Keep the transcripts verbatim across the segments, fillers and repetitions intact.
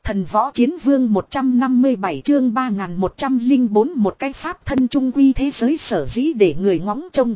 Thần võ chiến vương một trăm năm mươi bảy chương ba nghìn một trăm lẻ bốn một cái pháp thân trung quy thế giới sở dĩ để người ngóng trông.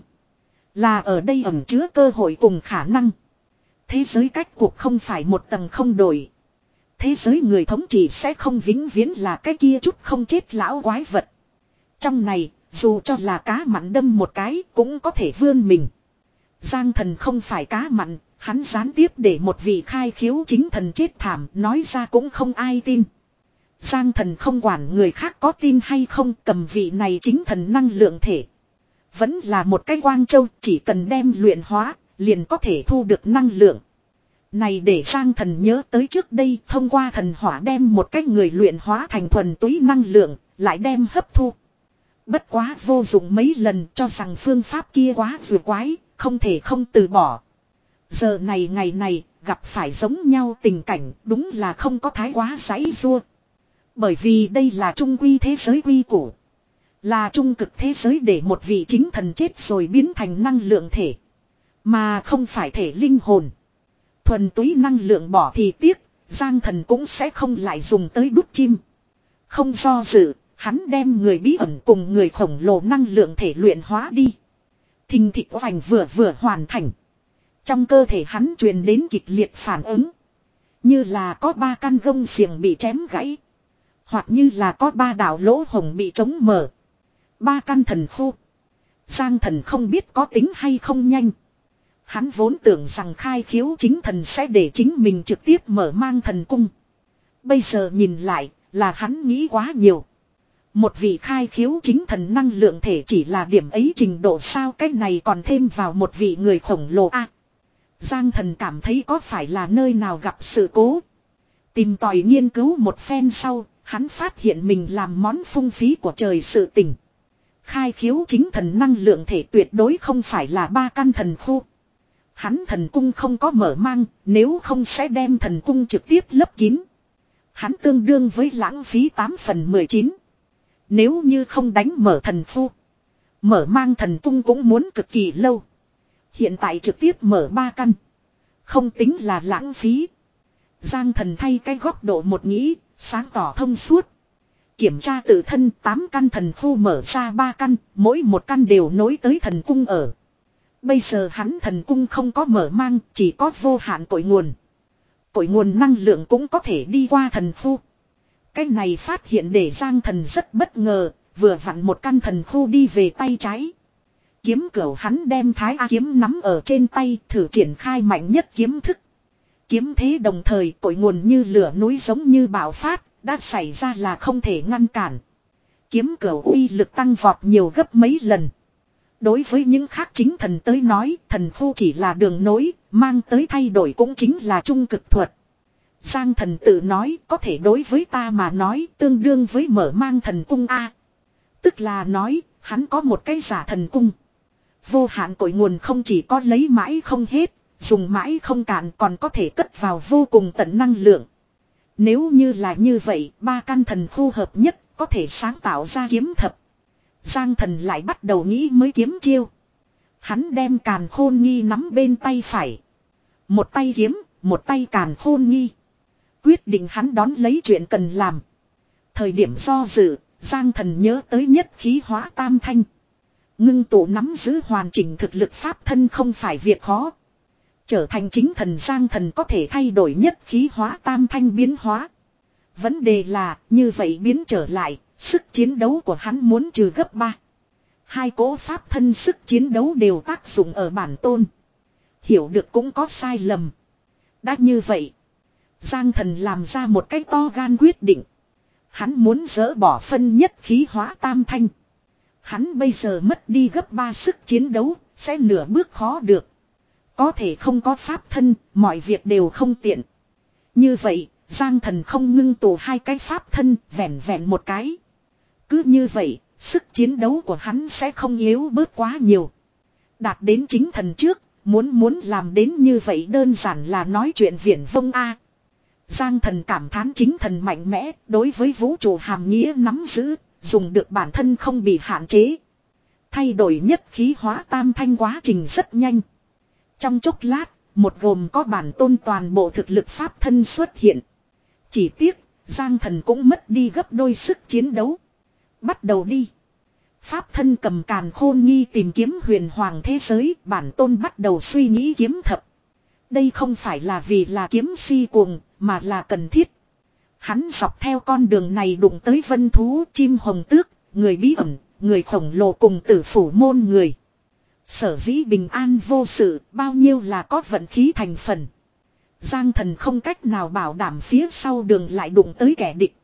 Là ở đây ẩn chứa cơ hội cùng khả năng. Thế giới cách cuộc không phải một tầng không đổi. Thế giới người thống trị sẽ không vĩnh viễn là cái kia chút không chết lão quái vật. Trong này, dù cho là cá mặn đâm một cái cũng có thể vươn mình. Giang Thần không phải cá mặn, hắn gián tiếp để một vị khai khiếu chính thần chết thảm, nói ra cũng không ai tin. Giang Thần không quản người khác có tin hay không, cầm vị này chính thần năng lượng thể. Vẫn là một cái quang châu, chỉ cần đem luyện hóa, liền có thể thu được năng lượng. Này để Giang Thần nhớ tới trước đây, thông qua thần hỏa đem một cái người luyện hóa thành thuần túy năng lượng, lại đem hấp thu. Bất quá vô dụng mấy lần, cho rằng phương pháp kia quá vừa quái, không thể không từ bỏ. Giờ này ngày này, gặp phải giống nhau tình cảnh, đúng là không có thái quá giãy giụa. Bởi vì đây là trung quy thế giới quy củ. Là trung cực thế giới để một vị chính thần chết rồi biến thành năng lượng thể. Mà không phải thể linh hồn. Thuần túy năng lượng bỏ thì tiếc, Giang Thần cũng sẽ không lại dùng tới đúc chim. Không do dự, hắn đem người bí ẩn cùng người khổng lồ năng lượng thể luyện hóa đi. Thình thịch vành vừa vừa hoàn thành. Trong cơ thể hắn truyền đến kịch liệt phản ứng. Như là có ba căn gông xiềng bị chém gãy. Hoặc như là có ba đạo lỗ hồng bị trống mở. Ba căn thần khu. Giang Thần không biết có tính hay không nhanh. Hắn vốn tưởng rằng khai khiếu chính thần sẽ để chính mình trực tiếp mở mang thần cung. Bây giờ nhìn lại là hắn nghĩ quá nhiều. Một vị khai khiếu chính thần năng lượng thể chỉ là điểm ấy trình độ sao, cái này còn thêm vào một vị người khổng lồ a. À, Giang Thần cảm thấy có phải là nơi nào gặp sự cố. Tìm tòi nghiên cứu một phen sau, hắn phát hiện mình làm món phung phí của trời sự tình. Khai khiếu chính thần năng lượng thể tuyệt đối không phải là ba căn thần khu. Hắn thần cung không có mở mang, nếu không sẽ đem thần cung trực tiếp lấp kín. Hắn tương đương với lãng phí tám phần mười chín. Nếu như không đánh mở thần khu, mở mang thần cung cũng muốn cực kỳ lâu. Hiện tại trực tiếp mở ba căn, không tính là lãng phí. Giang Thần thay cái góc độ một nghĩ, sáng tỏ thông suốt. Kiểm tra tự thân, tám căn thần khu mở ra ba căn, mỗi một căn đều nối tới thần cung ở. Bây giờ hắn thần cung không có mở mang, chỉ có vô hạn cội nguồn. Cội nguồn năng lượng cũng có thể đi qua thần khu. Cái này phát hiện để Giang Thần rất bất ngờ, vừa vặn một căn thần khu đi về tay trái. Kiếm cửu hắn đem thái A kiếm nắm ở trên tay, thử triển khai mạnh nhất kiếm thức. Kiếm thế đồng thời cội nguồn như lửa núi giống như bạo phát, đã xảy ra là không thể ngăn cản. Kiếm cửu uy lực tăng vọt nhiều gấp mấy lần. Đối với những khác chính thần tới nói, thần khu chỉ là đường nối, mang tới thay đổi cũng chính là trung cực thuật. Giang Thần tự nói có thể đối với ta mà nói tương đương với mở mang thần cung A. Tức là nói, hắn có một cái giả thần cung. Vô hạn cội nguồn không chỉ có lấy mãi không hết, dùng mãi không cạn còn có thể cất vào vô cùng tận năng lượng. Nếu như là như vậy, ba căn thần khu hợp nhất có thể sáng tạo ra kiếm thập. Giang Thần lại bắt đầu nghĩ mới kiếm chiêu. Hắn đem càn khôn nghi nắm bên tay phải. Một tay kiếm, một tay càn khôn nghi. Quyết định hắn đón lấy chuyện cần làm. Thời điểm do dự, Giang Thần nhớ tới nhất khí hóa tam thanh. Ngưng tụ nắm giữ hoàn chỉnh thực lực pháp thân không phải việc khó. Trở thành chính thần Giang Thần có thể thay đổi nhất khí hóa tam thanh biến hóa. Vấn đề là, như vậy biến trở lại, sức chiến đấu của hắn muốn trừ gấp ba. Hai cỗ pháp thân sức chiến đấu đều tác dụng ở bản tôn. Hiểu được cũng có sai lầm. Đã như vậy, Giang Thần làm ra một cái to gan quyết định. Hắn muốn dỡ bỏ phân nhất khí hóa tam thanh. Hắn bây giờ mất đi gấp ba sức chiến đấu, sẽ nửa bước khó được. Có thể không có pháp thân, mọi việc đều không tiện. Như vậy, Giang Thần không ngưng tụ hai cái pháp thân, vẹn vẹn một cái. Cứ như vậy, sức chiến đấu của hắn sẽ không yếu bớt quá nhiều. Đạt đến chính thần trước, muốn muốn làm đến như vậy đơn giản là nói chuyện viển vông a. Giang Thần cảm thán chính thần mạnh mẽ, đối với vũ trụ hàm nghĩa nắm giữ, dùng được bản thân không bị hạn chế. Thay đổi nhất khí hóa tam thanh quá trình rất nhanh. Trong chốc lát, một gồm có bản tôn toàn bộ thực lực pháp thân xuất hiện. Chỉ tiếc, Giang Thần cũng mất đi gấp đôi sức chiến đấu. Bắt đầu đi. Pháp thân cầm càn khôn nghi tìm kiếm huyền hoàng thế giới, bản tôn bắt đầu suy nghĩ kiếm thập. Đây không phải là vì là kiếm si cuồng, mà là cần thiết. Hắn dọc theo con đường này đụng tới vân thú, chim hồng tước, người bí ẩn, người khổng lồ cùng tử phủ môn người. Sở dĩ bình an vô sự, bao nhiêu là có vận khí thành phần. Giang Thần không cách nào bảo đảm phía sau đường lại đụng tới kẻ địch.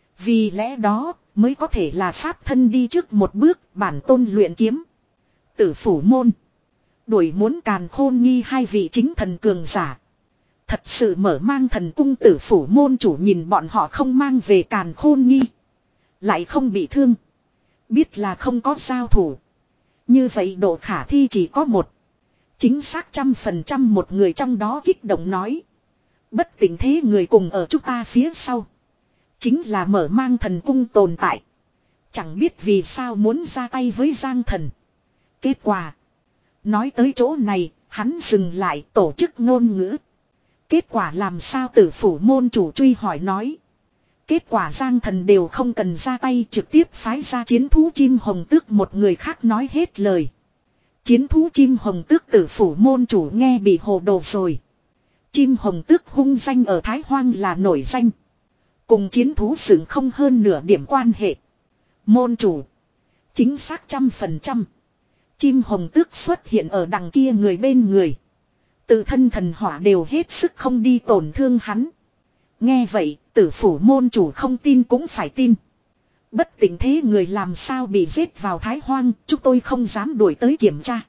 Vì lẽ đó, mới có thể là pháp thân đi trước một bước, bản tôn luyện kiếm. Tử phủ môn. Đuổi muốn càn khôn nghi hai vị chính thần cường giả. Thật sự mở mang thần cung tử phủ môn chủ nhìn bọn họ không mang về càn khôn nghi. Lại không bị thương. Biết là không có giao thủ. Như vậy độ khả thi chỉ có một. Chính xác trăm phần trăm một người trong đó kích động nói. Bất tỉnh thế người cùng ở chúng ta phía sau. Chính là mở mang thần cung tồn tại. Chẳng biết vì sao muốn ra tay với Giang Thần. Kết quả. Nói tới chỗ này, hắn dừng lại tổ chức ngôn ngữ. Kết quả làm sao tử phủ môn chủ truy hỏi nói. Kết quả Giang Thần đều không cần ra tay trực tiếp phái ra chiến thú chim hồng tước một người khác nói hết lời. Chiến thú chim hồng tước tử phủ môn chủ nghe bị hồ đồ rồi. Chim hồng tước hung danh ở Thái Hoang là nổi danh. Cùng chiến thú xứng không hơn nửa điểm quan hệ. Môn chủ. Chính xác trăm phần trăm. Chim hồng tước xuất hiện ở đằng kia người bên người. Tự thân thần hỏa đều hết sức không đi tổn thương hắn. Nghe vậy, tử phủ môn chủ không tin cũng phải tin. Bất tỉnh thế người làm sao bị giết vào Thái Hoang, chúng tôi không dám đuổi tới kiểm tra.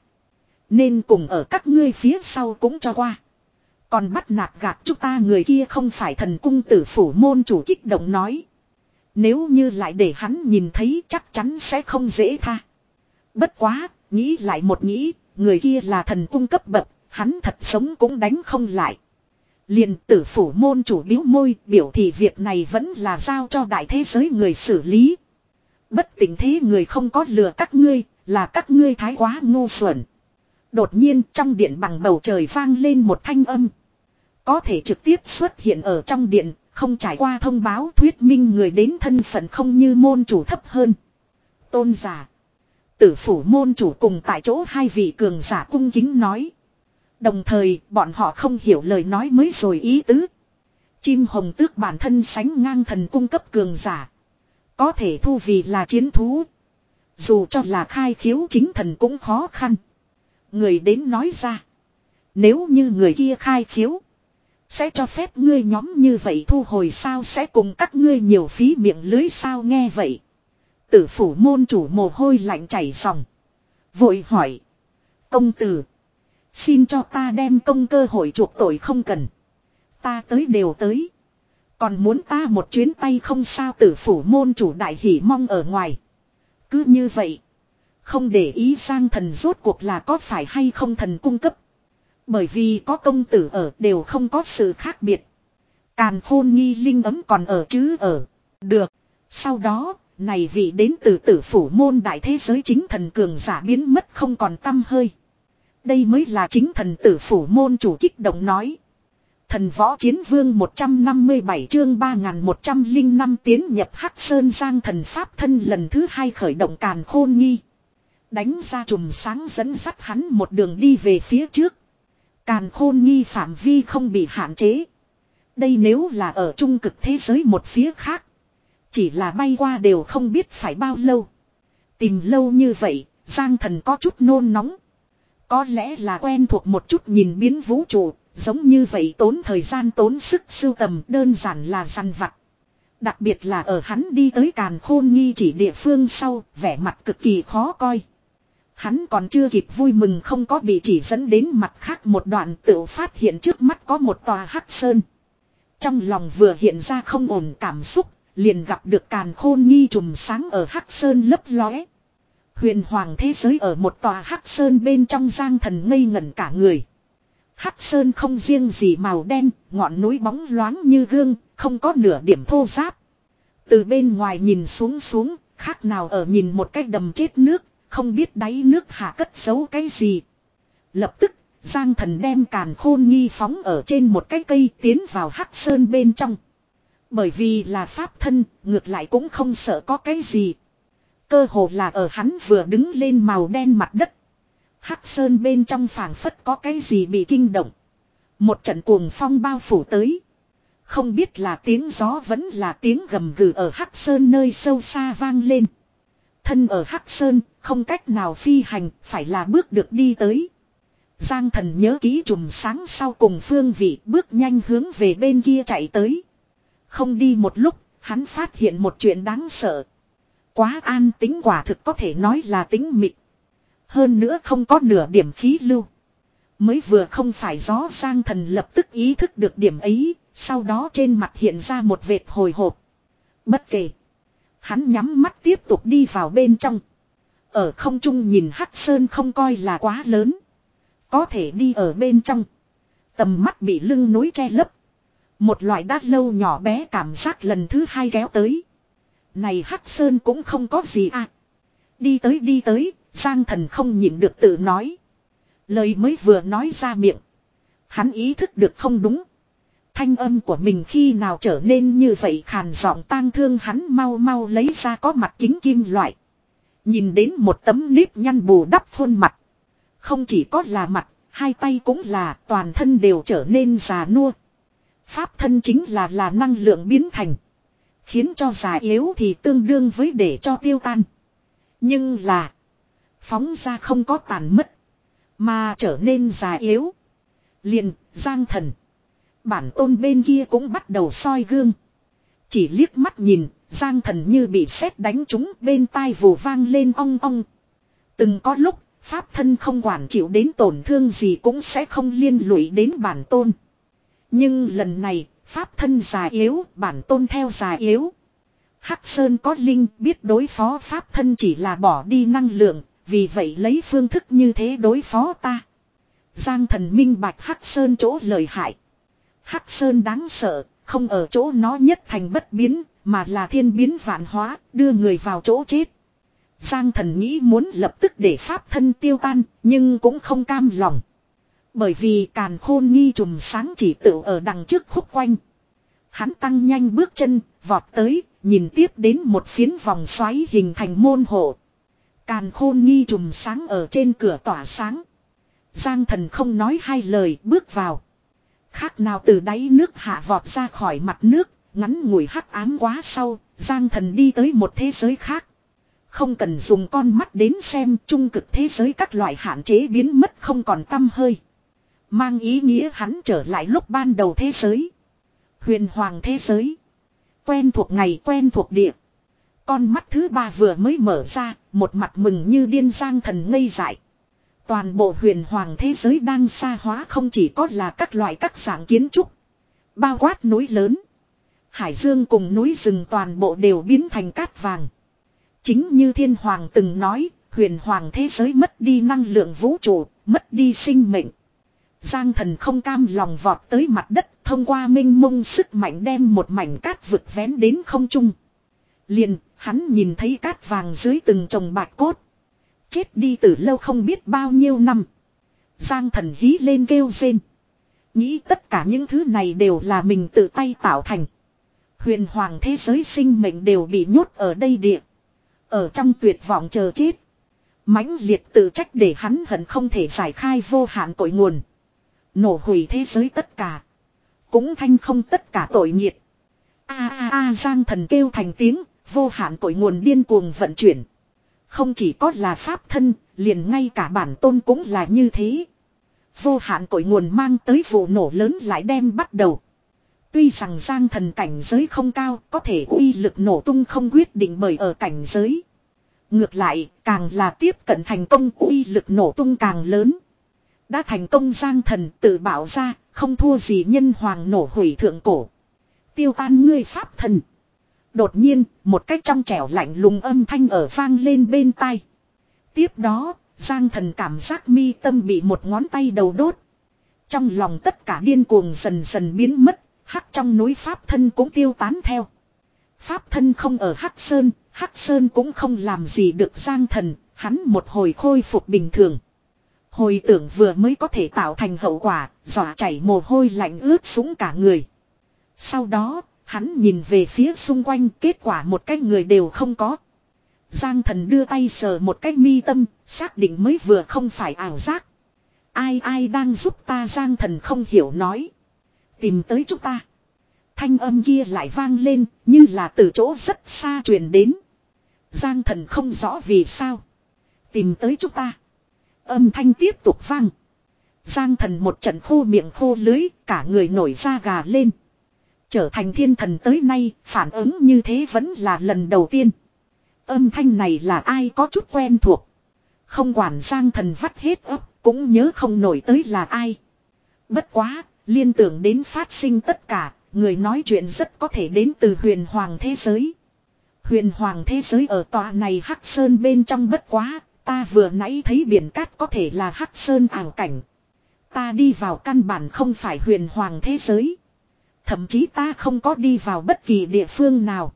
Nên cùng ở các ngươi phía sau cũng cho qua. Còn bắt nạt gạt chúng ta người kia không phải thần cung tử phủ môn chủ kích động nói. Nếu như lại để hắn nhìn thấy chắc chắn sẽ không dễ tha. Bất quá, nghĩ lại một nghĩ, người kia là thần cung cấp bậc, hắn thật sống cũng đánh không lại. Liền tử phủ môn chủ biếu môi biểu thị việc này vẫn là giao cho đại thế giới người xử lý. Bất tỉnh thế người không có lừa các ngươi, là các ngươi thái quá ngu xuẩn. Đột nhiên trong điện bằng bầu trời vang lên một thanh âm. Có thể trực tiếp xuất hiện ở trong điện, không trải qua thông báo thuyết minh người đến thân phận không như môn chủ thấp hơn. Tôn giả. Tử phủ môn chủ cùng tại chỗ hai vị cường giả cung kính nói. Đồng thời bọn họ không hiểu lời nói mới rồi ý tứ. Chim hồng tước bản thân sánh ngang thần cung cấp cường giả. Có thể thu vì là chiến thú. Dù cho là khai khiếu chính thần cũng khó khăn. Người đến nói ra. Nếu như người kia khai khiếu. Sẽ cho phép ngươi nhóm như vậy thu hồi sao sẽ cùng các ngươi nhiều phí miệng lưới sao nghe vậy. Tử phủ môn chủ mồ hôi lạnh chảy ròng. Vội hỏi. Công tử. Xin cho ta đem công cơ hội chuộc tội không cần. Ta tới đều tới. Còn muốn ta một chuyến tay không sao tử phủ môn chủ đại hỉ mong ở ngoài. Cứ như vậy. Không để ý Giang Thần rốt cuộc là có phải hay không thần cung cấp. Bởi vì có công tử ở đều không có sự khác biệt. Càn khôn nghi linh ấm còn ở chứ ở. Được. Sau đó, này vị đến từ tử phủ môn đại thế giới chính thần cường giả biến mất không còn tăm hơi. Đây mới là chính thần tử phủ môn chủ kích động nói. Thần võ chiến vương một trăm năm mươi bảy chương ba nghìn một trăm lẻ năm tiến nhập Hắc Sơn Giang thần pháp thân lần thứ hai khởi động càn khôn nghi. Đánh ra chùm sáng dẫn dắt hắn một đường đi về phía trước. Càn khôn nghi phạm vi không bị hạn chế. Đây nếu là ở trung cực thế giới một phía khác. Chỉ là bay qua đều không biết phải bao lâu. Tìm lâu như vậy, Giang thần có chút nôn nóng. Có lẽ là quen thuộc một chút nhìn biến vũ trụ, giống như vậy tốn thời gian tốn sức sưu tầm đơn giản là săn vặt. Đặc biệt là ở hắn đi tới càn khôn nghi chỉ địa phương sau, vẻ mặt cực kỳ khó coi. Hắn còn chưa kịp vui mừng không có bị chỉ dẫn đến mặt khác một đoạn tự phát hiện trước mắt có một tòa hắc sơn. Trong lòng vừa hiện ra không ổn cảm xúc, liền gặp được càn khôn nghi trùm sáng ở hắc sơn lấp lóe. Huyền hoàng thế giới ở một tòa hắc sơn bên trong Giang thần ngây ngẩn cả người. Hắc sơn không riêng gì màu đen, ngọn núi bóng loáng như gương, không có nửa điểm thô ráp. Từ bên ngoài nhìn xuống xuống, khác nào ở nhìn một cái đầm chết nước, không biết đáy nước hạ cất giấu cái gì. Lập tức, Giang thần đem càn khôn nghi phóng ở trên một cái cây tiến vào hắc sơn bên trong. Bởi vì là pháp thân, ngược lại cũng không sợ có cái gì. Cơ hồ là ở hắn vừa đứng lên màu đen mặt đất. Hắc sơn bên trong phảng phất có cái gì bị kinh động. Một trận cuồng phong bao phủ tới. Không biết là tiếng gió vẫn là tiếng gầm gừ ở Hắc sơn nơi sâu xa vang lên. Thân ở Hắc sơn, không cách nào phi hành, phải là bước được đi tới. Giang Thần nhớ ký chùm sáng sau cùng phương vị, bước nhanh hướng về bên kia chạy tới. Không đi một lúc, hắn phát hiện một chuyện đáng sợ. Quá an tính quả thực có thể nói là tính mịt. Hơn nữa không có nửa điểm khí lưu. Mới vừa không phải gió, Giang Thần lập tức ý thức được điểm ấy, sau đó trên mặt hiện ra một vệt hồi hộp. Bất kể. Hắn nhắm mắt tiếp tục đi vào bên trong. Ở không trung nhìn Hắc Sơn không coi là quá lớn. Có thể đi ở bên trong. Tầm mắt bị lưng núi che lấp. Một loại đát lâu nhỏ bé cảm giác lần thứ hai kéo tới. Này Hắc Sơn cũng không có gì à. Đi tới đi tới, Giang Thần không nhịn được tự nói. Lời mới vừa nói ra miệng. Hắn ý thức được không đúng. Thanh âm của mình khi nào trở nên như vậy khàn giọng tang thương, hắn mau mau lấy ra có mặt kính kim loại. Nhìn đến một tấm nếp nhăn bù đắp khuôn mặt. Không chỉ có là mặt, hai tay cũng là, toàn thân đều trở nên già nua. Pháp thân chính là là năng lượng biến thành. Khiến cho già yếu thì tương đương với để cho tiêu tan. Nhưng là phóng ra không có tàn mất, mà trở nên già yếu. Liền, Giang Thần. Bản tôn bên kia cũng bắt đầu soi gương. Chỉ liếc mắt nhìn, Giang Thần như bị sét đánh trúng, bên tai vù vang lên ong ong. Từng có lúc, pháp thân không quản chịu đến tổn thương gì cũng sẽ không liên lụy đến bản tôn. Nhưng lần này, pháp thân già yếu, bản tôn theo già yếu. Hắc Sơn có linh biết đối phó pháp thân chỉ là bỏ đi năng lượng, vì vậy lấy phương thức như thế đối phó ta. Giang Thần minh bạch Hắc Sơn chỗ lợi hại. Hắc Sơn đáng sợ, không ở chỗ nó nhất thành bất biến, mà là thiên biến vạn hóa, đưa người vào chỗ chết. Giang Thần nghĩ muốn lập tức để pháp thân tiêu tan, nhưng cũng không cam lòng. Bởi vì càn khôn nghi trùm sáng chỉ tự ở đằng trước khúc quanh. Hắn tăng nhanh bước chân, vọt tới, nhìn tiếp đến một phiến vòng xoáy hình thành môn hộ. Càn khôn nghi trùm sáng ở trên cửa tỏa sáng. Giang Thần không nói hai lời, bước vào. Khác nào từ đáy nước hạ vọt ra khỏi mặt nước, ngắn ngủi hắc ám quá sau, Giang Thần đi tới một thế giới khác. Không cần dùng con mắt đến xem, trung cực thế giới các loại hạn chế biến mất không còn tăm hơi. Mang ý nghĩa hắn trở lại lúc ban đầu thế giới. Huyền hoàng thế giới. Quen thuộc ngày, quen thuộc địa. Con mắt thứ ba vừa mới mở ra, một mặt mừng như điên, Giang Thần ngây dại. Toàn bộ huyền hoàng thế giới đang xa hóa, không chỉ có là các loại các dạng kiến trúc. Bao quát núi lớn. Hải dương cùng núi rừng toàn bộ đều biến thành cát vàng. Chính như Thiên Hoàng từng nói, huyền hoàng thế giới mất đi năng lượng vũ trụ, mất đi sinh mệnh. Giang Thần không cam lòng vọt tới mặt đất, thông qua minh mông sức mạnh đem một mảnh cát vực vén đến không trung. Liền, hắn nhìn thấy cát vàng dưới từng chồng bạch cốt. Chết đi từ lâu không biết bao nhiêu năm. Giang Thần hí lên kêu rên. Nghĩ tất cả những thứ này đều là mình tự tay tạo thành. Huyền hoàng thế giới sinh mệnh đều bị nhốt ở đây địa. Ở trong tuyệt vọng chờ chết. Mãnh liệt tự trách để hắn hận không thể giải khai vô hạn tội nguồn. Nổ hủy thế giới tất cả. Cũng thanh không tất cả tội nghiệt. A a a Giang Thần kêu thành tiếng, vô hạn tội nguồn điên cuồng vận chuyển. Không chỉ có là pháp thân, liền ngay cả bản tôn cũng là như thế. Vô hạn cội nguồn mang tới vụ nổ lớn lại đem bắt đầu. Tuy rằng Giang Thần cảnh giới không cao, có thể uy lực nổ tung không quyết định bởi ở cảnh giới. Ngược lại, càng là tiếp cận thành công, uy lực nổ tung càng lớn. Đã thành công, Giang Thần tự bảo ra, không thua gì nhân hoàng nổ hủy thượng cổ. Tiêu tan ngươi pháp thần. Đột nhiên, một cách trong trẻo lạnh lùng âm thanh ở vang lên bên tai. Tiếp đó, Giang Thần cảm giác mi tâm bị một ngón tay đầu đốt. Trong lòng tất cả điên cuồng dần dần biến mất, hắc trong núi pháp thân cũng tiêu tán theo. Pháp thân không ở Hắc Sơn, Hắc Sơn cũng không làm gì được Giang Thần, hắn một hồi khôi phục bình thường. Hồi tưởng vừa mới có thể tạo thành hậu quả, dọa chảy mồ hôi lạnh ướt sũng cả người. Sau đó, Hắn nhìn về phía xung quanh, kết quả một cái người đều không có. Giang Thần đưa tay sờ một cái mi tâm, xác định mới vừa không phải ảo giác. Ai ai đang giúp ta? Giang Thần không hiểu nói. Tìm tới chúng ta. Thanh âm kia lại vang lên, như là từ chỗ rất xa truyền đến. Giang Thần không rõ vì sao. Tìm tới chúng ta. Âm thanh tiếp tục vang. Giang Thần một trận khô miệng khô lưới, cả người nổi da gà lên. Trở thành thiên thần tới nay, phản ứng như thế vẫn là lần đầu tiên. Âm thanh này là ai có chút quen thuộc. Không quản Giang Thần vắt hết ấp, cũng nhớ không nổi tới là ai. Bất quá, liên tưởng đến phát sinh tất cả, người nói chuyện rất có thể đến từ huyền hoàng thế giới. Huyền hoàng thế giới ở tòa này Hắc Sơn bên trong bất quá, ta vừa nãy thấy biển cát có thể là Hắc Sơn ảo cảnh. Ta đi vào căn bản không phải huyền hoàng thế giới. Thậm chí ta không có đi vào bất kỳ địa phương nào.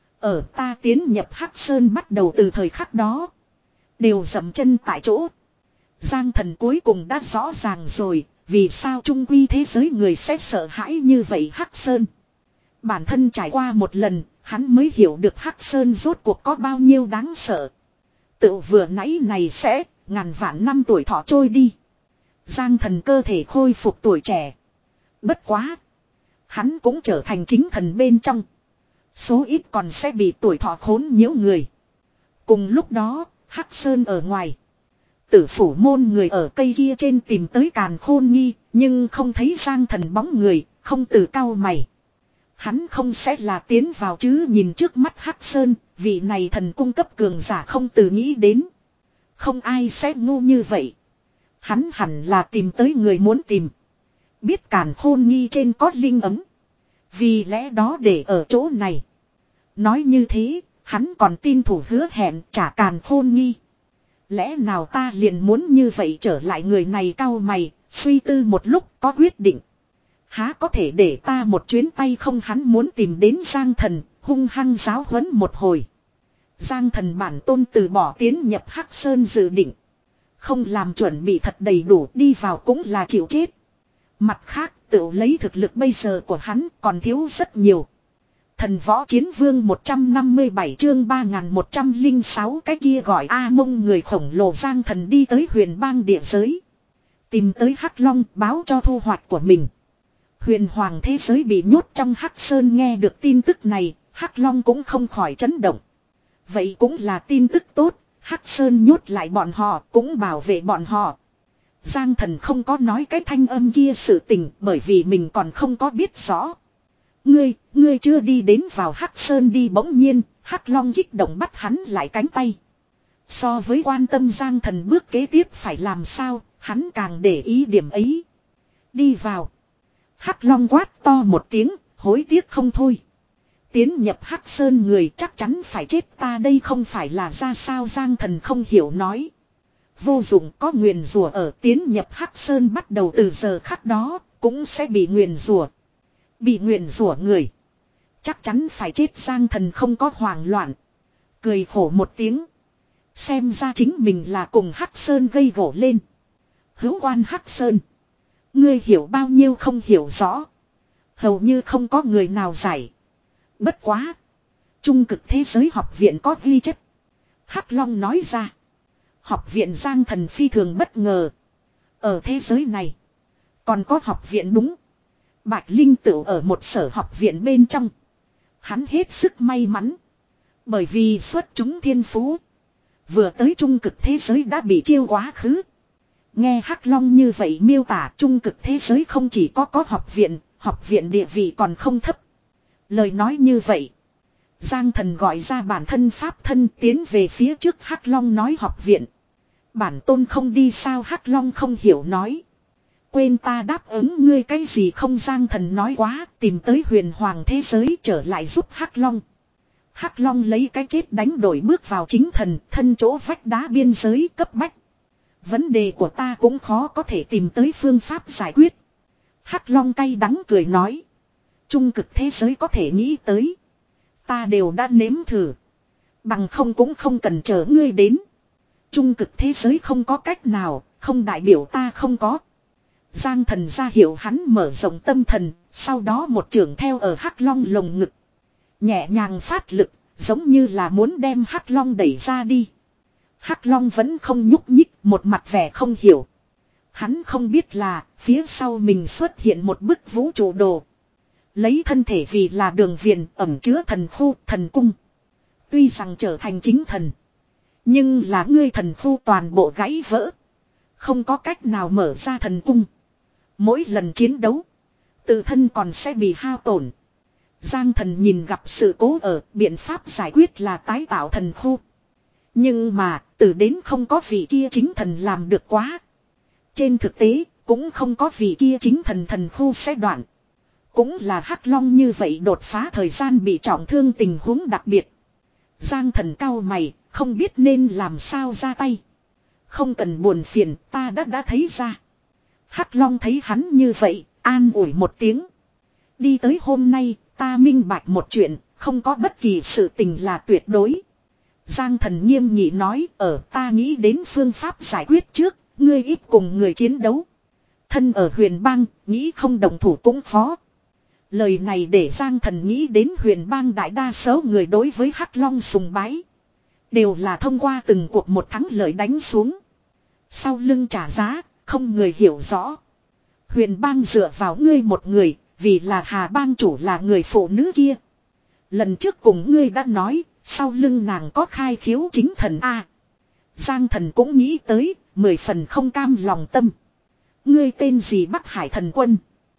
Ở ta tiến nhập Hắc Sơn bắt đầu từ thời khắc đó. Đều dậm chân tại chỗ. Giang Thần cuối cùng đã rõ ràng rồi. Vì sao trung quy thế giới người sẽ sợ hãi như vậy Hắc Sơn. Bản thân trải qua một lần. Hắn mới hiểu được Hắc Sơn rốt cuộc có bao nhiêu đáng sợ. Tự vừa nãy này sẽ. Ngàn vạn năm tuổi thọ trôi đi. Giang Thần cơ thể khôi phục tuổi trẻ. Bất quá. Hắn cũng trở thành chính thần bên trong. Số ít còn sẽ bị tuổi thọ khốn nhiễu người. Cùng lúc đó, Hắc Sơn ở ngoài. Tử phủ môn người ở cây kia trên tìm tới Càn Khôn Nghi, nhưng không thấy Giang Thần bóng người, không từ cau mày. Hắn không sẽ là tiến vào chứ, nhìn trước mắt Hắc Sơn, vị này thần cung cấp cường giả không từ nghĩ đến. Không ai sẽ ngu như vậy. Hắn hẳn là tìm tới người muốn tìm. Biết Càn Khôn Nghi trên có linh ấm. Vì lẽ đó để ở chỗ này. Nói như thế, hắn còn tin thủ hứa hẹn trả Càn Khôn Nghi. Lẽ nào ta liền muốn như vậy? Trở lại người này cau mày, suy tư một lúc có quyết định. Há có thể để ta một chuyến tay không? Hắn muốn tìm đến Giang Thần, hung hăng giáo huấn một hồi. Giang Thần bản tôn từ bỏ tiến nhập Hắc Sơn dự định. Không làm chuẩn bị thật đầy đủ, đi vào cũng là chịu chết. Mặt khác, tự lấy thực lực bây giờ của hắn còn thiếu rất nhiều. Thần võ chiến vương một trăm năm mươi bảy chương ba nghìn một trăm lẻ sáu cái kia gọi A Mông người khổng lồ. Giang Thần đi tới huyền bang địa giới. Tìm tới Hắc Long báo cho thu hoạch của mình. Huyền hoàng thế giới bị nhốt trong Hắc Sơn, nghe được tin tức này, Hắc Long cũng không khỏi chấn động. Vậy cũng là tin tức tốt, Hắc Sơn nhốt lại bọn họ cũng bảo vệ bọn họ. Giang Thần không có nói cái thanh âm kia sự tình bởi vì mình còn không có biết rõ. Ngươi, ngươi chưa đi đến vào Hắc Sơn đi. Bỗng nhiên, Hắc Long kích động bắt hắn lại cánh tay. So với quan tâm Giang Thần bước kế tiếp phải làm sao, hắn càng để ý điểm ấy. Đi vào. Hắc Long quát to một tiếng, hối tiếc không thôi. Tiến nhập Hắc Sơn người chắc chắn phải chết, ta đây không phải là ra sao? Giang Thần không hiểu nói. Vô dụng, có nguyền rủa ở, tiến nhập Hắc Sơn bắt đầu từ giờ khắc đó, cũng sẽ bị nguyền rủa. Bị nguyền rủa người chắc chắn phải chết. Giang Thần không có hoảng loạn. Cười khổ một tiếng. Xem ra chính mình là cùng Hắc Sơn gây gổ lên. Hữu quan Hắc Sơn. Ngươi hiểu bao nhiêu không hiểu rõ. Hầu như không có người nào giải. Bất quá. Trung cực thế giới học viện có ghi chép. Hắc Long nói ra. Học viện. Giang Thần phi thường bất ngờ. Ở thế giới này. Còn có học viện đúng. Bạch Linh Tửu ở một sở học viện bên trong. Hắn hết sức may mắn. Bởi vì xuất chúng thiên phú. Vừa tới trung cực thế giới đã bị chiêu quá khứ. Nghe Hắc Long như vậy miêu tả, trung cực thế giới không chỉ có có học viện, học viện địa vị còn không thấp. Lời nói như vậy. Giang Thần gọi ra bản thân pháp thân tiến về phía trước. Hắc Long nói học viện. Bản tôn không đi sao? Hắc Long không hiểu nói. Quên ta đáp ứng ngươi cái gì không? Giang Thần nói quá, tìm tới huyền hoàng thế giới trở lại giúp Hắc Long. Hắc Long lấy cái chết đánh đổi bước vào chính thần, thân chỗ vách đá biên giới cấp bách. Vấn đề của ta cũng khó có thể tìm tới phương pháp giải quyết. Hắc Long cay đắng cười nói. Trung cực thế giới có thể nghĩ tới. Ta đều đã nếm thử. Bằng không cũng không cần chờ ngươi đến. Trung cực thế giới không có cách nào, không đại biểu ta không có. Giang thần ra hiệu hắn mở rộng tâm thần, sau đó một trường theo ở Hắc Long lồng ngực. Nhẹ nhàng phát lực, giống như là muốn đem Hắc Long đẩy ra đi. Hắc Long vẫn không nhúc nhích, một mặt vẻ không hiểu. Hắn không biết là, phía sau mình xuất hiện một bức vũ trụ đồ. Lấy thân thể vì là đường viền, ẩn chứa thần khu, thần cung. Tuy rằng trở thành chính thần. Nhưng là ngươi thần khu toàn bộ gãy vỡ. Không có cách nào mở ra thần cung. Mỗi lần chiến đấu, tự thân còn sẽ bị hao tổn. Giang thần nhìn gặp sự cố ở, biện pháp giải quyết là tái tạo thần khu. Nhưng mà, từ đến không có vị kia chính thần làm được quá. Trên thực tế, cũng không có vị kia chính thần thần khu sẽ đoạn. Cũng là Hắc Long như vậy đột phá thời gian bị trọng thương tình huống đặc biệt. Giang thần cao mày, không biết nên làm sao ra tay. Không cần buồn phiền, ta đã đã thấy ra. Hắc Long thấy hắn như vậy, an ủi một tiếng. Đi tới hôm nay, ta minh bạch một chuyện, không có bất kỳ sự tình là tuyệt đối. Giang thần nghiêm nghị nói, ở ta nghĩ đến phương pháp giải quyết trước, ngươi ít cùng người chiến đấu. Thân ở huyền bang, nghĩ không đồng thủ cũng khó. Lời này để Giang thần nghĩ đến huyền bang đại đa số người đối với Hắc Long sùng bái. Đều là thông qua từng cuộc một thắng lợi đánh xuống. Sau lưng trả giá, không người hiểu rõ. Huyền bang dựa vào ngươi một người, vì là Hà bang chủ là người phụ nữ kia. Lần trước cùng ngươi đã nói, sau lưng nàng có khai khiếu chính thần A. Giang thần cũng nghĩ tới, mười phần không cam lòng tâm. Ngươi tên gì Bắc Hải thần quân?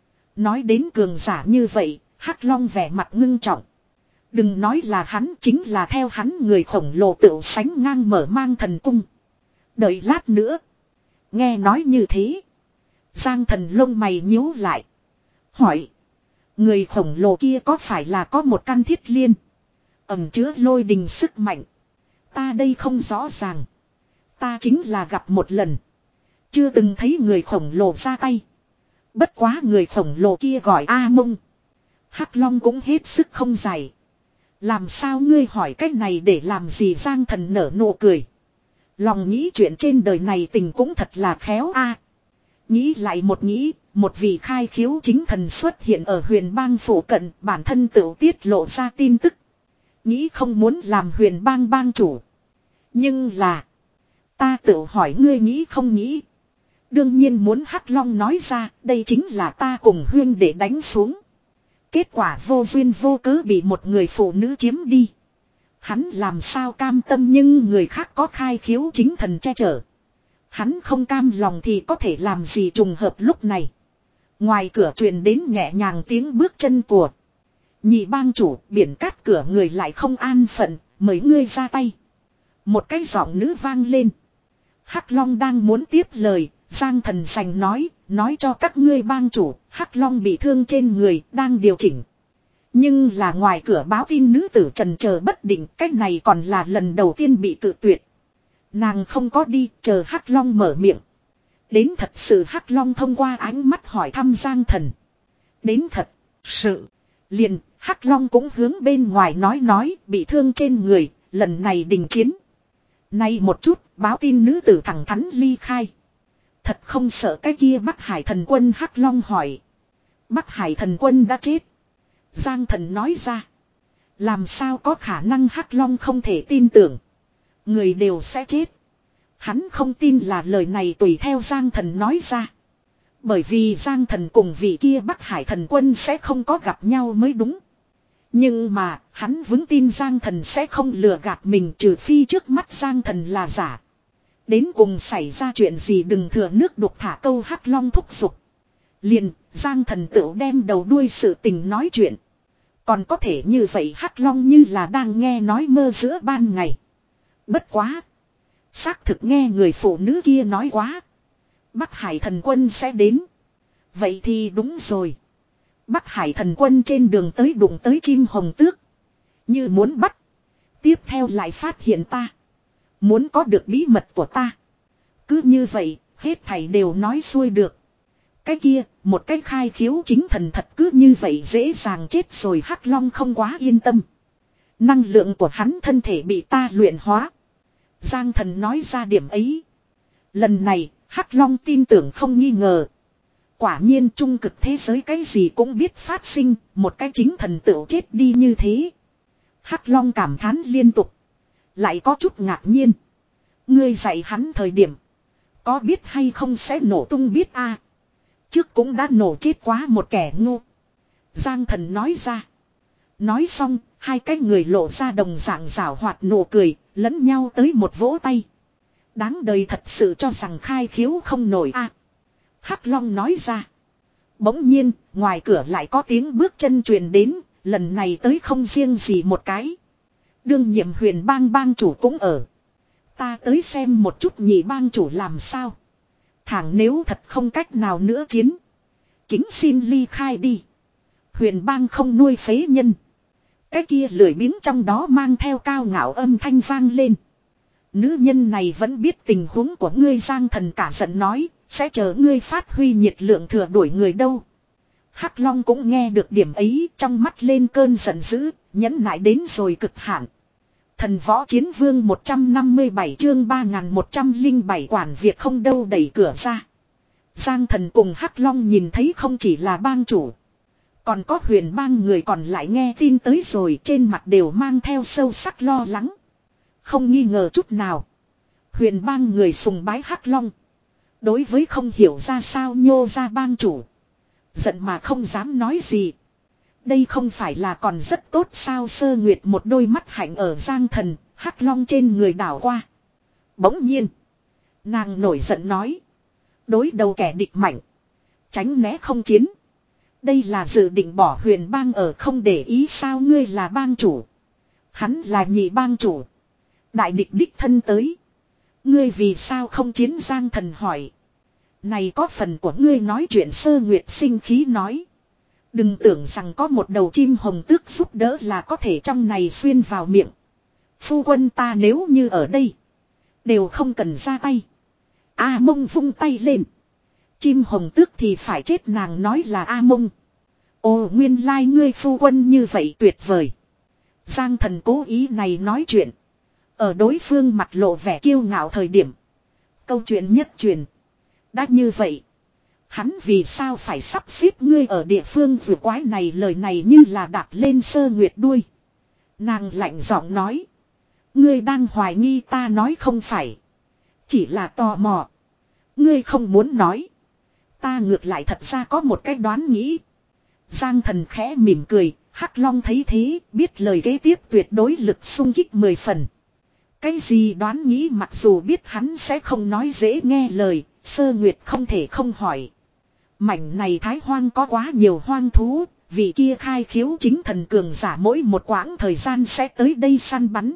Nói đến cường giả như vậy, Hắc Long vẻ mặt ngưng trọng. Đừng nói là hắn, chính là theo hắn người khổng lồ tựu sánh ngang mở mang thần cung. Đợi lát nữa. Nghe nói như thế. Giang thần lông mày nhíu lại. Hỏi. Người khổng lồ kia có phải là có một căn thiết liên? Ẩm chứa lôi đình sức mạnh. Ta đây không rõ ràng. Ta chính là gặp một lần. Chưa từng thấy người khổng lồ ra tay. Bất quá người khổng lồ kia gọi A Mông. Hắc Long cũng hết sức không dài. Làm sao ngươi hỏi cách này để làm gì? Giang thần nở nụ cười. Lòng nghĩ chuyện trên đời này tình cũng thật là khéo a. Nghĩ lại một nghĩ, một vị khai khiếu chính thần xuất hiện ở huyền bang phủ cận, bản thân tự tiết lộ ra tin tức. Nghĩ không muốn làm huyền bang bang chủ. Nhưng là, ta tự hỏi ngươi nghĩ không nghĩ. Đương nhiên muốn. Hắc Long nói ra, đây chính là ta cùng huyên để đánh xuống. Kết quả vô duyên vô cớ bị một người phụ nữ chiếm đi. Hắn làm sao cam tâm, nhưng người khác có khai khiếu chính thần che chở. Hắn không cam lòng thì có thể làm gì? Trùng hợp lúc này. Ngoài cửa truyền đến nhẹ nhàng tiếng bước chân của nhị bang chủ. Biển cát cửa người lại không an phận, mời ngươi ra tay. Một cái giọng nữ vang lên. Hắc Long đang muốn tiếp lời, Giang thần sành nói, nói cho các ngươi bang chủ, Hắc Long bị thương trên người, đang điều chỉnh. Nhưng là ngoài cửa báo tin nữ tử trần chờ bất định, cách này còn là lần đầu tiên bị cự tuyệt. Nàng không có đi, chờ Hắc Long mở miệng. Đến thật sự? Hắc Long thông qua ánh mắt hỏi thăm Giang thần. Đến thật sự. Liền, Hắc Long cũng hướng bên ngoài nói nói, bị thương trên người, lần này đình chiến. Nay một chút, báo tin nữ tử thẳng thắn ly khai. Thật không sợ cái kia Bắc Hải thần quân? Hắc Long hỏi. Bắc Hải thần quân đã chết. Giang thần nói ra. Làm sao có khả năng? Hắc Long không thể tin tưởng. Người đều sẽ chết. Hắn không tin là lời này tùy theo Giang thần nói ra. Bởi vì Giang thần cùng vị kia Bắc Hải thần quân sẽ không có gặp nhau mới đúng. Nhưng mà, hắn vững tin Giang thần sẽ không lừa gạt mình, trừ phi trước mắt Giang thần là giả. Đến cùng xảy ra chuyện gì? Đừng thừa nước đục thả câu. Hắc Long thúc giục. Liền, Giang thần tựu đem đầu đuôi sự tình nói chuyện. Còn có thể như vậy? Hắc Long như là đang nghe nói mơ giữa ban ngày. Bất quá. Xác thực nghe người phụ nữ kia nói quá. Bắc Hải thần quân sẽ đến. Vậy thì đúng rồi. Bắc Hải thần quân trên đường tới đụng tới chim hồng tước. Như muốn bắt. Tiếp theo lại phát hiện ta. Muốn có được bí mật của ta. Cứ như vậy, hết thảy đều nói xuôi được. Cái kia, một cái khai khiếu chính thần thật cứ như vậy dễ dàng chết rồi? Hắc Long không quá yên tâm. Năng lượng của hắn thân thể bị ta luyện hóa. Giang thần nói ra điểm ấy. Lần này, Hắc Long tin tưởng không nghi ngờ. Quả nhiên trung cực thế giới cái gì cũng biết phát sinh, một cái chính thần tựu chết đi như thế. Hắc Long cảm thán liên tục. Lại có chút ngạc nhiên. Ngươi dạy hắn thời điểm. Có biết hay không sẽ nổ tung biết a? Trước cũng đã nổ chết quá một kẻ ngu. Giang Thần nói ra. Nói xong, hai cái người lộ ra đồng dạng rảo hoạt nụ cười, lẫn nhau tới một vỗ tay. Đáng đời thật sự cho rằng khai khiếu không nổi a. Hắc Long nói ra. Bỗng nhiên, ngoài cửa lại có tiếng bước chân truyền đến, lần này tới không riêng gì một cái. Đương nhiệm Huyền Bang bang chủ cũng ở. Ta tới xem một chút nhị bang chủ làm sao. Thẳng nếu thật không cách nào nữa chiến. Kính xin ly khai đi. Huyền Bang không nuôi phế nhân. Cái kia lười biếng trong đó mang theo cao ngạo âm thanh vang lên. Nữ nhân này vẫn biết tình huống của ngươi. Giang Thần cả giận nói. Sẽ chờ ngươi phát huy nhiệt lượng thừa đuổi người đâu. Hắc Long cũng nghe được điểm ấy. Trong mắt lên cơn giận dữ. Nhẫn nại đến rồi cực hạn. Thần võ chiến vương một trăm năm mươi bảy chương ba nghìn một trăm lẻ bảy quản việc không đâu đẩy cửa ra. Giang Thần cùng Hắc Long nhìn thấy không chỉ là bang chủ. Còn có Huyền Bang người còn lại nghe tin tới rồi, trên mặt đều mang theo sâu sắc lo lắng. Không nghi ngờ chút nào. Huyền Bang người sùng bái Hắc Long. Đối với không hiểu ra sao nhô ra bang chủ. Giận mà không dám nói gì. Đây không phải là còn rất tốt sao? Sơ Nguyệt một đôi mắt hạnh ở Giang Thần, Hắc Long trên người đảo qua. Bỗng nhiên. Nàng nổi giận nói. Đối đầu kẻ địch mạnh. Tránh né không chiến. Đây là dự định bỏ Huyền Bang ở không để ý sao? Ngươi là bang chủ. Hắn là nhị bang chủ. Đại địch đích thân tới. Ngươi vì sao không chiến? Giang Thần hỏi. Này có phần của ngươi nói chuyện. Sơ Nguyệt sinh khí nói. Đừng tưởng rằng có một đầu chim hồng tước giúp đỡ là có thể trong này xuyên vào miệng. Phu quân ta nếu như ở đây. Đều không cần ra tay. A Mông vung tay lên. Chim hồng tước thì phải chết. Nàng nói là A Mông. Ồ nguyên lai ngươi phu quân như vậy tuyệt vời. Giang Thần cố ý này nói chuyện. Ở đối phương mặt lộ vẻ kiêu ngạo thời điểm. Câu chuyện nhất truyền. Đã như vậy. Hắn vì sao phải sắp xếp ngươi ở địa phương vừa quái này? Lời này như là đạp lên Sơ Nguyệt đuôi. Nàng lạnh giọng nói. Ngươi đang hoài nghi ta nói không phải. Chỉ là tò mò. Ngươi không muốn nói. Ta ngược lại thật ra có một cái đoán nghĩ. Giang Thần khẽ mỉm cười. Hắc Long thấy thế biết lời kế tiếp tuyệt đối lực xung kích mười phần. Cái gì đoán nghĩ? Mặc dù biết hắn sẽ không nói dễ nghe lời. Sơ Nguyệt không thể không hỏi. Mảnh này Thái Hoang có quá nhiều hoang thú, vị kia khai khiếu chính thần cường giả mỗi một quãng thời gian sẽ tới đây săn bắn.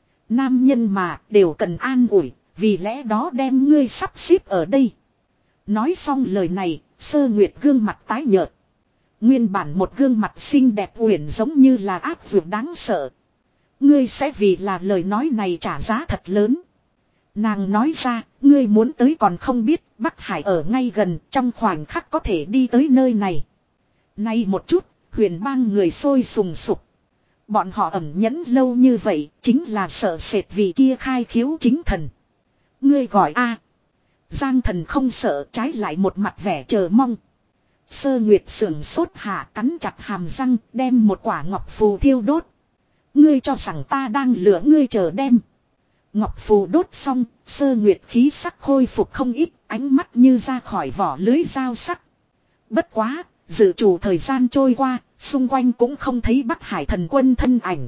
Nam nhân mà đều cần an ủi, vì lẽ đó đem ngươi sắp xếp ở đây. Nói xong lời này, Sơ Nguyệt gương mặt tái nhợt. Nguyên bản một gương mặt xinh đẹp uyển giống như là ác vượt đáng sợ. Ngươi sẽ vì là lời nói này trả giá thật lớn. Nàng nói ra, ngươi muốn tới còn không biết, Bắc Hải ở ngay gần, trong khoảnh khắc có thể đi tới nơi này. Nay một chút, Huyền Bang người sôi sùng sục. Bọn họ ẩn nhẫn lâu như vậy, chính là sợ sệt vì kia khai khiếu chính thần. Ngươi gọi a? Giang Thần không sợ, trái lại một mặt vẻ chờ mong. Sơ Nguyệt sưởng sốt hạ, cắn chặt hàm răng, đem một quả ngọc phù thiêu đốt. Ngươi cho rằng ta đang lừa ngươi? Chờ đem. Ngọc phù đốt xong, Sơ Nguyệt khí sắc khôi phục không ít, ánh mắt như ra khỏi vỏ lưới dao sắc. Bất quá, dự chủ thời gian trôi qua, xung quanh cũng không thấy Bắc Hải thần quân thân ảnh.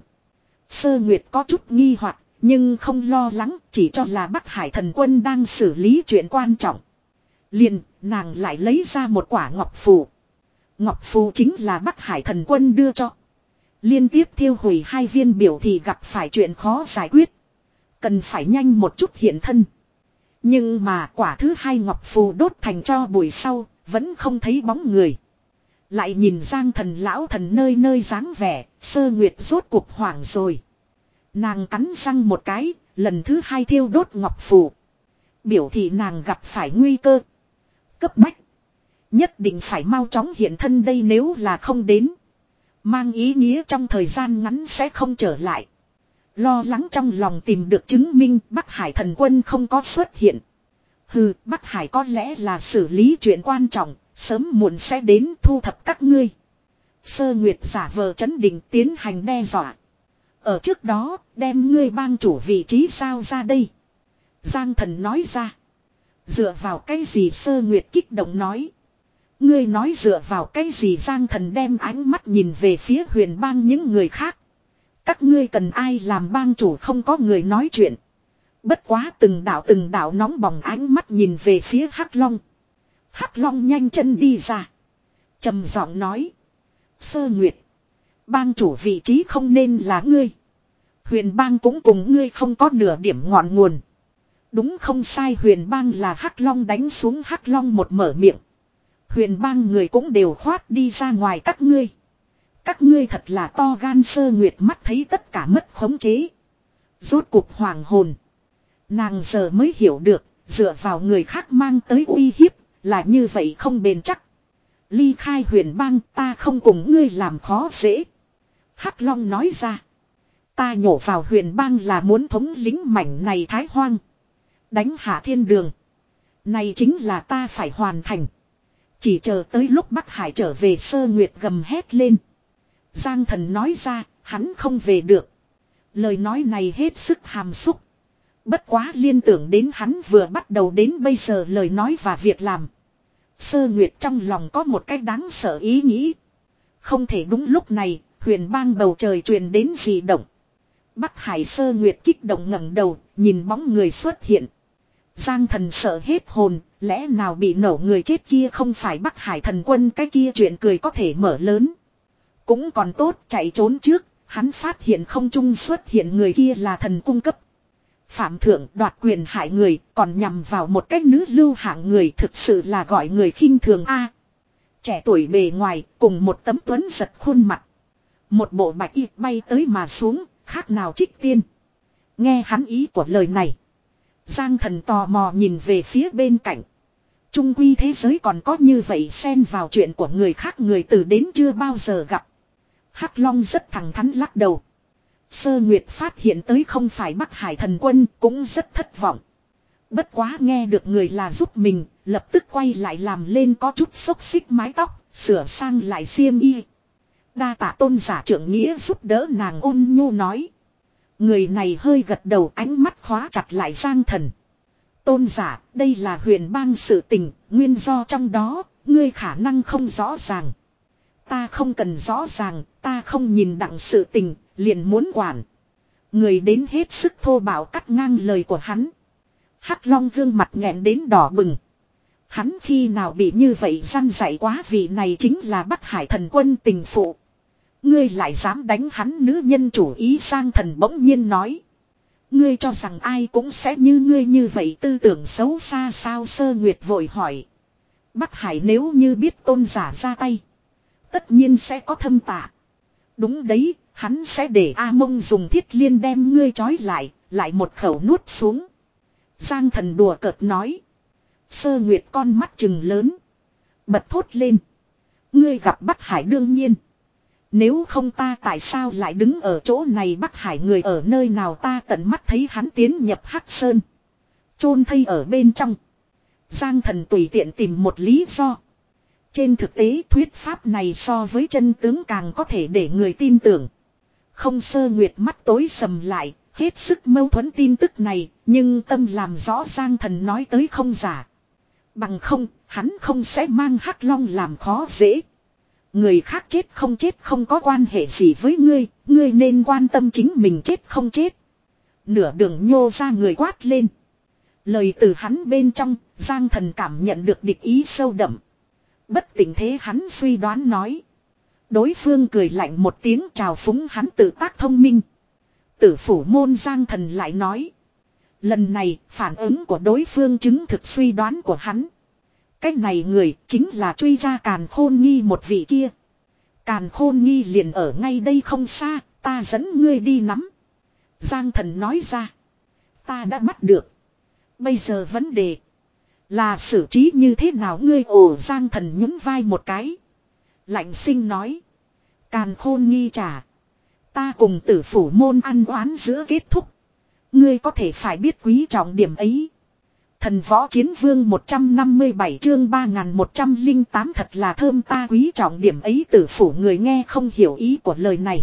Sơ Nguyệt có chút nghi hoặc, nhưng không lo lắng, chỉ cho là Bắc Hải thần quân đang xử lý chuyện quan trọng. Liền, nàng lại lấy ra một quả ngọc phù. Ngọc phù chính là Bắc Hải thần quân đưa cho. Liên tiếp thiêu hủy hai viên biểu thì gặp phải chuyện khó giải quyết. Cần phải nhanh một chút hiện thân. Nhưng mà quả thứ hai ngọc phù đốt thành cho bụi sau, vẫn không thấy bóng người. Lại nhìn Giang Thần lão thần nơi nơi dáng vẻ, Sơ Nguyệt rốt cuộc hoảng rồi. Nàng cắn răng một cái, lần thứ hai thiêu đốt ngọc phù. Biểu thị nàng gặp phải nguy cơ. Cấp bách. Nhất định phải mau chóng hiện thân đây, nếu là không đến. Mang ý nghĩa trong thời gian ngắn sẽ không trở lại. Lo lắng trong lòng tìm được chứng minh Bắc Hải thần quân không có xuất hiện. Hừ, Bắc Hải có lẽ là xử lý chuyện quan trọng, Sớm muộn sẽ đến thu thập các ngươi. Sơ Nguyệt giả vờ trấn định tiến hành đe dọa. Ở trước đó, đem ngươi bang chủ vị trí sao ra đây. Giang Thần nói ra. Dựa vào cái gì Sơ Nguyệt kích động nói. Ngươi nói dựa vào cái gì Giang Thần đem ánh mắt nhìn về phía huyền bang những người khác. Các ngươi cần ai làm bang chủ không có người nói chuyện. Bất quá từng đạo từng đạo nóng bỏng ánh mắt nhìn về phía Hắc Long. Hắc Long nhanh chân đi ra. Trầm giọng nói. Sơ Nguyệt. Bang chủ vị trí không nên là ngươi. Huyền bang cũng cùng ngươi không có nửa điểm ngọn nguồn. Đúng không sai huyền bang là Hắc Long đánh xuống Hắc Long một mở miệng. Huyền bang người cũng đều khoát đi ra ngoài các ngươi. Các ngươi thật là to gan Sơ Nguyệt mắt thấy tất cả mất khống chế. Rốt cục hoàng hồn. Nàng giờ mới hiểu được, dựa vào người khác mang tới uy hiếp, là như vậy không bền chắc. Ly khai huyền bang ta không cùng ngươi làm khó dễ. Hắc Long nói ra. Ta nhổ vào huyền bang là muốn thống lĩnh mảnh này thái hoang. Đánh hạ thiên đường. Này chính là ta phải hoàn thành. Chỉ chờ tới lúc Bắc Hải trở về Sơ Nguyệt gầm hét lên. Giang Thần nói ra, hắn không về được. Lời nói này hết sức hàm xúc. Bất quá liên tưởng đến hắn vừa bắt đầu đến bây giờ lời nói và việc làm. Sơ Nguyệt trong lòng có một cách đáng sợ ý nghĩ. Không thể đúng lúc này, huyền bang bầu trời truyền đến dị động. Bắc Hải Sơ Nguyệt kích động ngẩng đầu, nhìn bóng người xuất hiện. Giang Thần sợ hết hồn, lẽ nào bị nổ người chết kia không phải Bắc Hải thần quân cái kia chuyện cười có thể mở lớn. Cũng còn tốt chạy trốn trước, hắn phát hiện không trung xuất hiện người kia là thần cung cấp. Phạm thượng đoạt quyền hại người còn nhằm vào một cách nữ lưu hạng người thực sự là gọi người khinh thường a. Trẻ tuổi bề ngoài cùng một tấm tuấn giật khuôn mặt. Một bộ bạch y bay tới mà xuống, khác nào trích tiên. Nghe hắn ý của lời này. Giang Thần tò mò nhìn về phía bên cạnh. Trung quy thế giới còn có như vậy xen vào chuyện của người khác người từ đến chưa bao giờ gặp. Hắc Long rất thẳng thắn lắc đầu. Sơ Nguyệt phát hiện tới không phải Bắc Hải thần quân cũng rất thất vọng. Bất quá nghe được người là giúp mình, lập tức quay lại làm lên có chút xốc xích mái tóc, sửa sang lại xiêm y. Đa tạ tôn giả trưởng nghĩa giúp đỡ nàng ôn nhu nói. Người này hơi gật đầu ánh mắt khóa chặt lại Giang Thần. Tôn giả, đây là huyền bang sự tình, nguyên do trong đó, ngươi khả năng không rõ ràng. Ta không cần rõ ràng, ta không nhìn đặng sự tình, liền muốn quản. Người đến hết sức thô bạo cắt ngang lời của hắn. Hắc Long gương mặt nghẹn đến đỏ bừng. Hắn khi nào bị như vậy răn dạy quá vị này chính là Bắc Hải thần quân tình phụ. Ngươi lại dám đánh hắn nữ nhân chủ ý Giang Thần bỗng nhiên nói. Ngươi cho rằng ai cũng sẽ như ngươi như vậy tư tưởng xấu xa sao Sơ Nguyệt vội hỏi. Bắc Hải nếu như biết tôn giả ra tay. Tất nhiên sẽ có thâm tạ. Đúng đấy, hắn sẽ để A Mông dùng thiết liên đem ngươi trói lại, lại một khẩu nuốt xuống. Giang Thần đùa cợt nói. Sơ Nguyệt con mắt trừng lớn. Bật thốt lên. Ngươi gặp Bắc Hải đương nhiên. Nếu không ta tại sao lại đứng ở chỗ này Bắc Hải người ở nơi nào ta tận mắt thấy hắn tiến nhập Hắc Sơn. Chôn thây ở bên trong. Giang Thần tùy tiện tìm một lý do. Trên thực tế thuyết pháp này so với chân tướng càng có thể để người tin tưởng. Không Sơ Nguyệt mắt tối sầm lại, hết sức mâu thuẫn tin tức này, nhưng tâm làm rõ Giang Thần nói tới không giả. Bằng không, hắn không sẽ mang Hắc Long làm khó dễ. Người khác chết không chết không có quan hệ gì với ngươi, ngươi nên quan tâm chính mình chết không chết. Nửa đường nhô ra người quát lên. Lời từ hắn bên trong, Giang Thần cảm nhận được địch ý sâu đậm. Bất tỉnh thế hắn suy đoán nói. Đối phương cười lạnh một tiếng chào phúng hắn tự tác thông minh. Tử phủ môn Giang Thần lại nói. Lần này phản ứng của đối phương chứng thực suy đoán của hắn. Cái này người chính là truy ra Càn Khôn Nghi một vị kia. Càn Khôn Nghi liền ở ngay đây không xa, ta dẫn ngươi đi nắm. Giang Thần nói ra. Ta đã bắt được. Bây giờ vấn đề là xử trí như thế nào ngươi ồ Giang Thần nhún vai một cái. Lạnh sinh nói. Càn Khôn Nghi trả. Ta cùng tử phủ môn ăn oán giữa kết thúc. Ngươi có thể phải biết quý trọng điểm ấy. Thần võ chiến vương một trăm năm mươi bảy chương ba nghìn một trăm lẻ tám thật là thơm ta quý trọng điểm ấy tử phủ người nghe không hiểu ý của lời này.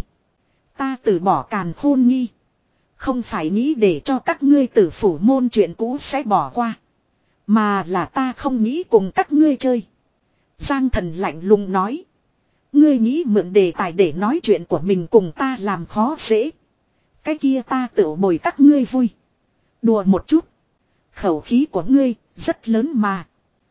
Ta từ bỏ càn khôn nghi. Không phải nghĩ để cho các ngươi tử phủ môn chuyện cũ sẽ bỏ qua. Mà là ta không nghĩ cùng các ngươi chơi. Giang Thần lạnh lùng nói. Ngươi nghĩ mượn đề tài để nói chuyện của mình cùng ta làm khó dễ. Cái kia ta tự bồi các ngươi vui. Đùa một chút. Khẩu khí của ngươi rất lớn mà.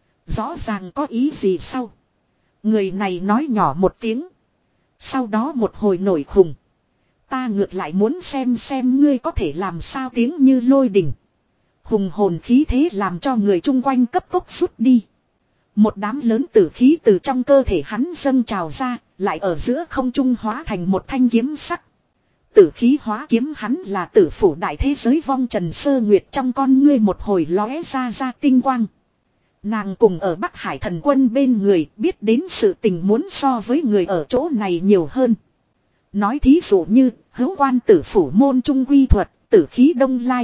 Rõ ràng có ý gì sau. Người này nói nhỏ một tiếng. Sau đó một hồi nổi khùng. Ta ngược lại muốn xem xem ngươi có thể làm sao tiếng như lôi đình. Hùng hồn khí thế làm cho người chung quanh cấp tốc rút đi. Một đám lớn tử khí từ trong cơ thể hắn dâng trào ra, lại ở giữa không trung hóa thành một thanh kiếm sắc. Tử khí hóa kiếm hắn là tử phủ đại thế giới vong trần sơ nguyệt trong con ngươi một hồi lóe ra ra tinh quang. Nàng cùng ở Bắc Hải thần quân bên người biết đến sự tình muốn so với người ở chỗ này nhiều hơn. Nói thí dụ như hữu quan tử phủ môn trung quy thuật, tử khí đông lai.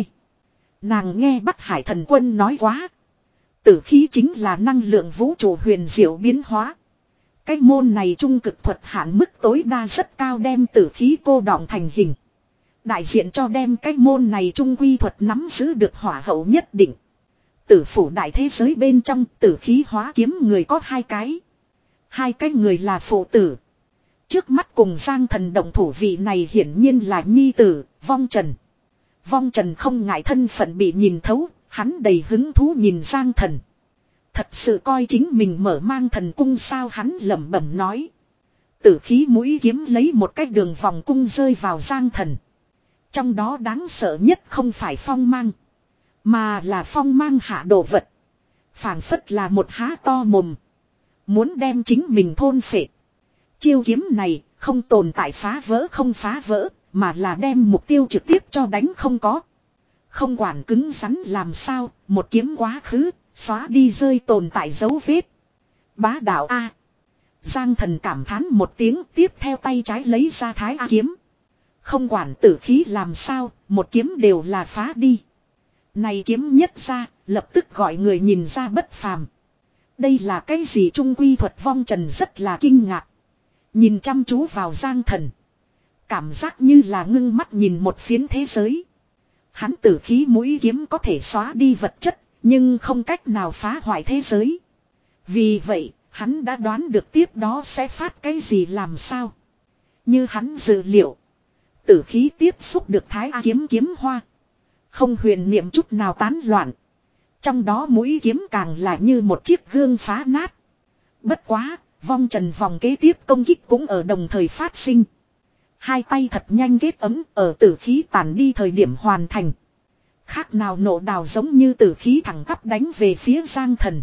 Nàng nghe Bắc Hải thần quân nói quá. Tử khí chính là năng lượng vũ trụ huyền diệu biến hóa. Cái môn này trung cực thuật hạn mức tối đa rất cao đem tử khí cô đọng thành hình. Đại diện cho đem cái môn này trung quy thuật nắm giữ được hỏa hậu nhất định. Tử phủ đại thế giới bên trong tử khí hóa kiếm người có hai cái. Hai cái người là phụ tử. Trước mắt cùng Giang Thần động thủ vị này hiển nhiên là nhi tử, Vong Trần. Vong Trần không ngại thân phận bị nhìn thấu, hắn đầy hứng thú nhìn Giang Thần. Thật sự coi chính mình mở mang thần cung sao hắn lẩm bẩm nói. Tử khí mũi kiếm lấy một cái đường vòng cung rơi vào Giang Thần. Trong đó đáng sợ nhất không phải phong mang. Mà là phong mang hạ đồ vật. Phảng phất là một há to mồm. Muốn đem chính mình thôn phệ. Chiêu kiếm này không tồn tại phá vỡ không phá vỡ. Mà là đem mục tiêu trực tiếp cho đánh không có. Không quản cứng rắn làm sao. Một kiếm quá khứ. Xóa đi rơi tồn tại dấu vết. Bá đạo A. Giang Thần cảm thán một tiếng tiếp theo tay trái lấy ra thái A kiếm. Không quản tử khí làm sao. Một kiếm đều là phá đi. Này kiếm nhất ra. Lập tức gọi người nhìn ra bất phàm. Đây là cái gì trung quy thuật Vong Trần rất là kinh ngạc. Nhìn chăm chú vào Giang Thần. Cảm giác như là ngưng mắt nhìn một phiến thế giới. Hắn tử khí mũi kiếm có thể xóa đi vật chất. Nhưng không cách nào phá hoại thế giới. Vì vậy, hắn đã đoán được tiếp đó sẽ phát cái gì làm sao. Như hắn dự liệu. Tử khí tiếp xúc được thái A kiếm kiếm hoa. Không huyền niệm chút nào tán loạn. Trong đó mũi kiếm càng là như một chiếc gương phá nát. Bất quá, Vong Trần vòng kế tiếp công kích cũng ở đồng thời phát sinh. Hai tay thật nhanh kết ấm ở tử khí tàn đi thời điểm hoàn thành. Khác nào nộ đào giống như tử khí thẳng tắp đánh về phía Giang Thần.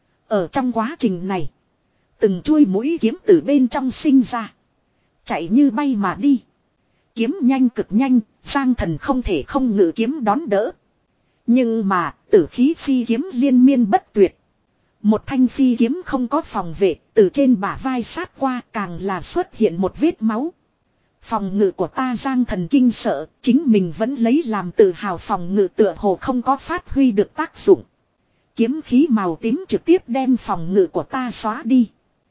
Ở trong quá trình này. Từng chuôi mũi kiếm từ bên trong sinh ra. Chạy như bay mà đi. Kiếm nhanh cực nhanh. Giang Thần không thể không ngự kiếm đón đỡ. Nhưng mà tử khí phi kiếm liên miên bất tuyệt. Một thanh phi kiếm không có phòng vệ. Từ trên bả vai sát qua càng là xuất hiện một vết máu. Phòng ngự của ta Giang Thần kinh sợ, chính mình vẫn lấy làm tự hào phòng ngự tựa hồ không có phát huy được tác dụng. Kiếm khí màu tím trực tiếp đem phòng ngự của ta xóa đi.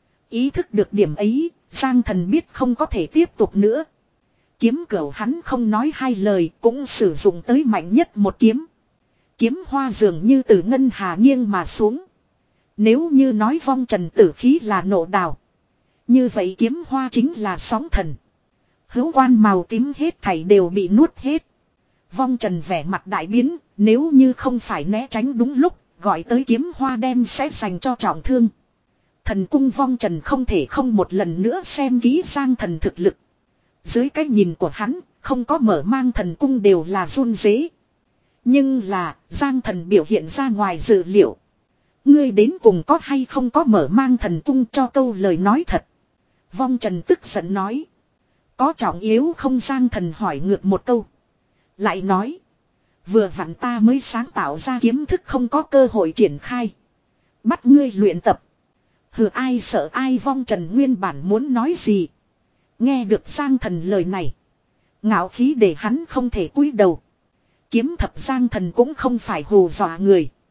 Ý thức được điểm ấy, Giang Thần biết không có thể tiếp tục nữa. Kiếm cửu hắn không nói hai lời cũng sử dụng tới mạnh nhất một kiếm. Kiếm hoa dường như từ ngân hà nghiêng mà xuống. Nếu như nói Vong Trần tử khí là nộ đào. Như vậy kiếm hoa chính là sóng thần. Hữu quan màu tím hết thảy đều bị nuốt hết. Vong Trần vẻ mặt đại biến, nếu như không phải né tránh đúng lúc, gọi tới kiếm hoa đem sẽ dành cho trọng thương. Thần cung Vong Trần không thể không một lần nữa xem kỹ Giang Thần thực lực. Dưới cái nhìn của hắn, không có mở mang thần cung đều là run rế. Nhưng là, Giang Thần biểu hiện ra ngoài dự liệu. Ngươi đến cùng có hay không có mở mang thần cung cho câu lời nói thật. Vong Trần tức giận nói. Có trọng yếu không Giang Thần hỏi ngược một câu. Lại nói. Vừa vặn ta mới sáng tạo ra kiếm thức không có cơ hội triển khai. Bắt ngươi luyện tập. Hừ ai sợ ai Vong Trần nguyên bản muốn nói gì. Nghe được Giang Thần lời này. Ngạo khí để hắn không thể cúi đầu. Kiếm thập Giang Thần cũng không phải hù dọa người.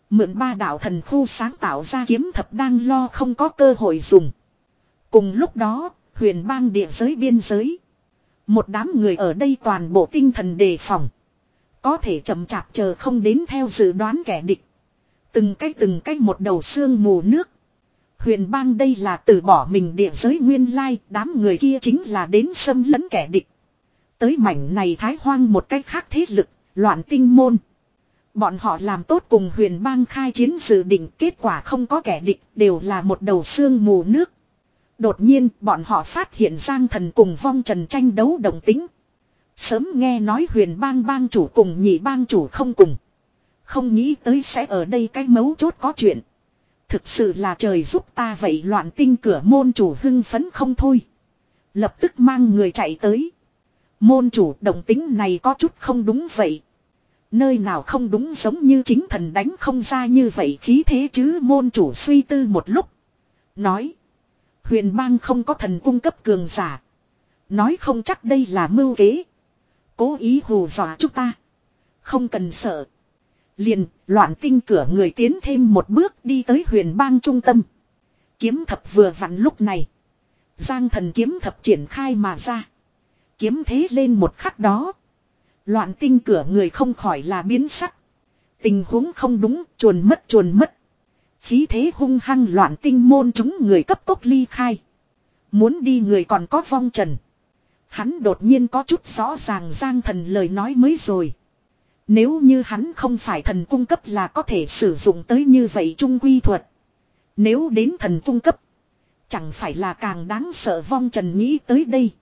Mượn ba đạo thần khu sáng tạo ra kiếm thập đang lo không có cơ hội dùng. Cùng lúc đó, huyền bang địa giới biên giới. Một đám người ở đây toàn bộ tinh thần đề phòng. Có thể chậm chạp chờ không đến theo dự đoán kẻ địch. Từng cái từng cái một đầu xương mù nước. Huyền bang đây là từ bỏ mình địa giới nguyên lai, đám người kia chính là đến xâm lấn kẻ địch. Tới mảnh này thái hoang một cách khác thế lực, loạn tinh môn. Bọn họ làm tốt cùng huyền bang khai chiến dự định, kết quả không có kẻ địch, đều là một đầu xương mù nước. Đột nhiên, bọn họ phát hiện Giang Thần cùng Vong Trần tranh đấu động tính. Sớm nghe nói huyền bang bang chủ cùng nhị bang chủ không cùng. Không nghĩ tới sẽ ở đây cái mấu chốt có chuyện. Thực sự là trời giúp ta vậy, loạn tinh cửa môn chủ hưng phấn không thôi. Lập tức mang người chạy tới. Môn chủ, động tính này có chút không đúng vậy. Nơi nào không đúng, giống như chính thần đánh không ra như vậy khí thế chứ. Môn chủ suy tư một lúc. Nói. Huyền bang không có thần cung cấp cường giả. Nói không chắc đây là mưu kế. Cố ý hù dọa chúng ta. Không cần sợ. Liền, loạn tinh cửa người tiến thêm một bước đi tới huyền bang trung tâm. Kiếm thập vừa vặn lúc này. Giang Thần kiếm thập triển khai mà ra. Kiếm thế lên một khắc đó. Loạn tinh cửa người không khỏi là biến sắc. Tình huống không đúng, chuồn mất chuồn mất. Khí thế hung hăng, loạn tinh môn chúng người cấp tốc ly khai. Muốn đi người còn có Vong Trần. Hắn đột nhiên có chút rõ ràng Giang Thần lời nói mới rồi. Nếu như hắn không phải thần cung cấp là có thể sử dụng tới như vậy trung quy thuật. Nếu đến thần cung cấp, chẳng phải là càng đáng sợ. Vong Trần nghĩ tới đây.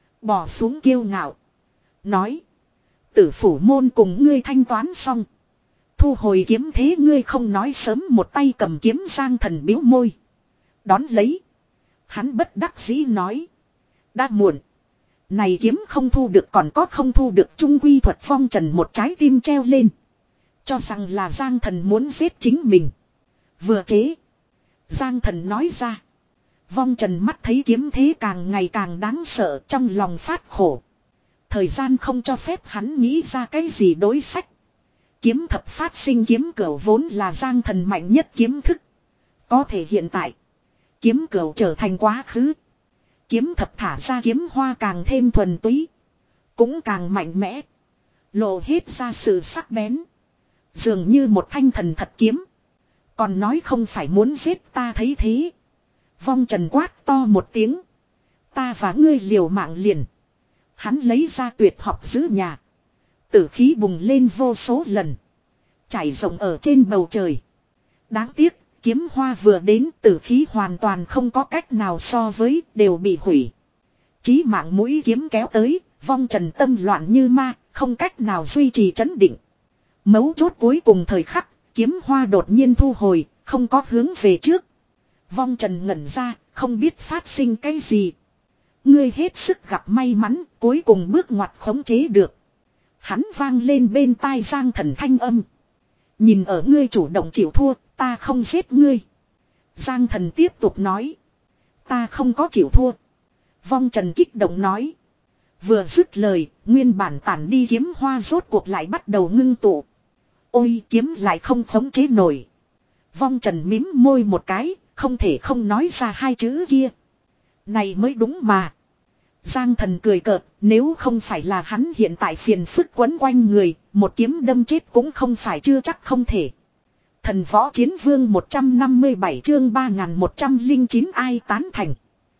Bỏ xuống kiêu ngạo. Nói. Tử phủ môn cùng ngươi thanh toán xong. Thu hồi kiếm thế, ngươi không nói sớm một tay cầm kiếm. Giang Thần biếu môi. Đón lấy. Hắn bất đắc dĩ nói. Đã muộn. Này kiếm không thu được còn có không thu được trung quy thuật. Vong Trần một trái tim treo lên. Cho rằng là Giang Thần muốn giết chính mình. Vừa chế. Giang Thần nói ra. Vong Trần mắt thấy kiếm thế càng ngày càng đáng sợ, trong lòng phát khổ. Thời gian không cho phép hắn nghĩ ra cái gì đối sách. Kiếm thập phát sinh kiếm cửu vốn là Giang Thần mạnh nhất kiếm thức. Có thể hiện tại. Kiếm cửu trở thành quá khứ. Kiếm thập thả ra kiếm hoa càng thêm thuần túy. Cũng càng mạnh mẽ. Lộ hết ra sự sắc bén. Dường như một thanh thần thật kiếm. Còn nói không phải muốn giết ta thấy thế. Vong Trần quát to một tiếng. Ta và ngươi liều mạng liền. Hắn lấy ra tuyệt học giữ nhà. Tử khí bùng lên vô số lần. Trải rộng ở trên bầu trời. Đáng tiếc, kiếm hoa vừa đến, tử khí hoàn toàn không có cách nào so với, đều bị hủy. Chí mạng mũi kiếm kéo tới, Vong Trần tâm loạn như ma, không cách nào duy trì trấn định. Mấu chốt cuối cùng thời khắc, kiếm hoa đột nhiên thu hồi, không có hướng về trước. Vong Trần ngẩn ra, không biết phát sinh cái gì. Ngươi hết sức gặp may mắn, cuối cùng bước ngoặt khống chế được. Hắn vang lên bên tai Giang Thần thanh âm. Nhìn ở ngươi chủ động chịu thua, ta không giết ngươi. Giang Thần tiếp tục nói. Ta không có chịu thua. Vong Trần kích động nói. Vừa dứt lời, nguyên bản tản đi kiếm hoa rốt cuộc lại bắt đầu ngưng tụ. Ôi, kiếm lại không khống chế nổi. Vong Trần mím môi một cái, không thể không nói ra hai chữ kia. Này mới đúng mà. Giang Thần cười cợt, nếu không phải là hắn hiện tại phiền phức quấn quanh người, một kiếm đâm chết cũng không phải chưa chắc không thể. Thần võ chiến vương một trăm năm mươi bảy chương ba nghìn một trăm lẻ chín ai tán thành.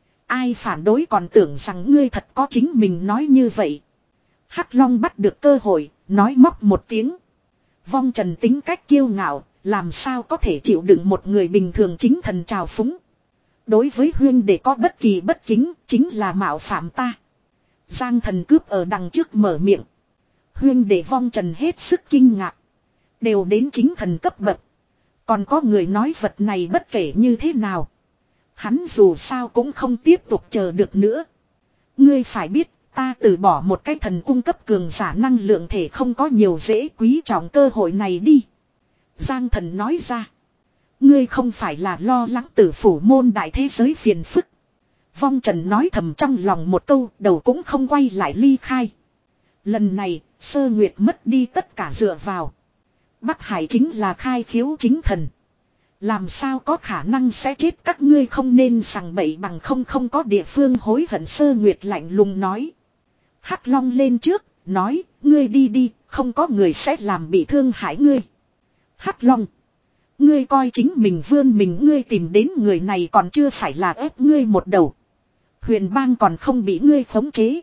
Ai phản đối còn tưởng rằng ngươi thật có chính mình nói như vậy. Hắc Long bắt được cơ hội, nói móc một tiếng. Vong Trần tính cách kiêu ngạo, làm sao có thể chịu đựng một người bình thường chính thần trào phúng. Đối với huyên để có bất kỳ bất kính, chính là mạo phạm ta. Giang Thần cướp ở đằng trước mở miệng. Huyên để Vong Trần hết sức kinh ngạc. Đều đến chính thần cấp bậc. Còn có người nói vật này bất kể như thế nào. Hắn dù sao cũng không tiếp tục chờ được nữa. Ngươi phải biết, ta từ bỏ một cái thần cung cấp cường giả năng lượng thể không có nhiều dễ, quý trọng cơ hội này đi. Giang Thần nói ra. Ngươi không phải là lo lắng tử phủ môn đại thế giới phiền phức. Vong Trần nói thầm trong lòng một câu, đầu cũng không quay lại ly khai. Lần này, Sơ Nguyệt mất đi tất cả dựa vào. Bắc Hải chính là khai khiếu chính thần. Làm sao có khả năng sẽ chết, các ngươi không nên sằng bậy bằng không không có địa phương hối hận. Sơ Nguyệt lạnh lùng nói. Hắc Long lên trước, nói, ngươi đi đi, không có người sẽ làm bị thương hại ngươi. Hắc Long. Ngươi coi chính mình vươn mình, ngươi tìm đến người này còn chưa phải là ép ngươi một đầu. Huyền bang còn không bị ngươi khống chế.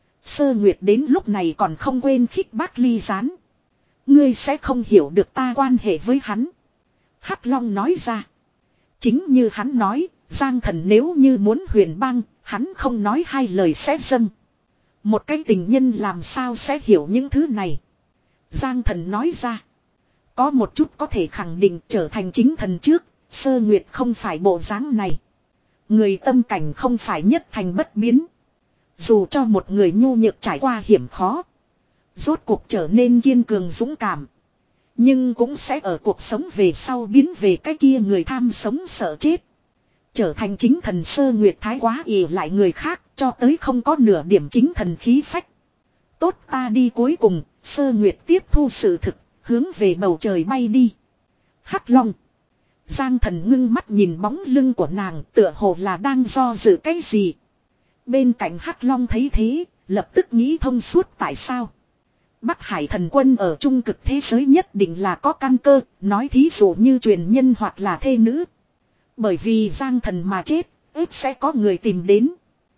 Sơ Nguyệt đến lúc này còn không quên khích bác Ly Gián. Ngươi sẽ không hiểu được ta quan hệ với hắn. Hắc Long nói ra. Chính như hắn nói, Giang Thần nếu như muốn huyền bang, hắn không nói hai lời sẽ dâng. Một cái tình nhân làm sao sẽ hiểu những thứ này. Giang Thần nói ra. Có một chút có thể khẳng định trở thành chính thần trước, Sơ Nguyệt không phải bộ dáng này. Người tâm cảnh không phải nhất thành bất biến. Dù cho một người nhu nhược trải qua hiểm khó, rốt cuộc trở nên kiên cường dũng cảm, nhưng cũng sẽ ở cuộc sống về sau biến về cái kia người tham sống sợ chết. Trở thành chính thần Sơ Nguyệt thái quá ỷ lại người khác, cho tới không có nửa điểm chính thần khí phách. Tốt, ta đi. Cuối cùng, Sơ Nguyệt tiếp thu sự thực, hướng về bầu trời bay đi. Hắc Long. Giang Thần ngưng mắt nhìn bóng lưng của nàng, tựa hồ là đang do dự cái gì. Bên cạnh Hắc Long thấy thế, lập tức nghĩ thông suốt tại sao. Bắc Hải thần quân ở trung cực thế giới nhất định là có căn cơ, nói thí dụ như truyền nhân hoặc là thê nữ. Bởi vì Giang Thần mà chết, ít sẽ có người tìm đến.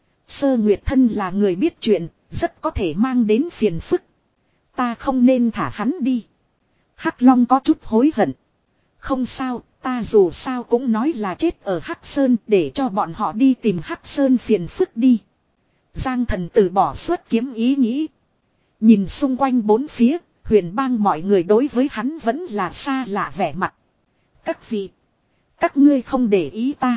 Sơ Nguyệt thân là người biết chuyện, rất có thể mang đến phiền phức. Ta không nên thả hắn đi. Hắc Long có chút hối hận. Không sao, ta dù sao cũng nói là chết ở Hắc Sơn, để cho bọn họ đi tìm Hắc Sơn phiền phức đi. Giang Thần từ bỏ suốt kiếm ý nghĩ. Nhìn xung quanh bốn phía, huyền bang mọi người đối với hắn vẫn là xa lạ vẻ mặt. Các vị, các ngươi không để ý ta.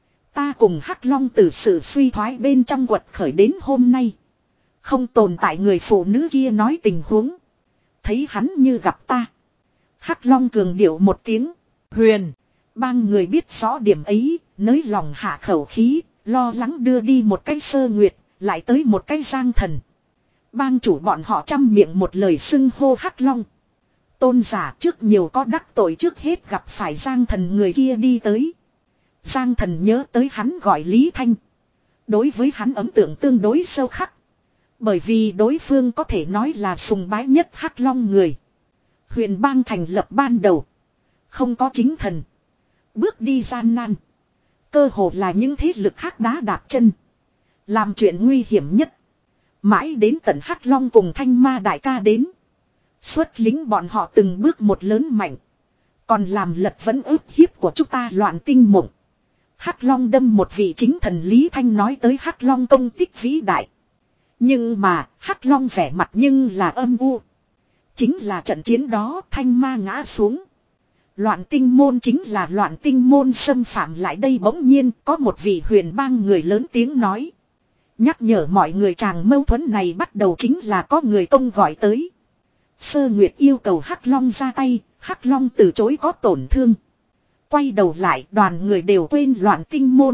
Ta cùng Hắc Long từ sự suy thoái bên trong quật khởi đến hôm nay. Không tồn tại người phụ nữ kia nói tình huống. Thấy hắn như gặp ta. Hắc Long cường điệu một tiếng. Huyền. Bang người biết rõ điểm ấy, nới lòng hạ khẩu khí, lo lắng đưa đi một cái Sơ Nguyệt, lại tới một cái Giang Thần. Bang chủ bọn họ trăm miệng một lời xưng hô Hắc Long. Tôn giả trước nhiều có đắc tội, trước hết gặp phải Giang Thần người kia đi tới. Giang Thần nhớ tới hắn gọi Lý Thanh. Đối với hắn ấn tượng tương đối sâu khắc. Bởi vì đối phương có thể nói là sùng bái nhất Hắc Long người. Huyền bang thành lập ban đầu, không có chính thần, bước đi gian nan, cơ hồ là những thế lực khác đá đạp chân, làm chuyện nguy hiểm nhất. Mãi đến tận Hắc Long cùng Thanh Ma đại ca đến, xuất lính bọn họ từng bước một lớn mạnh, còn làm lật vấn ức hiếp của chúng ta loạn tinh mộng. Hắc Long đâm một vị chính thần. Lý Thanh nói tới Hắc Long công tích vĩ đại, nhưng mà Hắc Long vẻ mặt nhưng là âm u. Chính là trận chiến đó Thanh Ma ngã xuống, loạn tinh môn chính là loạn tinh môn xâm phạm lại đây. Bỗng nhiên có một vị huyền bang người lớn tiếng nói, nhắc nhở mọi người chàng mâu thuẫn này bắt đầu chính là có người công gọi tới. Sơ Nguyệt yêu cầu Hắc Long ra tay, Hắc Long từ chối có tổn thương. Quay đầu lại đoàn người đều quên loạn tinh môn.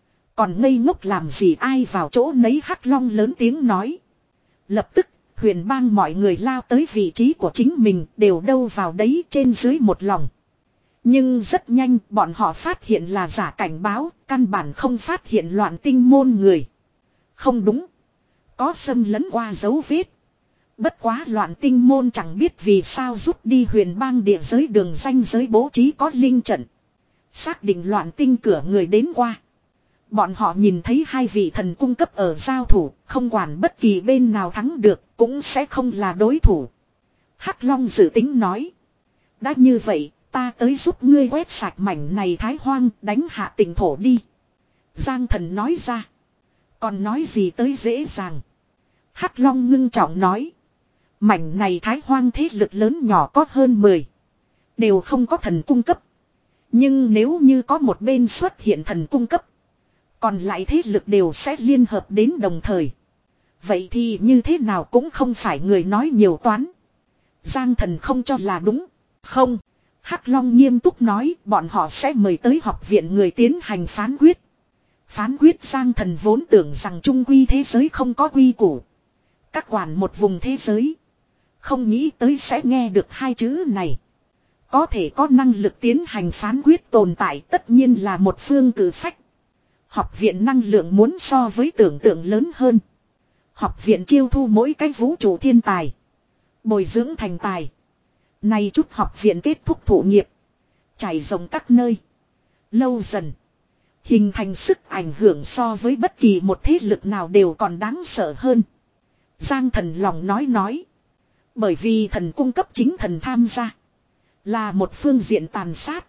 Còn ngây ngốc làm gì ai vào chỗ nấy. Hắc Long lớn tiếng nói. Lập tức huyền bang mọi người lao tới vị trí của chính mình, đều đâu vào đấy, trên dưới một lòng. Nhưng rất nhanh bọn họ phát hiện là giả cảnh báo, căn bản không phát hiện loạn tinh môn người. Không đúng, có xâm lấn qua dấu vết. Bất quá loạn tinh môn chẳng biết vì sao rút đi huyền bang địa giới đường ranh giới bố trí có linh trận. Xác định loạn tinh cửa người đến qua. Bọn họ nhìn thấy hai vị thần cung cấp ở giao thủ, không quản bất kỳ bên nào thắng được, cũng sẽ không là đối thủ. Hắc Long dự tính nói. Đã như vậy, ta tới giúp ngươi quét sạch mảnh này thái hoang, đánh hạ tỉnh thổ đi. Giang Thần nói ra. Còn nói gì tới dễ dàng. Hắc Long ngưng trọng nói. Mảnh này thái hoang thế lực lớn nhỏ có hơn mười. Đều không có thần cung cấp. Nhưng nếu như có một bên xuất hiện thần cung cấp, còn lại thế lực đều sẽ liên hợp đến đồng thời. Vậy thì như thế nào cũng không phải người nói nhiều toán. Giang Thần không cho là đúng. Không. Hắc Long nghiêm túc nói, bọn họ sẽ mời tới học viện người tiến hành phán quyết. Phán quyết. Giang Thần vốn tưởng rằng trung quy thế giới không có quy củ. Các quản một vùng thế giới. Không nghĩ tới sẽ nghe được hai chữ này. Có thể có năng lực tiến hành phán quyết tồn tại tất nhiên là một phương cử phách. Học viện năng lượng muốn so với tưởng tượng lớn hơn. Học viện chiêu thu mỗi cái vũ trụ thiên tài. Bồi dưỡng thành tài. Nay chút học viện kết thúc thụ nghiệp. Trải rộng các nơi. Lâu dần. Hình thành sức ảnh hưởng so với bất kỳ một thế lực nào đều còn đáng sợ hơn. Giang Thần lòng nói nói. Bởi vì thần cung cấp chính thần tham gia. Là một phương diện tàn sát.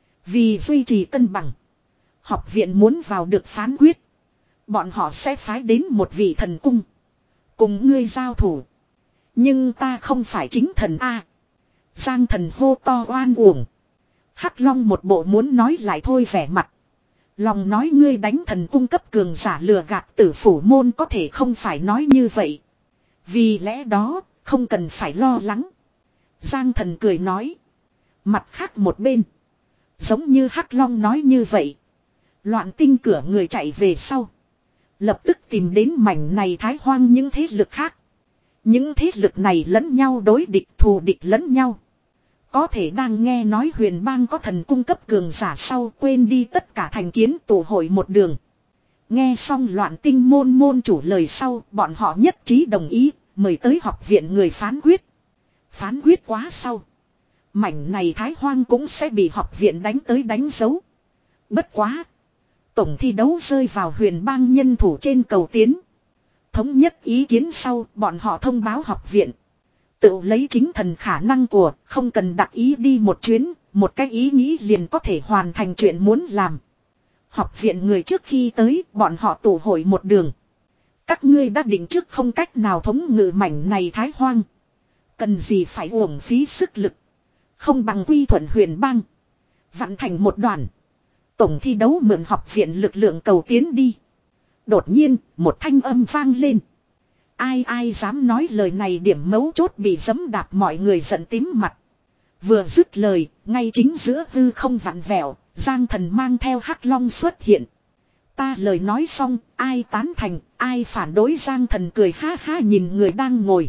Vì duy trì cân bằng. Học viện muốn vào được phán quyết. Bọn họ sẽ phái đến một vị thần cung. Cùng ngươi giao thủ. Nhưng ta không phải chính thần A. Giang Thần hô to oan uổng. Hắc Long một bộ muốn nói lại thôi vẻ mặt. Lòng nói ngươi đánh thần cung cấp cường giả lừa gạt tử phủ môn có thể không phải nói như vậy. Vì lẽ đó, không cần phải lo lắng. Giang Thần cười nói. Mặt khác một bên. Giống như Hắc Long nói như vậy. Loạn tinh cửa người chạy về sau. Lập tức tìm đến mảnh này thái hoang những thế lực khác. Những thế lực này lẫn nhau đối địch thù địch lẫn nhau. Có thể đang nghe nói huyền bang có thần cung cấp cường giả sau quên đi tất cả thành kiến tụ hội một đường. Nghe xong loạn tinh môn môn chủ lời sau bọn họ nhất trí đồng ý mời tới học viện người phán quyết. Phán quyết quá sau. Mảnh này thái hoang cũng sẽ bị học viện đánh tới đánh dấu. Bất quá. Tổng thi đấu rơi vào huyền bang nhân thủ trên cầu tiến. Thống nhất ý kiến sau bọn họ thông báo học viện. Tự lấy chính thần khả năng của không cần đặc ý đi một chuyến. Một cái ý nghĩ liền có thể hoàn thành chuyện muốn làm. Học viện người trước khi tới bọn họ tụ hội một đường. Các ngươi đã định trước không cách nào thống ngự mảnh này thái hoang. Cần gì phải uổng phí sức lực. Không bằng quy thuận huyền bang. Vặn thành một đoàn. Tổng thi đấu mượn học viện lực lượng cầu tiến đi. Đột nhiên, một thanh âm vang lên. Ai ai dám nói lời này điểm mấu chốt bị giẫm đạp mọi người giận tím mặt. Vừa dứt lời, ngay chính giữa hư không vặn vẹo, Giang Thần mang theo Hắc Long xuất hiện. Ta lời nói xong, ai tán thành, ai phản đối Giang Thần cười ha ha nhìn người đang ngồi.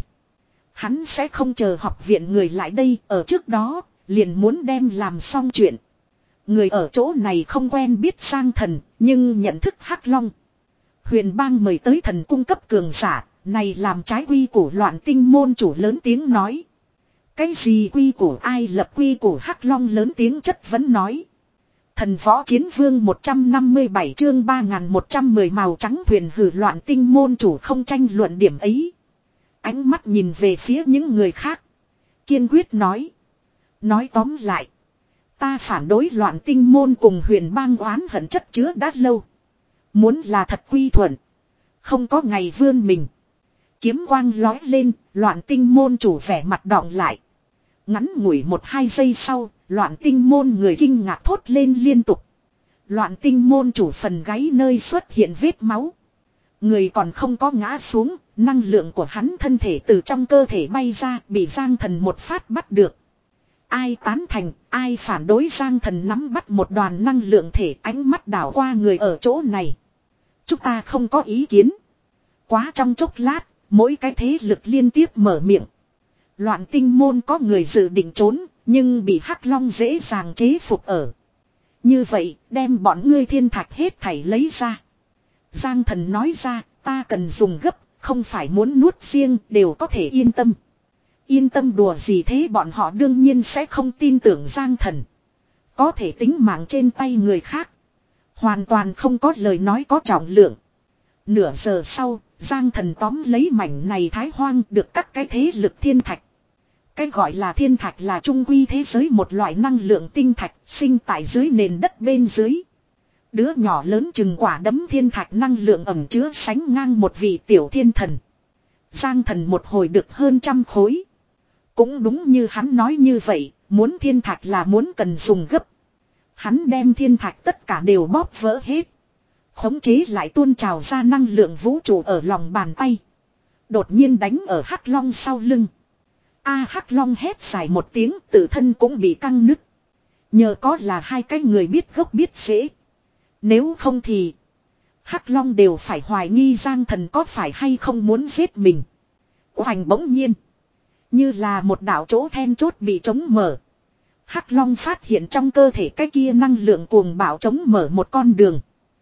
Hắn sẽ không chờ học viện người lại đây, ở trước đó, liền muốn đem làm xong chuyện. Người ở chỗ này không quen biết Giang Thần, nhưng nhận thức Hắc Long. Huyền bang mời tới thần cung cấp cường giả, này làm trái quy củ loạn tinh môn chủ lớn tiếng nói. Cái gì quy củ ai lập quy củ Hắc Long lớn tiếng chất vấn nói. Thần võ chiến vương một trăm năm mươi bảy chương ba nghìn một trăm mười màu trắng thuyền hử loạn tinh môn chủ không tranh luận điểm ấy. Ánh mắt nhìn về phía những người khác. Kiên quyết nói. Nói tóm lại. Ta phản đối loạn tinh môn cùng huyền bang oán hận chất chứa đã lâu. Muốn là thật quy thuận. Không có ngày vươn mình. Kiếm quang lói lên, loạn tinh môn chủ vẻ mặt đọng lại. Ngắn ngủi một hai giây sau, loạn tinh môn người kinh ngạc thốt lên liên tục. Loạn tinh môn chủ phần gáy nơi xuất hiện vết máu. Người còn không có ngã xuống, năng lượng của hắn thân thể từ trong cơ thể bay ra, bị Giang Thần một phát bắt được. Ai tán thành, ai phản đối Giang Thần nắm bắt một đoàn năng lượng thể ánh mắt đảo qua người ở chỗ này. Chúng ta không có ý kiến. Quá trong chốc lát, mỗi cái thế lực liên tiếp mở miệng. Loạn tinh môn có người dự định trốn, nhưng bị Hắc Long dễ dàng chế phục ở. Như vậy, đem bọn ngươi thiên thạch hết thảy lấy ra. Giang Thần nói ra, ta cần dùng gấp, không phải muốn nuốt riêng, đều có thể yên tâm. Yên tâm đùa gì thế bọn họ đương nhiên sẽ không tin tưởng Giang Thần. Có thể tính mạng trên tay người khác. Hoàn toàn không có lời nói có trọng lượng. Nửa giờ sau, Giang Thần tóm lấy mảnh này thái hoang được các cái thế lực thiên thạch. Cái gọi là thiên thạch là trung quy thế giới một loại năng lượng tinh thạch sinh tại dưới nền đất bên dưới. Đứa nhỏ lớn chừng quả đấm thiên thạch năng lượng ẩm chứa sánh ngang một vị tiểu thiên thần. Giang Thần một hồi được hơn trăm khối. Cũng đúng như hắn nói như vậy, muốn thiên thạch là muốn cần dùng gấp. Hắn đem thiên thạch tất cả đều bóp vỡ hết. Khống chế lại tuôn trào ra năng lượng vũ trụ ở lòng bàn tay. Đột nhiên đánh ở Hắc Long sau lưng. A Hắc Long hét dài một tiếng, tự thân cũng bị căng nứt. Nhờ có là hai cái người biết gốc biết rễ. Nếu không thì Hắc Long đều phải hoài nghi Giang Thần có phải hay không muốn giết mình. Hoành bỗng nhiên, như là một đạo chỗ then chốt bị trống mở. Hắc Long phát hiện trong cơ thể cái kia năng lượng cuồng bạo chống mở một con đường.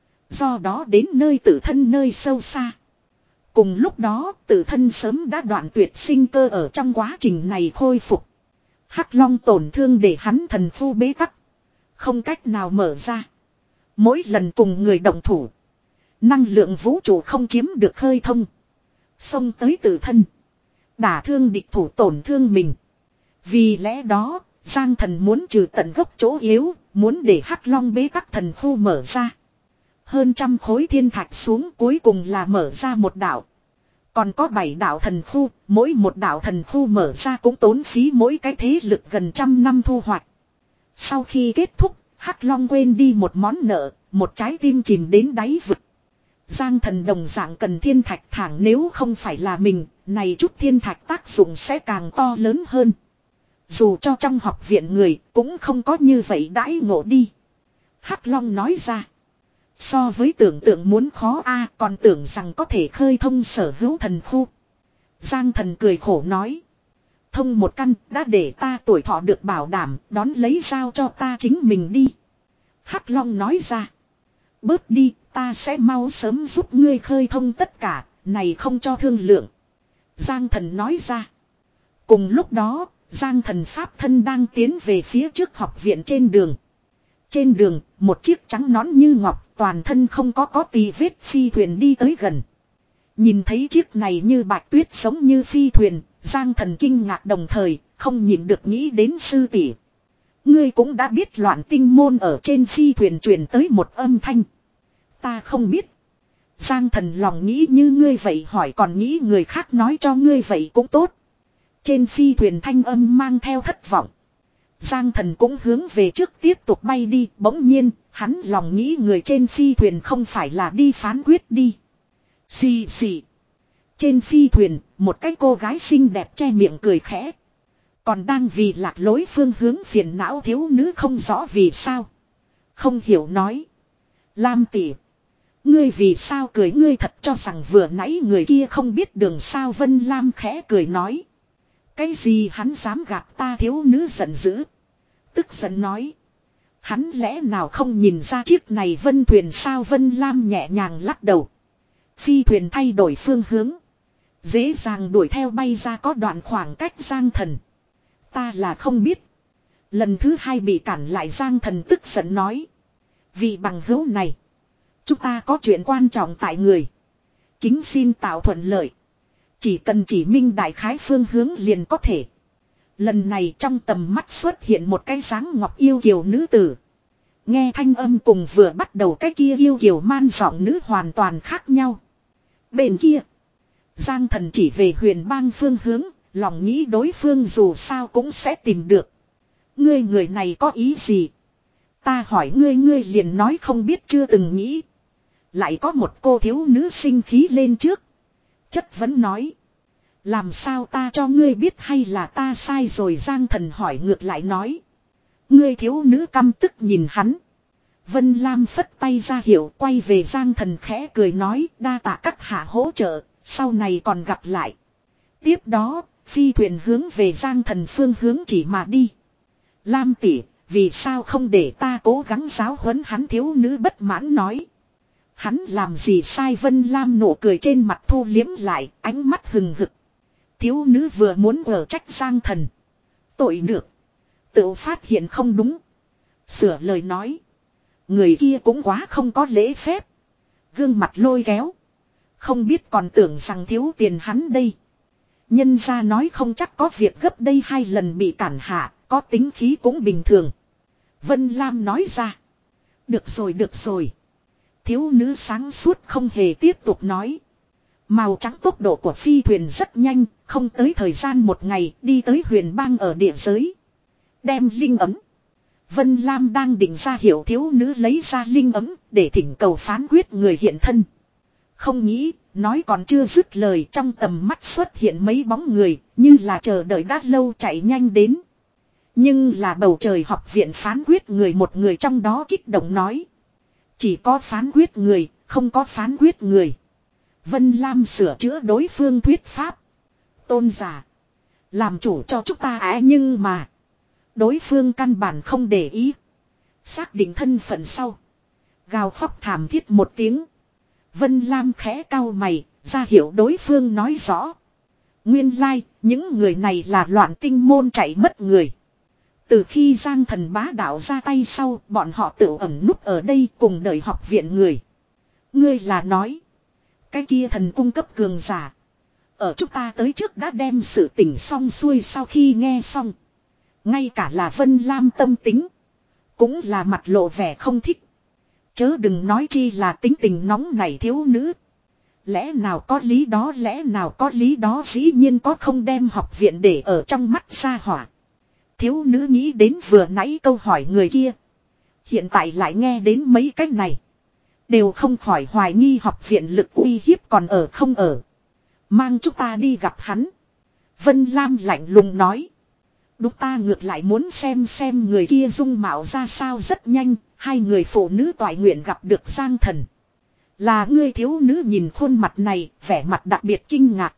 Do đó đến nơi tự thân nơi sâu xa. Cùng lúc đó tự thân sớm đã đoạn tuyệt sinh cơ ở trong quá trình này khôi phục. Hắc Long tổn thương để hắn thần phu bế tắc. Không cách nào mở ra. Mỗi lần cùng người động thủ. Năng lượng vũ trụ không chiếm được khơi thông. Xông tới tự thân. Đả thương địch thủ tổn thương mình. Vì lẽ đó, Giang Thần muốn trừ tận gốc chỗ yếu, muốn để Hắc Long bế tắc thần khu mở ra. Hơn trăm khối thiên thạch xuống cuối cùng là mở ra một đảo. Còn có bảy đảo thần khu, mỗi một đảo thần khu mở ra cũng tốn phí mỗi cái thế lực gần trăm năm thu hoạch. Sau khi kết thúc, Hắc Long quên đi một món nợ, một trái tim chìm đến đáy vực. Giang Thần đồng dạng cần thiên thạch thẳng, nếu không phải là mình, này chút thiên thạch tác dụng sẽ càng to lớn hơn. Dù cho trong học viện người cũng không có như vậy đãi ngộ đi. Hắc Long nói ra. So với tưởng tượng muốn khó a, còn tưởng rằng có thể khơi thông sở hữu thần khu. Giang Thần cười khổ nói. Thông một căn đã để ta tuổi thọ được bảo đảm, đón lấy giao cho ta chính mình đi. Hắc Long nói ra. Bớt đi, ta sẽ mau sớm giúp ngươi khơi thông tất cả, này không cho thương lượng. Giang Thần nói ra. Cùng lúc đó, Giang Thần pháp thân đang tiến về phía trước học viện trên đường. Trên đường, một chiếc trắng nõn như ngọc, toàn thân không có có tì vết phi thuyền đi tới gần. Nhìn thấy chiếc này như bạch tuyết giống như phi thuyền, Giang Thần kinh ngạc đồng thời, không nhìn được nghĩ đến sư tỷ. Ngươi cũng đã biết Loạn Tinh môn ở trên phi thuyền truyền tới một âm thanh. Ta không biết. Giang Thần lòng nghĩ như ngươi vậy hỏi còn nghĩ người khác nói cho ngươi vậy cũng tốt. Trên phi thuyền thanh âm mang theo thất vọng. Giang Thần cũng hướng về trước tiếp tục bay đi, bỗng nhiên, hắn lòng nghĩ người trên phi thuyền không phải là đi phán quyết đi. Xì xì. Trên phi thuyền, một cái cô gái xinh đẹp che miệng cười khẽ. Còn đang vì lạc lối phương hướng phiền não thiếu nữ không rõ vì sao. Không hiểu nói. Lam tỷ. Ngươi vì sao cười, ngươi thật cho rằng vừa nãy người kia không biết đường sao? Vân Lam khẽ cười nói. Cái gì hắn dám gạt ta? Thiếu nữ giận dữ. Tức giận nói. Hắn lẽ nào không nhìn ra chiếc này vân thuyền sao? Vân Lam nhẹ nhàng lắc đầu. Phi thuyền thay đổi phương hướng. Dễ dàng đuổi theo bay ra có đoạn khoảng cách. Giang Thần. Ta là không biết. Lần thứ hai bị cản lại. Giang Thần tức giận nói. Vì bằng hữu này. Chúng ta có chuyện quan trọng tại người. Kính xin tạo thuận lợi. Chỉ cần chỉ minh đại khái phương hướng liền có thể. Lần này trong tầm mắt xuất hiện một cái dáng ngọc yêu kiều nữ tử. Nghe thanh âm cùng vừa bắt đầu cái kia yêu kiều man giọng nữ hoàn toàn khác nhau. Bên kia. Giang Thần chỉ về huyền bang phương hướng. Lòng nghĩ đối phương dù sao cũng sẽ tìm được. Ngươi người này có ý gì? Ta hỏi ngươi ngươi liền nói không biết chưa từng nghĩ. Lại có một cô thiếu nữ sinh khí lên trước. Chất vấn nói. Làm sao ta cho ngươi biết hay là ta sai rồi? Giang Thần hỏi ngược lại nói. Ngươi thiếu nữ căm tức nhìn hắn. Vân Lam phất tay ra hiệu quay về Giang Thần khẽ cười nói đa tạ các hạ hỗ trợ, sau này còn gặp lại. Tiếp đó, phi thuyền hướng về Giang Thần phương hướng chỉ mà đi. Lam tỷ, vì sao không để ta cố gắng giáo huấn hắn? Thiếu nữ bất mãn nói. Hắn làm gì sai? Vân Lam nụ cười trên mặt thu liếm lại, ánh mắt hừng hực. Thiếu nữ vừa muốn ở trách Giang Thần. Tội được. Tự phát hiện không đúng. Sửa lời nói. Người kia cũng quá không có lễ phép. Gương mặt lôi kéo. Không biết còn tưởng rằng thiếu tiền hắn đây. Nhân ra nói không chắc có việc gấp đây, hai lần bị cản hạ, có tính khí cũng bình thường. Vân Lam nói ra. Được rồi được rồi. Thiếu nữ sáng suốt không hề tiếp tục nói. Màu trắng tốc độ của phi thuyền rất nhanh, không tới thời gian một ngày đi tới huyền bang ở địa giới. Đem linh ấm. Vân Lam đang định ra hiệu thiếu nữ lấy ra linh ấm để thỉnh cầu phán quyết người hiện thân. Không nghĩ, nói còn chưa dứt lời, trong tầm mắt xuất hiện mấy bóng người, như là chờ đợi đã lâu chạy nhanh đến. Nhưng là bầu trời học viện phán quyết người, một người trong đó kích động nói. Chỉ có phán quyết người, không có phán quyết người. Vân Lam sửa chữa đối phương thuyết pháp. Tôn giả. Làm chủ cho chúng ta á, nhưng mà. Đối phương căn bản không để ý. Xác định thân phận sau. Gào khóc thảm thiết một tiếng. Vân Lam khẽ cau mày, ra hiệu đối phương nói rõ. Nguyên lai, like, những người này là loạn tinh môn chạy mất người. Từ khi Giang Thần bá đạo ra tay sau, bọn họ tự ẩn núp ở đây cùng đợi học viện người. Ngươi là nói. Cái kia thần cung cấp cường giả. Ở chúng ta tới trước đã đem sự tình xong xuôi sau khi nghe xong. Ngay cả là Vân Lam tâm tính. Cũng là mặt lộ vẻ không thích. Chớ đừng nói chi là tính tình nóng này thiếu nữ. Lẽ nào có lý đó, lẽ nào có lý đó, dĩ nhiên có không đem học viện để ở trong mắt ra hỏa. Thiếu nữ nghĩ đến vừa nãy câu hỏi người kia. Hiện tại lại nghe đến mấy cách này. Đều không khỏi hoài nghi học viện lực uy hiếp còn ở không ở. Mang chúng ta đi gặp hắn. Vân Lam lạnh lùng nói. Đúng, ta ngược lại muốn xem xem người kia dung mạo ra sao. Rất nhanh, hai người phụ nữ toại nguyện gặp được Giang Thần. Là ngươi? Thiếu nữ nhìn khuôn mặt này, vẻ mặt đặc biệt kinh ngạc.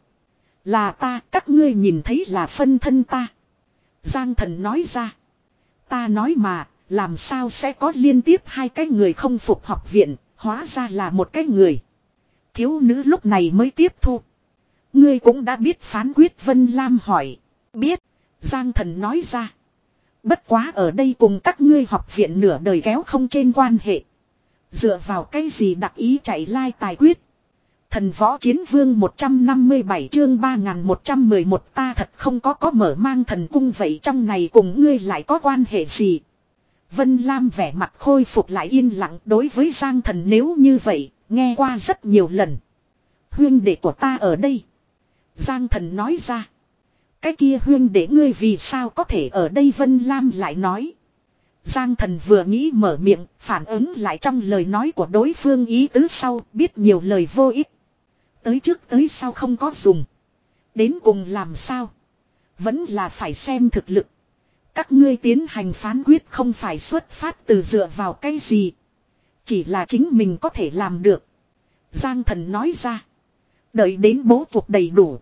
Là ta, các ngươi nhìn thấy là phân thân ta. Giang Thần nói ra. Ta nói mà, làm sao sẽ có liên tiếp hai cái người không phục học viện, hóa ra là một cái người. Thiếu nữ lúc này mới tiếp thu. Ngươi cũng đã biết phán quyết? Vân Lam hỏi. Biết. Giang Thần nói ra. Bất quá ở đây cùng các ngươi học viện nửa đời kéo không trên quan hệ. Dựa vào cái gì đặc ý chạy lai tài quyết. Thần võ chiến vương một trăm năm mươi bảy chương ba nghìn một trăm mười một. Ta thật không có có mở mang thần cung, vậy trong này cùng ngươi lại có quan hệ gì? Vân Lam vẻ mặt khôi phục lại yên lặng. Đối với Giang Thần nếu như vậy, nghe qua rất nhiều lần. Huyên đệ của ta ở đây. Giang Thần nói ra. Cái kia huyên đệ ngươi vì sao có thể ở đây? Vân Lam lại nói. Giang Thần vừa nghĩ mở miệng, phản ứng lại trong lời nói của đối phương ý tứ sau, biết nhiều lời vô ích. Tới trước tới sau không có dùng. Đến cùng làm sao? Vẫn là phải xem thực lực. Các ngươi tiến hành phán quyết không phải xuất phát từ dựa vào cái gì. Chỉ là chính mình có thể làm được. Giang Thần nói ra. Đợi đến bố cục đầy đủ.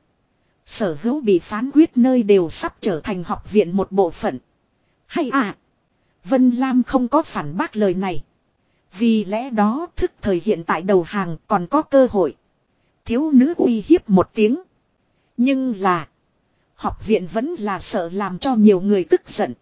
Sở hữu bị phán quyết nơi đều sắp trở thành học viện một bộ phận. Hay à? Vân Lam không có phản bác lời này. Vì lẽ đó thức thời hiện tại đầu hàng còn có cơ hội. Thiếu nữ uy hiếp một tiếng. Nhưng là. Học viện vẫn là sợ làm cho nhiều người tức giận.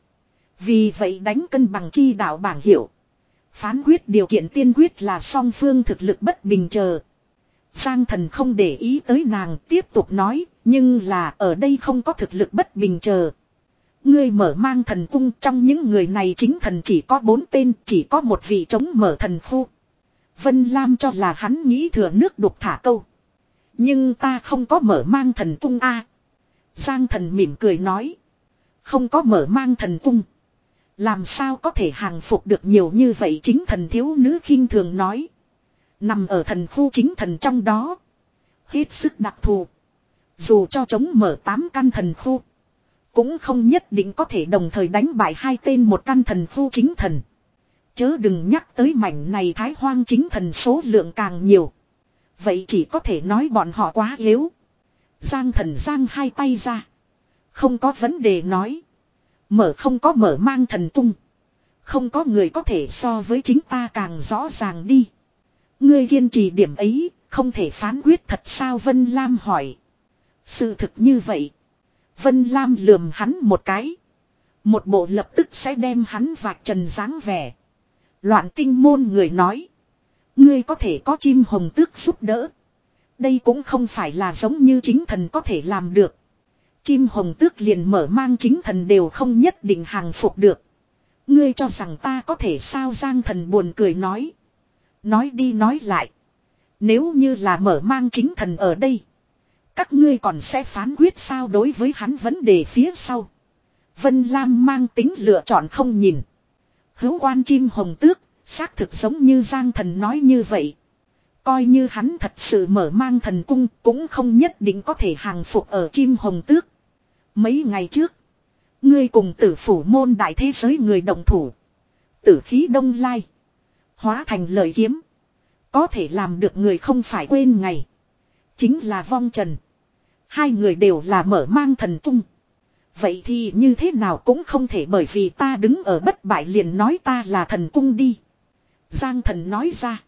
Vì vậy đánh cân bằng chi đạo bảng hiệu. Phán quyết điều kiện tiên quyết là song phương thực lực bất bình chờ. Giang Thần không để ý tới nàng, tiếp tục nói. Nhưng là ở đây không có thực lực bất bình chờ. Ngươi mở mang thần cung, trong những người này chính thần chỉ có bốn tên, chỉ có một vị chống mở thần khu. Vân Lam cho là hắn nghĩ thừa nước đục thả câu. Nhưng ta không có mở mang thần cung a. Giang Thần mỉm cười nói. Không có mở mang thần cung. Làm sao có thể hàng phục được nhiều như vậy chính thần? Thiếu nữ khinh thường nói. Nằm ở thần khu chính thần trong đó. Hết sức đặc thù. Dù cho chống mở tám căn thần khu. Cũng không nhất định có thể đồng thời đánh bại hai tên một căn thần khu chính thần. Chớ đừng nhắc tới mảnh này Thái Hoang chính thần số lượng càng nhiều. Vậy chỉ có thể nói bọn họ quá yếu. Giang Thần giang hai tay ra. Không có vấn đề nói. Mở không có mở mang thần cung. Không có người có thể so với chính ta càng rõ ràng đi. Ngươi kiên trì điểm ấy, không thể phán quyết thật sao? Vân Lam hỏi. Sự thực như vậy. Vân Lam lườm hắn một cái. Một bộ lập tức sẽ đem hắn vạch trần dáng vẻ. Loạn tinh môn người nói. Ngươi có thể có chim hồng tước giúp đỡ. Đây cũng không phải là giống như chính thần có thể làm được. Chim hồng tước liền mở mang chính thần đều không nhất định hàng phục được. Ngươi cho rằng ta có thể sao? Giang Thần buồn cười nói. Nói đi nói lại. Nếu như là mở mang chính thần ở đây. Các ngươi còn sẽ phán quyết sao? Đối với hắn vấn đề phía sau. Vân Lam mang tính lựa chọn không nhìn. Hữu quan chim hồng tước, xác thực giống như Giang Thần nói như vậy. Coi như hắn thật sự mở mang thần cung cũng không nhất định có thể hàng phục ở chim hồng tước. Mấy ngày trước, ngươi cùng tử phủ môn đại thế giới người đồng thủ. Tử khí đông lai. Hóa thành lời kiếm. Có thể làm được người không phải quên ngày. Chính là vong trần. Hai người đều là mở mang thần cung. Vậy thì như thế nào cũng không thể bởi vì ta đứng ở bất bại liền nói ta là thần cung đi. Giang thần nói ra.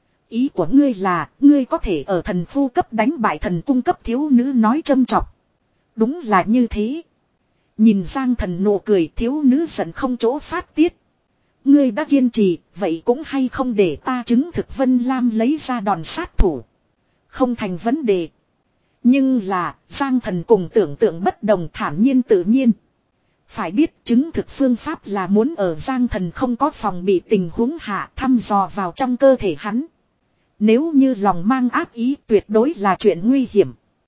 Ý của ngươi là, ngươi có thể ở thần phu cấp đánh bại thần cung cấp thiếu nữ nói châm chọc. Đúng là như thế. Nhìn Giang thần nụ cười, thiếu nữ giận không chỗ phát tiết. Ngươi đã kiên trì, vậy cũng hay không để ta chứng thực Vân Lam lấy ra đòn sát thủ. Không thành vấn đề. Nhưng là, Giang thần cùng tưởng tượng bất đồng, thản nhiên tự nhiên. Phải biết chứng thực phương pháp là muốn ở Giang thần không có phòng bị tình huống hạ thăm dò vào trong cơ thể hắn. Nếu như lòng mang ác ý tuyệt đối là chuyện nguy hiểm.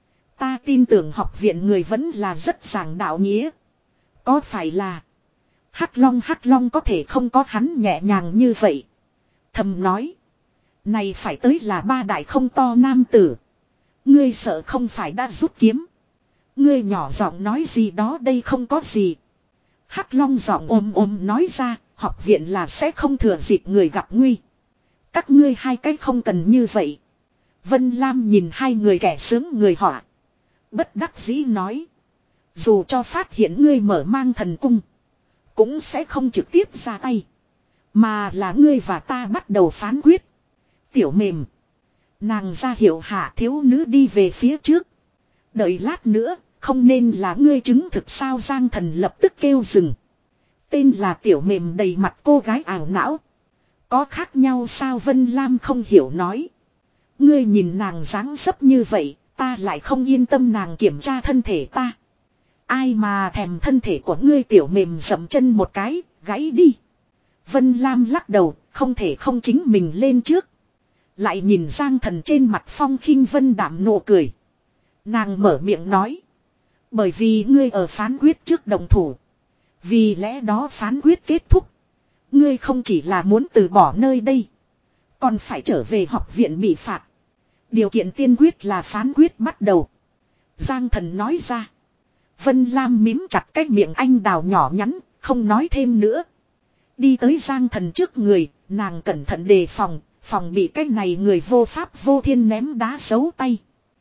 Ta tin tưởng học viện người vẫn là rất giảng đạo nghĩa. Có phải là Hắc Long Hắc Long có thể không có hắn nhẹ nhàng như vậy. Thầm nói. Này phải tới là ba đại không to nam tử. Ngươi sợ không phải đã rút kiếm. Ngươi nhỏ giọng nói gì đó đây không có gì. Hắc Long giọng ôm ôm nói ra, học viện là sẽ không thừa dịp người gặp nguy. Các ngươi hai cái không cần như vậy. Vân Lam nhìn hai người kẻ sướng người họa. Bất đắc dĩ nói. Dù cho phát hiện ngươi mở mang thần cung. Cũng sẽ không trực tiếp ra tay. Mà là ngươi và ta bắt đầu phán quyết. Tiểu mềm. Nàng ra hiệu hạ thiếu nữ đi về phía trước. Đợi lát nữa, không nên là ngươi chứng thực sao Giang thần lập tức kêu dừng. Tên là tiểu mềm đầy mặt cô gái ảo não. Có khác nhau sao Vân Lam không hiểu nói. Ngươi nhìn nàng dáng dấp như vậy, ta lại không yên tâm nàng kiểm tra thân thể ta. Ai mà thèm thân thể của ngươi tiểu mềm dậm chân một cái, gãy đi. Vân Lam lắc đầu, không thể không chính mình lên trước. Lại nhìn Giang thần trên mặt phong khinh vân đạm nụ cười. Nàng mở miệng nói. Bởi vì ngươi ở phán quyết trước đồng thủ. Vì lẽ đó phán quyết kết thúc. Ngươi không chỉ là muốn từ bỏ nơi đây. Còn phải trở về học viện bị phạt. Điều kiện tiên quyết là phán quyết bắt đầu. Giang thần nói ra. Vân Lam mím chặt cái miệng anh đào nhỏ nhắn, không nói thêm nữa. Đi tới Giang thần trước người, nàng cẩn thận đề phòng, phòng bị cái này người vô pháp vô thiên ném đá giấu tay.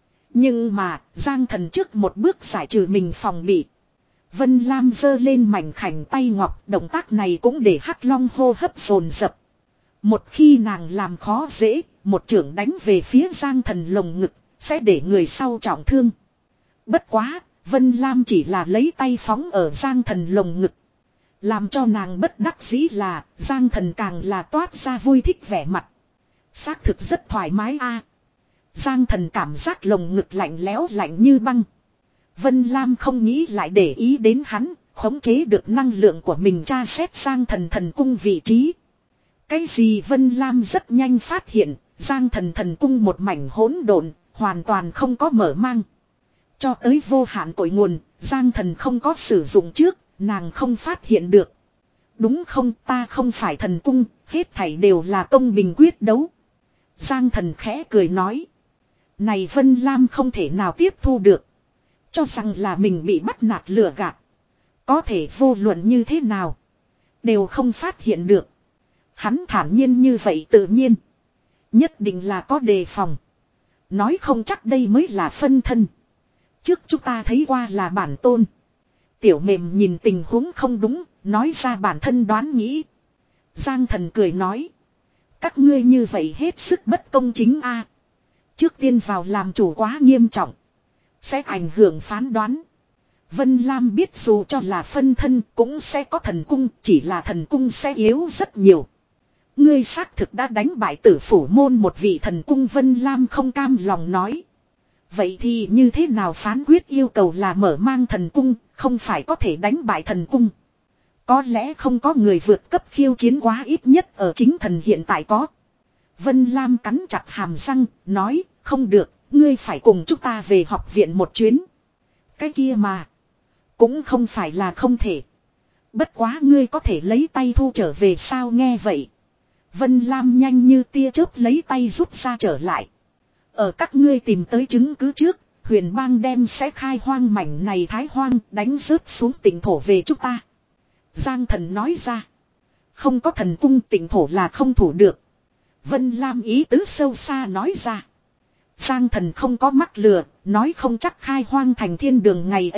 Nhưng mà, Giang thần trước một bước giải trừ mình phòng bị. Vân Lam giơ lên mảnh khảnh tay ngọc, động tác này cũng để Hắc Long hô hấp dồn dập. Một khi nàng làm khó dễ, một chưởng đánh về phía Giang thần lồng ngực, sẽ để người sau trọng thương. Bất quá, Vân Lam chỉ là lấy tay phóng ở Giang thần lồng ngực. Làm cho nàng bất đắc dĩ là, Giang thần càng là toát ra vui thích vẻ mặt. Xác thực rất thoải mái a. Giang thần cảm giác lồng ngực lạnh lẽo lạnh như băng. Vân Lam không nghĩ lại để ý đến hắn, khống chế được năng lượng của mình tra xét Giang thần thần cung vị trí. Cái gì Vân Lam rất nhanh phát hiện, Giang thần thần cung một mảnh hỗn độn, hoàn toàn không có mở mang. Cho tới vô hạn cội nguồn, Giang thần không có sử dụng trước, nàng không phát hiện được. Đúng không, ta không phải thần cung, hết thảy đều là công bình quyết đấu. Giang thần khẽ cười nói. Này Vân Lam không thể nào tiếp thu được. Cho rằng là mình bị bắt nạt lừa gạt. Có thể vô luận như thế nào. Đều không phát hiện được. Hắn thản nhiên như vậy tự nhiên. Nhất định là có đề phòng. Nói không chắc đây mới là phân thân. Trước chúng ta thấy qua là bản tôn. Tiểu mềm nhìn tình huống không đúng. Nói ra bản thân đoán nghĩ. Giang thần cười nói. Các ngươi như vậy hết sức bất công chính a. Trước tiên vào làm chủ quá nghiêm trọng. Sẽ ảnh hưởng phán đoán. Vân Lam biết dù cho là phân thân cũng sẽ có thần cung. Chỉ là thần cung sẽ yếu rất nhiều. Ngươi xác thực đã đánh bại tử phủ môn một vị thần cung. Vân Lam không cam lòng nói. Vậy thì như thế nào phán quyết yêu cầu là mở mang thần cung. Không phải có thể đánh bại thần cung. Có lẽ không có người vượt cấp khiêu chiến quá, ít nhất ở chính thần hiện tại có. Vân Lam cắn chặt hàm răng, nói, không được, ngươi phải cùng chúng ta về học viện một chuyến. Cái kia mà, cũng không phải là không thể. Bất quá ngươi có thể lấy tay thu trở về sao nghe vậy. Vân Lam nhanh như tia chớp lấy tay rút ra trở lại. Ở các ngươi tìm tới chứng cứ trước, huyền bang đem sẽ khai hoang mảnh này thái hoang đánh rớt xuống tỉnh thổ về chúng ta. Giang thần nói ra. Không có thần cung tỉnh thổ là không thủ được. Vân Lam ý tứ sâu xa nói ra. Giang thần không có mắc lừa, nói không chắc khai hoang thành thiên đường ngày ấy,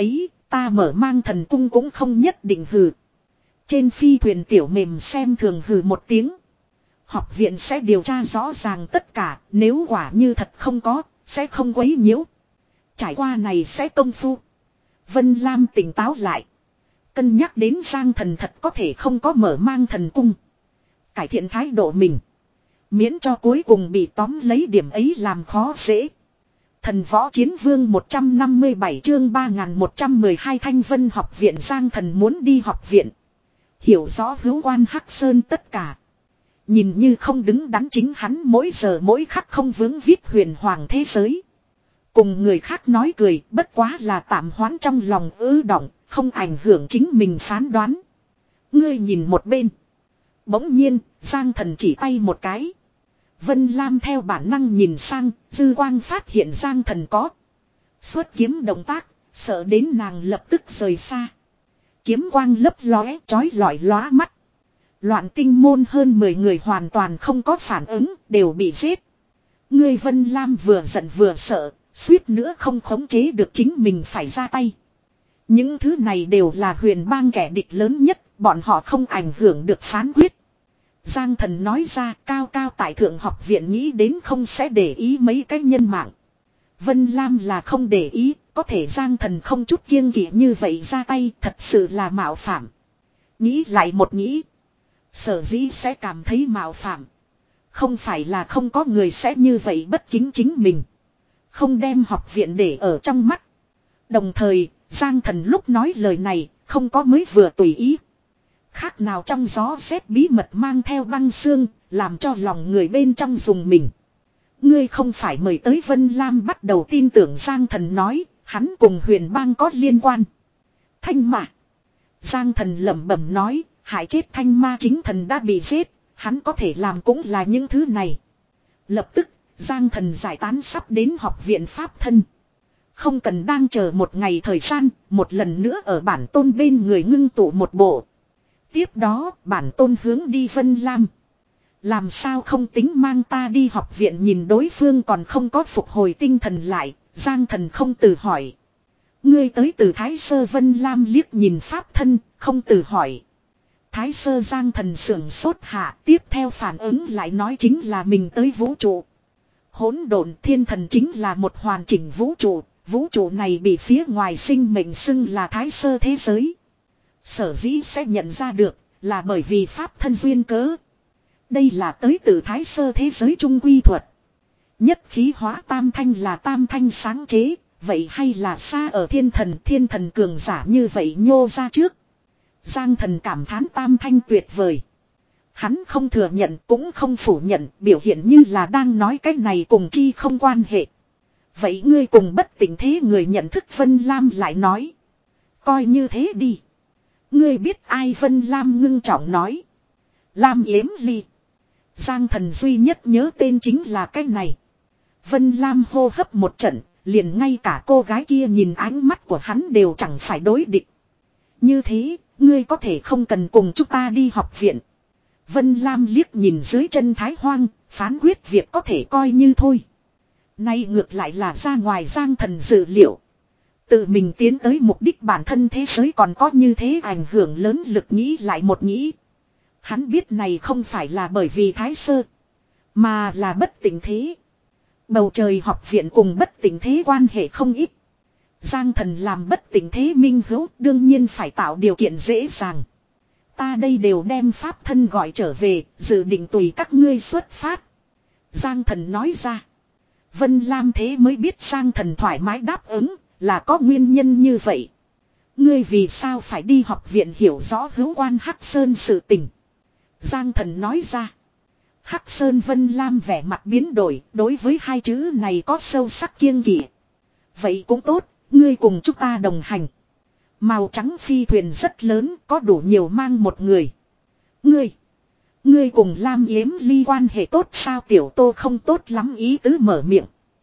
Ta mở mang thần cung cũng không nhất định hừ. Trên phi thuyền tiểu mềm xem thường hừ một tiếng. Học viện sẽ điều tra rõ ràng tất cả, nếu quả như thật không có, sẽ không quấy nhiễu. Trải qua này sẽ công phu. Vân Lam tỉnh táo lại. Cân nhắc đến Giang Thần thật có thể không có mở mang thần cung. Cải thiện thái độ mình. Miễn cho cuối cùng bị tóm lấy điểm ấy làm khó dễ. Thần võ chiến vương một trăm năm mươi bảy chương ba nghìn một trăm mười hai Thanh Vân học viện. Giang Thần muốn đi học viện. Hiểu rõ hữu quan Hắc Sơn tất cả. Nhìn như không đứng đắn chính hắn mỗi giờ mỗi khắc không vướng viết huyền hoàng thế giới. Cùng người khác nói cười bất quá là tạm hoãn trong lòng ư động, không ảnh hưởng chính mình phán đoán. Ngươi nhìn một bên. Bỗng nhiên, Giang Thần chỉ tay một cái. Vân Lam theo bản năng nhìn sang, dư quang phát hiện Giang Thần có xuất kiếm động tác, sợ đến nàng lập tức rời xa. Kiếm quang lấp lóe, chói lọi lóa mắt. Loạn tinh môn hơn mười người hoàn toàn không có phản ứng, đều bị giết. Ngươi Vân Lam vừa giận vừa sợ, suýt nữa không khống chế được chính mình phải ra tay. Những thứ này đều là huyền bang kẻ địch lớn nhất, bọn họ không ảnh hưởng được phán quyết. Giang Thần nói ra cao cao tại thượng học viện nghĩ đến không sẽ để ý mấy cái nhân mạng. Vân Lam là không để ý, có thể Giang Thần không chút kiêng kỵ như vậy ra tay thật sự là mạo phạm. Nghĩ lại một nghĩ. Sở dĩ sẽ cảm thấy mạo phạm. Không phải là không có người sẽ như vậy bất kính chính mình. Không đem học viện để ở trong mắt. Đồng thời, Giang Thần lúc nói lời này, không có mới vừa tùy ý. Khác nào trong gió rét bí mật mang theo băng xương, làm cho lòng người bên trong dùng mình. Ngươi không phải mời tới Vân Lam bắt đầu tin tưởng Giang Thần nói, hắn cùng huyền bang có liên quan. Thanh ma. Giang Thần lẩm bẩm nói, hại chết thanh ma chính thần đã bị giết, hắn có thể làm cũng là những thứ này. Lập tức, Giang Thần giải tán sắp đến học viện pháp thân. Không cần đang chờ một ngày thời gian, một lần nữa ở bản tôn bên người ngưng tụ một bộ. Tiếp đó, bản tôn hướng đi Vân Lam. Làm sao không tính mang ta đi học viện nhìn đối phương còn không có phục hồi tinh thần lại, Giang Thần không từ hỏi. Ngươi tới từ Thái Sơ. Vân Lam liếc nhìn pháp thân, không từ hỏi. Thái Sơ. Giang Thần sưởng sốt hạ, tiếp theo phản ứng lại nói chính là mình tới vũ trụ. Hỗn độn thiên thần chính là một hoàn chỉnh vũ trụ, vũ trụ này bị phía ngoài sinh mệnh xưng là Thái Sơ thế giới. Sở dĩ sẽ nhận ra được, là bởi vì pháp thân duyên cớ. Đây là tới từ Thái Sơ thế giới trung quy thuật. Nhất khí hóa tam thanh là tam thanh sáng chế, vậy hay là xa ở thiên thần, thiên thần cường giả như vậy nhô ra trước. Giang Thần cảm thán tam thanh tuyệt vời. Hắn không thừa nhận cũng không phủ nhận, biểu hiện như là đang nói cái này cùng chi không quan hệ. Vậy ngươi cùng bất tỉnh thế người nhận thức. Vân Lam lại nói. Coi như thế đi. Ngươi biết ai? Vân Lam ngưng trọng nói. Lam Yếm Ly. Giang Thần duy nhất nhớ tên chính là cái này. Vân Lam hô hấp một trận, liền ngay cả cô gái kia nhìn ánh mắt của hắn đều chẳng phải đối địch. Như thế, ngươi có thể không cần cùng chúng ta đi học viện. Vân Lam liếc nhìn dưới chân Thái Hoang, phán quyết việc có thể coi như thôi. Nay ngược lại là ra ngoài Giang Thần dự liệu. Tự mình tiến tới mục đích bản thân thế giới còn có như thế ảnh hưởng lớn lực. Nghĩ lại một nghĩ. Hắn biết này không phải là bởi vì Thái Sơ, mà là bất tỉnh thế. Bầu trời học viện cùng bất tỉnh thế quan hệ không ít. Giang Thần làm bất tỉnh thế minh hữu đương nhiên phải tạo điều kiện dễ dàng. Ta đây đều đem pháp thân gọi trở về, dự định tùy các ngươi xuất phát. Giang Thần nói ra. Vân Lam thế mới biết Giang Thần thoải mái đáp ứng, là có nguyên nhân như vậy. Ngươi vì sao phải đi học viện hiểu rõ hữu quan Hắc Sơn sự tình. Giang Thần nói ra. Hắc Sơn. Vân Lam vẻ mặt biến đổi, đối với hai chữ này có sâu sắc kiêng kỵ. Vậy cũng tốt, ngươi cùng chúng ta đồng hành. Màu trắng phi thuyền rất lớn, có đủ nhiều mang một người. Ngươi, ngươi cùng Lam Yếm Ly quan hệ tốt sao? Tiểu Tô không tốt lắm ý tứ mở miệng.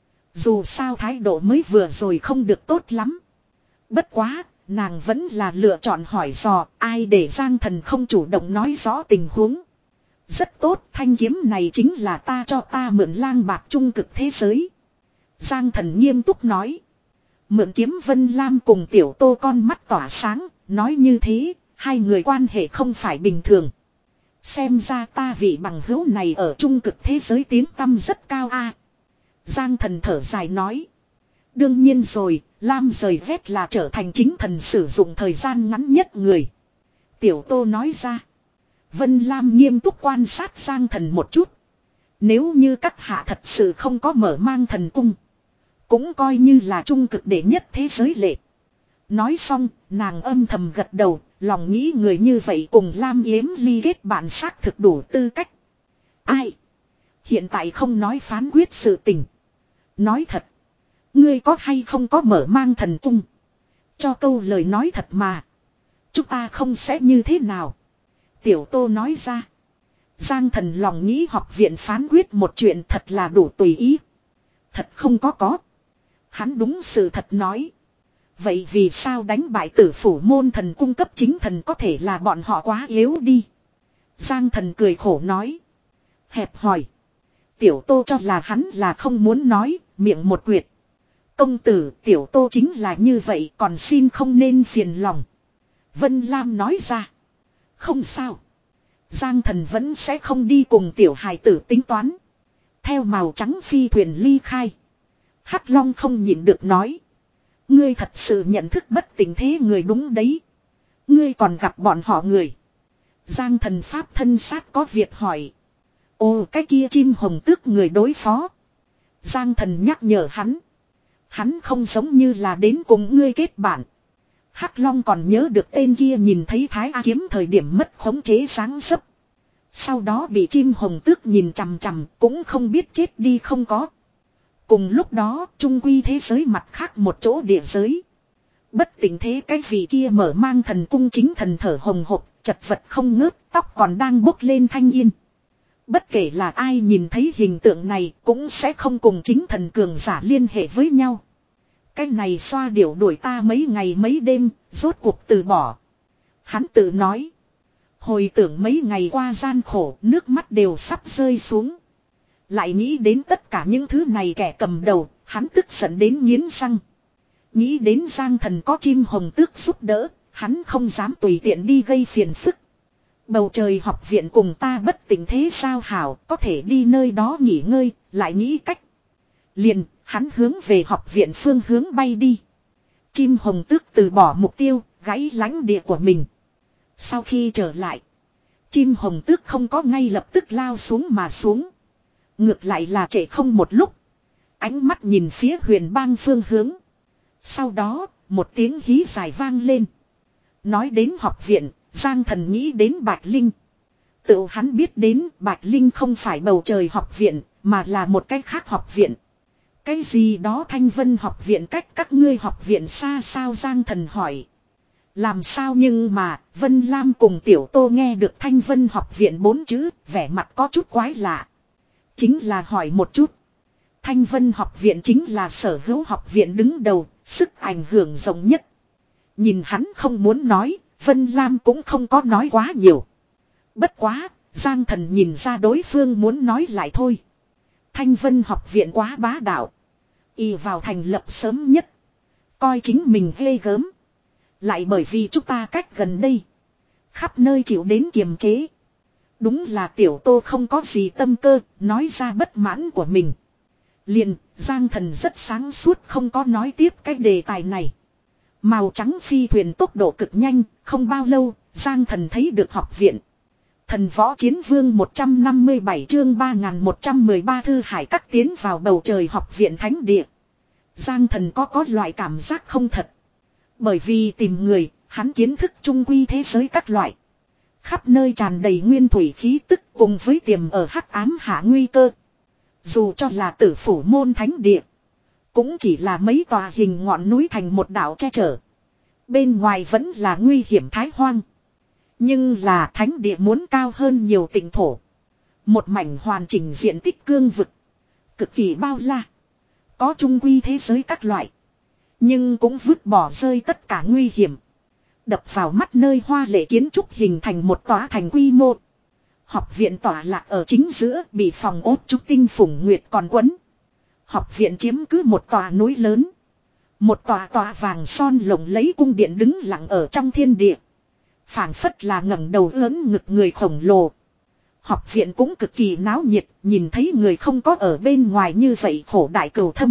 Dù sao thái độ mới vừa rồi không được tốt lắm. Bất quá, nàng vẫn là lựa chọn hỏi dò, ai để Giang Thần không chủ động nói rõ tình huống. Rất tốt, thanh kiếm này chính là ta cho ta mượn lang bạc trung cực thế giới. Giang Thần nghiêm túc nói. Mượn kiếm Vân Lam cùng Tiểu Tô con mắt tỏa sáng, nói như thế, hai người quan hệ không phải bình thường. Xem ra ta vị bằng hữu này ở trung cực thế giới tiếng tăm rất cao a. Giang Thần thở dài nói. Đương nhiên rồi, Lam rời vét là trở thành chính thần sử dụng thời gian ngắn nhất người. Tiểu Tô nói ra. Vân Lam nghiêm túc quan sát Giang Thần một chút. Nếu như các hạ thật sự không có mở mang thần cung, cũng coi như là trung cực đệ nhất thế giới lệ. Nói xong, nàng âm thầm gật đầu, lòng nghĩ người như vậy cùng Lam Yếm Ly kết bạn xác thực đủ tư cách. Ai? Hiện tại không nói phán quyết sự tình. Nói thật. Ngươi có hay không có mở mang thần cung? Cho câu lời nói thật mà. Chúng ta không sẽ như thế nào? Tiểu Tô nói ra. Giang Thần lòng nghĩ học viện phán quyết một chuyện thật là đủ tùy ý. Thật không có có. Hắn đúng sự thật nói. Vậy vì sao đánh bại Tử Phủ môn thần cung cấp chính thần có thể là bọn họ quá yếu đi? Giang Thần cười khổ nói. Hẹp hỏi. Tiểu Tô cho là hắn là không muốn nói, miệng một quyệt. Công tử, Tiểu Tô chính là như vậy, còn xin không nên phiền lòng. Vân Lam nói ra. Không sao. Giang Thần vẫn sẽ không đi cùng tiểu hài tử tính toán. Theo màu trắng phi thuyền ly khai. Hắc Long không nhịn được nói. Ngươi thật sự nhận thức bất tình thế người đúng đấy. Ngươi còn gặp bọn họ người. Giang Thần pháp thân sát có việc hỏi. Ồ, cái kia chim hồng tước người đối phó. Giang Thần nhắc nhở hắn. Hắn không giống như là đến cùng ngươi kết bạn. Hắc Long còn nhớ được tên kia nhìn thấy Thái A kiếm thời điểm mất khống chế sáng sấp. Sau đó bị chim hồng tước nhìn chằm chằm, cũng không biết chết đi không có. Cùng lúc đó, trung quy thế giới mặt khác một chỗ địa giới. Bất tỉnh thế cái vị kia mở mang thần cung chính thần thở hồng hộc, chật vật không ngớt, tóc còn đang bốc lên thanh yên. Bất kể là ai nhìn thấy hình tượng này cũng sẽ không cùng chính thần cường giả liên hệ với nhau. Cái này xoa điểu đuổi ta mấy ngày mấy đêm, rốt cuộc từ bỏ. Hắn tự nói. Hồi tưởng mấy ngày qua gian khổ, nước mắt đều sắp rơi xuống. Lại nghĩ đến tất cả những thứ này kẻ cầm đầu, hắn tức giận đến nghiến răng. Nghĩ đến Giang Thần có chim hồng tước giúp đỡ, hắn không dám tùy tiện đi gây phiền phức. Bầu trời học viện cùng ta bất tỉnh thế sao hảo, có thể đi nơi đó nghỉ ngơi, lại nghĩ cách. Liền, hắn hướng về học viện phương hướng bay đi. Chim hồng tước từ bỏ mục tiêu, gãy lãnh địa của mình. Sau khi trở lại, chim hồng tước không có ngay lập tức lao xuống mà xuống. Ngược lại là trễ không một lúc. Ánh mắt nhìn phía huyền bang phương hướng. Sau đó, một tiếng hí dài vang lên. Nói đến học viện, Giang Thần nghĩ đến Bạch Linh. Tự hắn biết đến Bạch Linh không phải bầu trời học viện, mà là một cái khác học viện. Cái gì đó Thanh Vân học viện cách các ngươi học viện xa sao Giang Thần hỏi. Làm sao nhưng mà, Vân Lam cùng Tiểu Tô nghe được Thanh Vân học viện bốn chữ, vẻ mặt có chút quái lạ. Chính là hỏi một chút. Thanh Vân học viện chính là sở hữu học viện đứng đầu, sức ảnh hưởng rộng nhất. Nhìn hắn không muốn nói, Vân Lam cũng không có nói quá nhiều. Bất quá, Giang Thần nhìn ra đối phương muốn nói lại thôi. Thanh Vân học viện quá bá đạo. Y vào thành lập sớm nhất. Coi chính mình ghê gớm. Lại bởi vì chúng ta cách gần đây. Khắp nơi chịu đến kiềm chế. Đúng là Tiểu Tô không có gì tâm cơ, nói ra bất mãn của mình. Liền, Giang Thần rất sáng suốt không có nói tiếp cái đề tài này. Màu trắng phi thuyền tốc độ cực nhanh, không bao lâu, Giang Thần thấy được học viện. Thần võ chiến vương một trăm năm mươi bảy chương ba nghìn một trăm mười ba thư hải các tiến vào bầu trời học viện thánh địa. Giang Thần có có loại cảm giác không thật. Bởi vì tìm người, hắn kiến thức trung quy thế giới các loại. Khắp nơi tràn đầy nguyên thủy khí tức cùng với tiềm ở hắc ám hạ nguy cơ. Dù cho là Tử Phủ môn thánh địa, cũng chỉ là mấy tòa hình ngọn núi thành một đảo che chở. Bên ngoài vẫn là nguy hiểm thái hoang. Nhưng là thánh địa muốn cao hơn nhiều tỉnh thổ. Một mảnh hoàn chỉnh diện tích cương vực. Cực kỳ bao la. Có trung quy thế giới các loại. Nhưng cũng vứt bỏ rơi tất cả nguy hiểm. Đập vào mắt nơi hoa lệ kiến trúc hình thành một tòa thành quy mô. Học viện tỏa lạc ở chính giữa bị phòng ốt trúc tinh phủng nguyệt còn quấn. Học viện chiếm cứ một tòa núi lớn. Một tòa tòa vàng son lộng lấy cung điện đứng lặng ở trong thiên địa. Phảng phất là ngẩng đầu ưỡn ngực người khổng lồ. Học viện cũng cực kỳ náo nhiệt, nhìn thấy người không có ở bên ngoài như vậy khổ đại cừu thâm.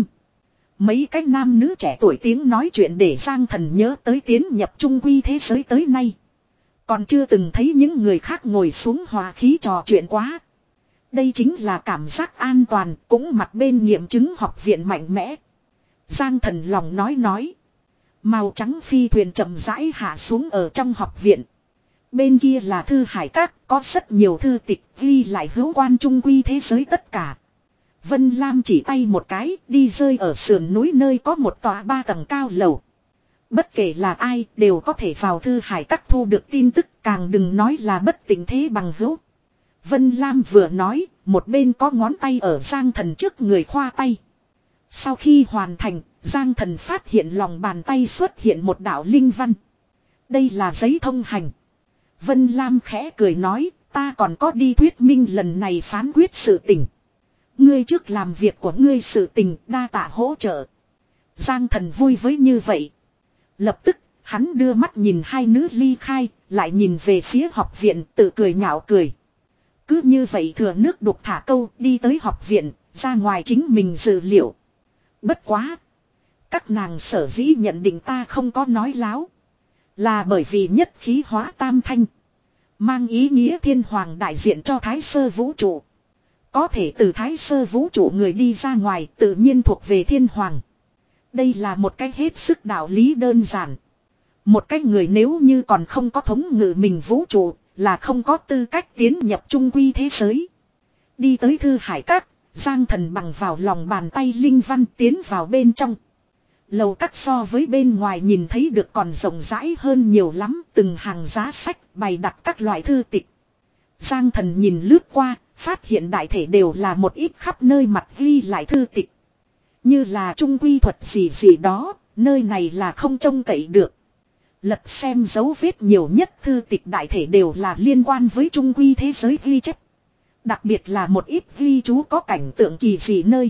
Mấy cái nam nữ trẻ tuổi tiếng nói chuyện để Giang Thần nhớ tới tiến nhập trung quy thế giới tới nay. Còn chưa từng thấy những người khác ngồi xuống hòa khí trò chuyện quá. Đây chính là cảm giác an toàn, cũng mặt bên nghiệm chứng học viện mạnh mẽ. Giang Thần lòng nói nói. Màu trắng phi thuyền chậm rãi hạ xuống ở trong học viện. Bên kia là thư hải các, có rất nhiều thư tịch ghi lại hữu quan trung quy thế giới tất cả. Vân Lam chỉ tay một cái, đi rơi ở sườn núi nơi có một tòa ba tầng cao lầu. Bất kể là ai, đều có thể vào thư hải các thu được tin tức, càng đừng nói là bất tình thế bằng hữu. Vân Lam vừa nói, một bên có ngón tay ở Giang Thần trước người khoa tay. Sau khi hoàn thành, Giang Thần phát hiện lòng bàn tay xuất hiện một đạo linh văn. Đây là giấy thông hành. Vân Lam khẽ cười nói, ta còn có đi thuyết minh lần này phán quyết sự tình. Ngươi trước làm việc của ngươi sự tình, đa tạ hỗ trợ. Giang Thần vui với như vậy. Lập tức, hắn đưa mắt nhìn hai nữ ly khai, lại nhìn về phía học viện tự cười nhạo cười. Cứ như vậy thừa nước đục thả câu đi tới học viện, ra ngoài chính mình dự liệu. Bất quá. Các nàng sở dĩ nhận định ta không có nói láo. Là bởi vì nhất khí hóa tam thanh. Mang ý nghĩa thiên hoàng đại diện cho thái sơ vũ trụ. Có thể từ thái sơ vũ trụ người đi ra ngoài tự nhiên thuộc về thiên hoàng. Đây là một cái hết sức đạo lý đơn giản. Một cái người nếu như còn không có thống ngự mình vũ trụ là không có tư cách tiến nhập trung quy thế giới. Đi tới thư hải các, Giang Thần bằng vào lòng bàn tay linh văn tiến vào bên trong. Lầu các so với bên ngoài nhìn thấy được còn rộng rãi hơn nhiều lắm, từng hàng giá sách bày đặt các loại thư tịch. Giang Thần nhìn lướt qua, phát hiện đại thể đều là một ít khắp nơi mặt ghi lại thư tịch. Như là trung quy thuật gì gì đó, nơi này là không trông cậy được. Lật xem dấu vết nhiều nhất thư tịch đại thể đều là liên quan với trung quy thế giới ghi chép. Đặc biệt là một ít ghi chú có cảnh tượng kỳ dị nơi.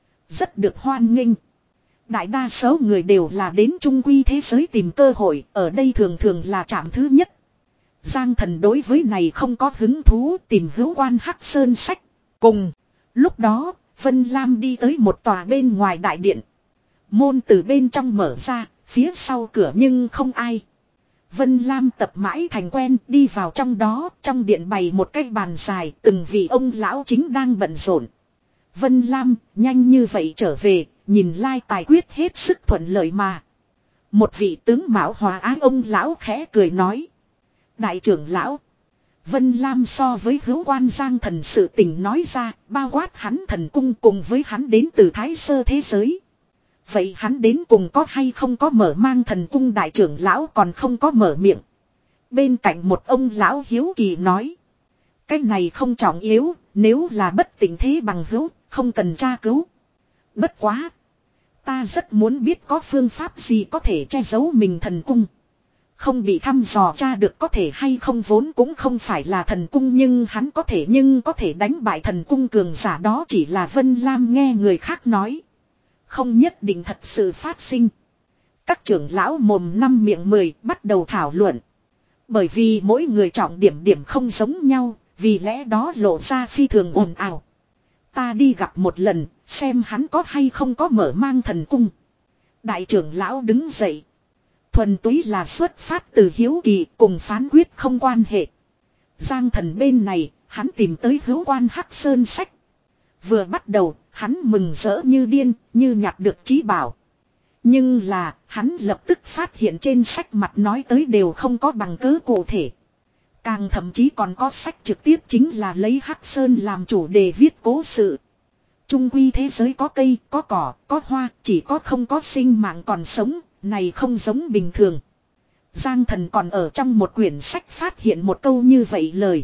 Rất được hoan nghênh. Đại đa số người đều là đến trung quy thế giới tìm cơ hội, ở đây thường thường là trạm thứ nhất. Giang Thần đối với này không có hứng thú, tìm hữu quan Hắc Sơn sách. Cùng, lúc đó, Vân Lam đi tới một tòa bên ngoài đại điện. Môn từ bên trong mở ra, phía sau cửa nhưng không ai. Vân Lam tập mãi thành quen đi vào trong đó, trong điện bày một cái bàn dài, từng vị ông lão chính đang bận rộn. Vân Lam, nhanh như vậy trở về, nhìn lai tài quyết hết sức thuận lợi mà. Một vị tướng mạo hòa ái ông lão khẽ cười nói. Đại trưởng lão. Vân Lam so với hữu quan Giang Thần sự tình nói ra, bao quát hắn thần cung cùng với hắn đến từ Thái Sơ thế giới. Vậy hắn đến cùng có hay không có mở mang thần cung đại trưởng lão còn không có mở miệng. Bên cạnh một ông lão hiếu kỳ nói. Cái này không trọng yếu, nếu là bất tình thế bằng hữu, không cần tra cứu. Bất quá. Ta rất muốn biết có phương pháp gì có thể che giấu mình thần cung. Không bị thăm dò tra được có thể hay không vốn cũng không phải là thần cung nhưng hắn có thể nhưng có thể đánh bại thần cung cường giả đó chỉ là Vân Lam nghe người khác nói. Không nhất định thật sự phát sinh. Các trưởng lão mồm năm miệng mười bắt đầu thảo luận. Bởi vì mỗi người trọng điểm điểm không giống nhau, vì lẽ đó lộ ra phi thường ồn ào. Ta đi gặp một lần, xem hắn có hay không có mở mang thần cung. Đại trưởng lão đứng dậy. Thuần túy là xuất phát từ hiếu kỳ cùng phán quyết không quan hệ. Giang Thần bên này, hắn tìm tới hữu quan Hắc Sơn sách. Vừa bắt đầu, hắn mừng rỡ như điên, như nhặt được trí bảo. Nhưng là, hắn lập tức phát hiện trên sách mặt nói tới đều không có bằng cớ cụ thể. Càng thậm chí còn có sách trực tiếp chính là lấy Hắc Sơn làm chủ đề viết cố sự. Trung quy thế giới có cây, có cỏ, có hoa, chỉ có không có sinh mạng còn sống, này không giống bình thường. Giang Thần còn ở trong một quyển sách phát hiện một câu như vậy lời.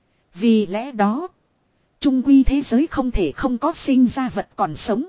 Vì lẽ đó, trung quy thế giới không thể không có sinh ra vật còn sống.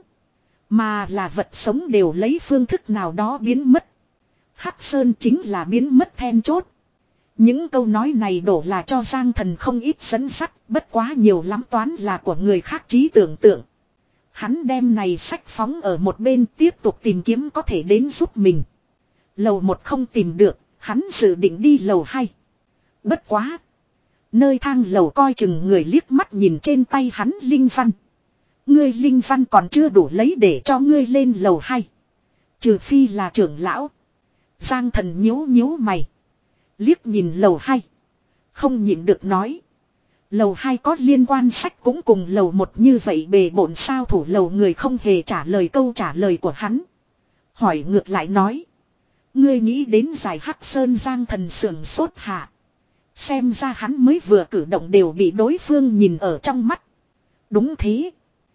Mà là vật sống đều lấy phương thức nào đó biến mất. Hắc Sơn chính là biến mất then chốt. Những câu nói này đổ là cho Giang Thần không ít dẫn sắt, bất quá nhiều lắm toán là của người khác trí tưởng tượng. Hắn đem này sách phóng ở một bên tiếp tục tìm kiếm có thể đến giúp mình. Lầu một không tìm được, hắn dự định đi lầu hai. Bất quá. Nơi thang lầu coi chừng người liếc mắt nhìn trên tay hắn linh văn. Ngươi linh văn còn chưa đủ lấy để cho ngươi lên lầu hai. Trừ phi là trưởng lão. Giang Thần nhíu nhíu mày. Liếc nhìn lầu hai. Không nhịn được nói. Lầu hai có liên quan sách cũng cùng lầu một như vậy bề bộn sao thủ lầu người không hề trả lời câu trả lời của hắn. Hỏi ngược lại nói. Ngươi nghĩ đến giải Hắc Sơn Giang Thần sườn sốt hạ. Xem ra hắn mới vừa cử động đều bị đối phương nhìn ở trong mắt. Đúng thế.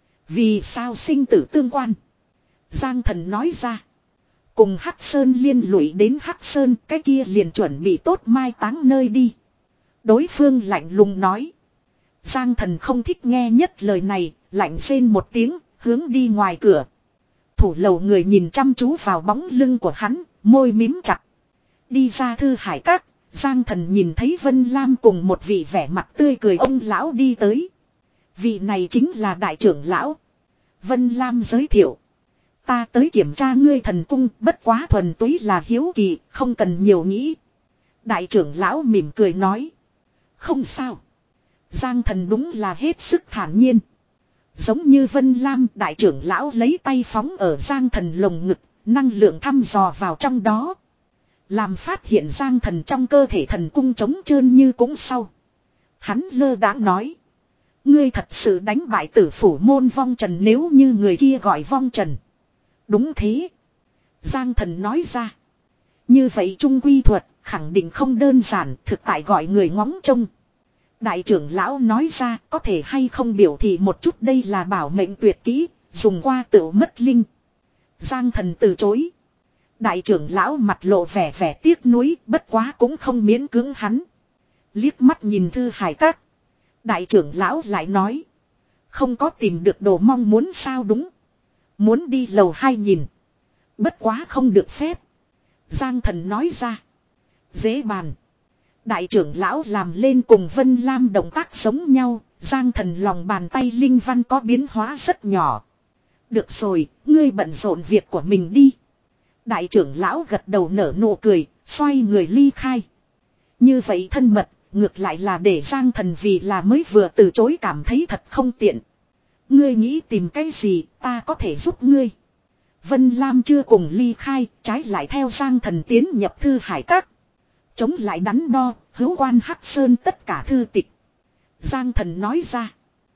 Vì sao sinh tử tương quan? Giang Thần nói ra. Cùng Hắc Sơn liên lụy đến Hắc Sơn cái kia liền chuẩn bị tốt mai táng nơi đi. Đối phương lạnh lùng nói. Giang Thần không thích nghe nhất lời này, lạnh rên một tiếng, hướng đi ngoài cửa. Thủ lầu người nhìn chăm chú vào bóng lưng của hắn, môi mím chặt. Đi ra Thư Hải Các, Giang Thần nhìn thấy Vân Lam cùng một vị vẻ mặt tươi cười ông lão đi tới. Vị này chính là đại trưởng lão. Vân Lam giới thiệu. Ta tới kiểm tra ngươi thần cung, bất quá thuần túy là hiếu kỳ, không cần nhiều nghĩ. Đại trưởng lão mỉm cười nói. Không sao. Giang Thần đúng là hết sức thản nhiên. Giống như Vân Lam, đại trưởng lão lấy tay phóng ở Giang Thần lồng ngực, năng lượng thăm dò vào trong đó. Làm phát hiện Giang Thần trong cơ thể thần cung trống trơn như cũng sau. Hắn lơ đãng nói. Ngươi thật sự đánh bại Tử Phủ môn Vong Trần nếu như người kia gọi Vong Trần. Đúng thế. Giang Thần nói ra. Như vậy trung quy thuật khẳng định không đơn giản, thực tại gọi người ngóng trông. Đại trưởng lão nói ra có thể hay không biểu thị một chút đây là bảo mệnh tuyệt kỹ, dùng qua tự mất linh. Giang Thần từ chối. Đại trưởng lão mặt lộ vẻ vẻ tiếc nuối, bất quá cũng không miễn cưỡng hắn. Liếc mắt nhìn Thư Hải Các. Đại trưởng lão lại nói. Không có tìm được đồ mong muốn sao đúng. Muốn đi lầu hai nhìn. Bất quá không được phép. Giang Thần nói ra. Dễ bàn. Đại trưởng lão làm lên cùng Vân Lam động tác giống nhau. Giang Thần lòng bàn tay linh văn có biến hóa rất nhỏ. Được rồi, ngươi bận rộn việc của mình đi. Đại trưởng lão gật đầu nở nụ cười, xoay người ly khai. Như vậy thân mật, ngược lại là để Giang Thần vì là mới vừa từ chối cảm thấy thật không tiện. Ngươi nghĩ tìm cái gì, ta có thể giúp ngươi. Vân Lam chưa cùng ly khai, trái lại theo Giang Thần tiến nhập Thư Hải Các. Chống lại đắn đo, hữu quan Hắc Sơn tất cả thư tịch. Giang Thần nói ra.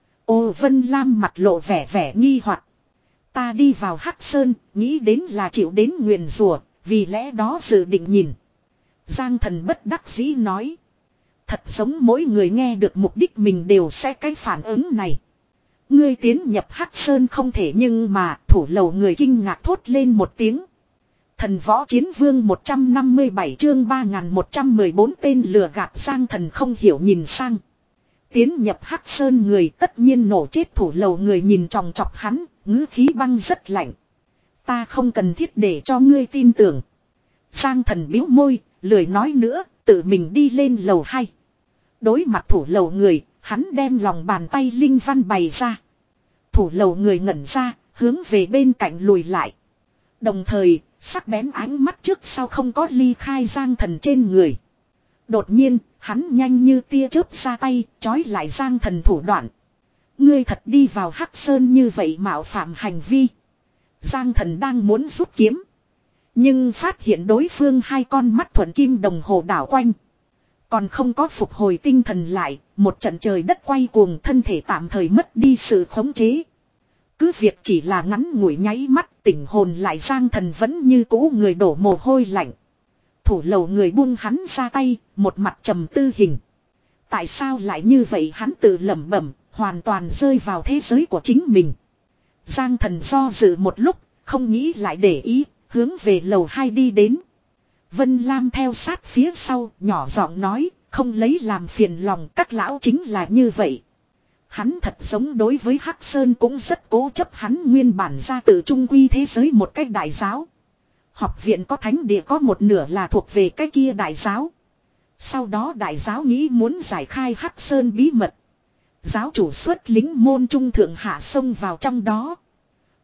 Ô Vân Lam mặt lộ vẻ vẻ nghi hoặc. Ta đi vào Hắc Sơn, nghĩ đến là chịu đến nguyền rủa, vì lẽ đó dự định nhìn. Giang Thần bất đắc dĩ nói. Thật giống mỗi người nghe được mục đích mình đều sẽ cái phản ứng này. Ngươi tiến nhập Hắc Sơn không thể nhưng mà thủ lầu người kinh ngạc thốt lên một tiếng. Thần võ chiến vương một trăm năm mươi bảy chương ba nghìn một trăm mười bốn tên lừa gạt Giang Thần không hiểu nhìn sang. Tiến nhập Hắc Sơn người tất nhiên nổ chết thủ lầu người nhìn tròng trọc hắn, ngữ khí băng rất lạnh. Ta không cần thiết để cho ngươi tin tưởng. Giang Thần bĩu môi, lười nói nữa, tự mình đi lên lầu hai. Đối mặt thủ lầu người, hắn đem lòng bàn tay linh văn bày ra. Thủ lầu người ngẩn ra, hướng về bên cạnh lùi lại. Đồng thời, sắc bén ánh mắt trước sau không có ly khai Giang Thần trên người. Đột nhiên, hắn nhanh như tia chớp ra tay, trói lại Giang Thần thủ đoạn. Ngươi thật đi vào Hắc Sơn như vậy mạo phạm hành vi. Giang Thần đang muốn rút kiếm. Nhưng phát hiện đối phương hai con mắt thuần kim đồng hồ đảo quanh. Còn không có phục hồi tinh thần lại, một trận trời đất quay cuồng thân thể tạm thời mất đi sự khống chế. Cứ việc chỉ là ngắn ngủi nháy mắt tỉnh hồn lại Giang Thần vẫn như cũ người đổ mồ hôi lạnh. Thủ lầu người buông hắn ra tay, một mặt trầm tư hình. Tại sao lại như vậy hắn tự lẩm bẩm, hoàn toàn rơi vào thế giới của chính mình. Giang Thần do dự một lúc, không nghĩ lại để ý, hướng về lầu hai đi đến. Vân Lam theo sát phía sau, nhỏ giọng nói, không lấy làm phiền lòng các lão chính là như vậy. Hắn thật giống đối với Hắc Sơn cũng rất cố chấp hắn nguyên bản ra từ trung quy thế giới một cách đại giáo. Học viện có thánh địa có một nửa là thuộc về cái kia đại giáo. Sau đó đại giáo nghĩ muốn giải khai Hắc Sơn bí mật. Giáo chủ xuất lính môn trung thượng hạ xông vào trong đó.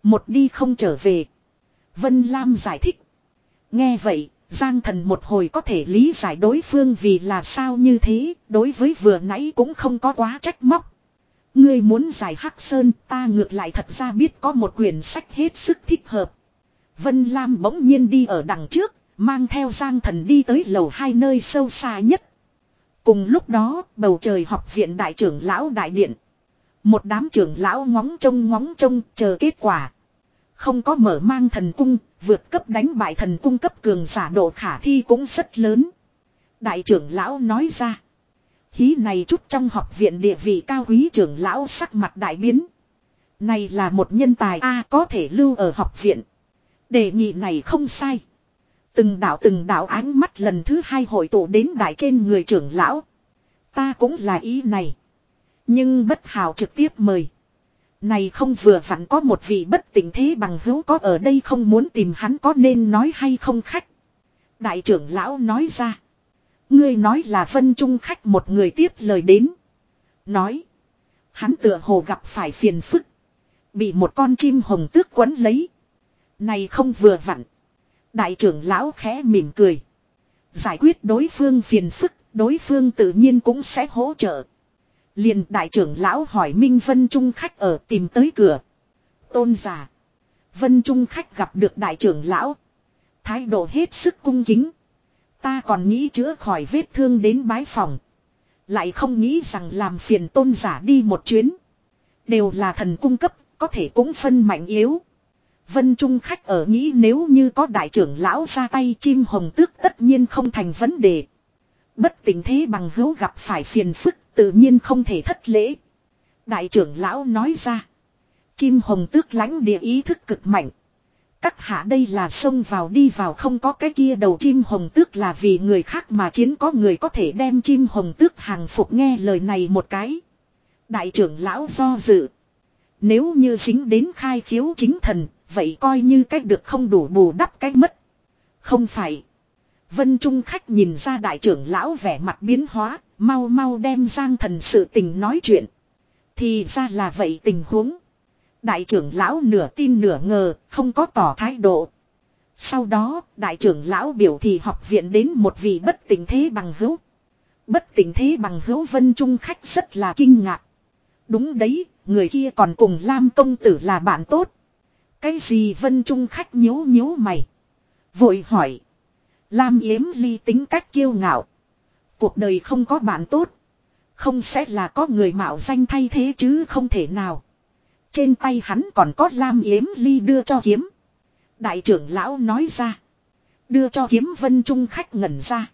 Một đi không trở về. Vân Lam giải thích. Nghe vậy, Giang Thần một hồi có thể lý giải đối phương vì là sao như thế, đối với vừa nãy cũng không có quá trách móc. Ngươi muốn giải Hắc Sơn, ta ngược lại thật ra biết có một quyển sách hết sức thích hợp. Vân Lam bỗng nhiên đi ở đằng trước, mang theo Giang Thần đi tới lầu hai nơi sâu xa nhất. Cùng lúc đó, bầu trời học viện đại trưởng lão đại điện. Một đám trưởng lão ngóng trông ngóng trông chờ kết quả. Không có mở mang thần cung, vượt cấp đánh bại thần cung cấp cường giả độ khả thi cũng rất lớn. Đại trưởng lão nói ra. Hí này chút trong học viện địa vị cao quý trưởng lão sắc mặt đại biến. Này là một nhân tài A có thể lưu ở học viện. Đề nghị này không sai. Từng đạo từng đạo ánh mắt lần thứ hai hội tụ đến đại trên người trưởng lão. Ta cũng là ý này. Nhưng bất hào trực tiếp mời. Này không vừa vặn có một vị bất tỉnh thế bằng hữu có ở đây không muốn tìm hắn có nên nói hay không khách. Đại trưởng lão nói ra. Ngươi nói là Vân Trung khách một người tiếp lời đến. Nói. Hắn tựa hồ gặp phải phiền phức. Bị một con chim hồng tước quấn lấy. Này không vừa vặn. Đại trưởng lão khẽ mỉm cười. Giải quyết đối phương phiền phức, đối phương tự nhiên cũng sẽ hỗ trợ. Liền đại trưởng lão hỏi Minh Vân Trung khách ở tìm tới cửa. Tôn giả. Vân Trung khách gặp được đại trưởng lão. Thái độ hết sức cung kính. Ta còn nghĩ chữa khỏi vết thương đến bái phòng. Lại không nghĩ rằng làm phiền tôn giả đi một chuyến. Đều là thần cung cấp, có thể cũng phân mạnh yếu. Vân Trung khách ở nghĩ nếu như có đại trưởng lão ra tay chim hồng tước tất nhiên không thành vấn đề. Bất tình thế bằng hữu gặp phải phiền phức tự nhiên không thể thất lễ. Đại trưởng lão nói ra. Chim hồng tước lãnh địa ý thức cực mạnh. Các hạ đây là xông vào đi vào không có cái kia đầu chim hồng tước là vì người khác mà chiến có người có thể đem chim hồng tước hàng phục nghe lời này một cái. Đại trưởng lão do dự. Nếu như dính đến khai khiếu chính thần, vậy coi như cách được không đủ bù đắp cách mất. Không phải. Vân Trung khách nhìn ra đại trưởng lão vẻ mặt biến hóa, mau mau đem Giang Thần sự tình nói chuyện. Thì ra là vậy tình huống. Đại trưởng lão nửa tin nửa ngờ, không có tỏ thái độ. Sau đó, đại trưởng lão biểu thì học viện đến một vị bất tỉnh thế bằng hữu. Bất tỉnh thế bằng hữu Vân Trung khách rất là kinh ngạc. Đúng đấy, người kia còn cùng Lam công tử là bạn tốt. Cái gì Vân Trung khách nhíu nhíu mày. Vội hỏi. Lam Yếm Ly tính cách kiêu ngạo. Cuộc đời không có bạn tốt. Không sẽ là có người mạo danh thay thế chứ không thể nào. Trên tay hắn còn có Lam Yếm Ly đưa cho kiếm. Đại trưởng lão nói ra. Đưa cho kiếm Vân Trung khách ngẩn ra.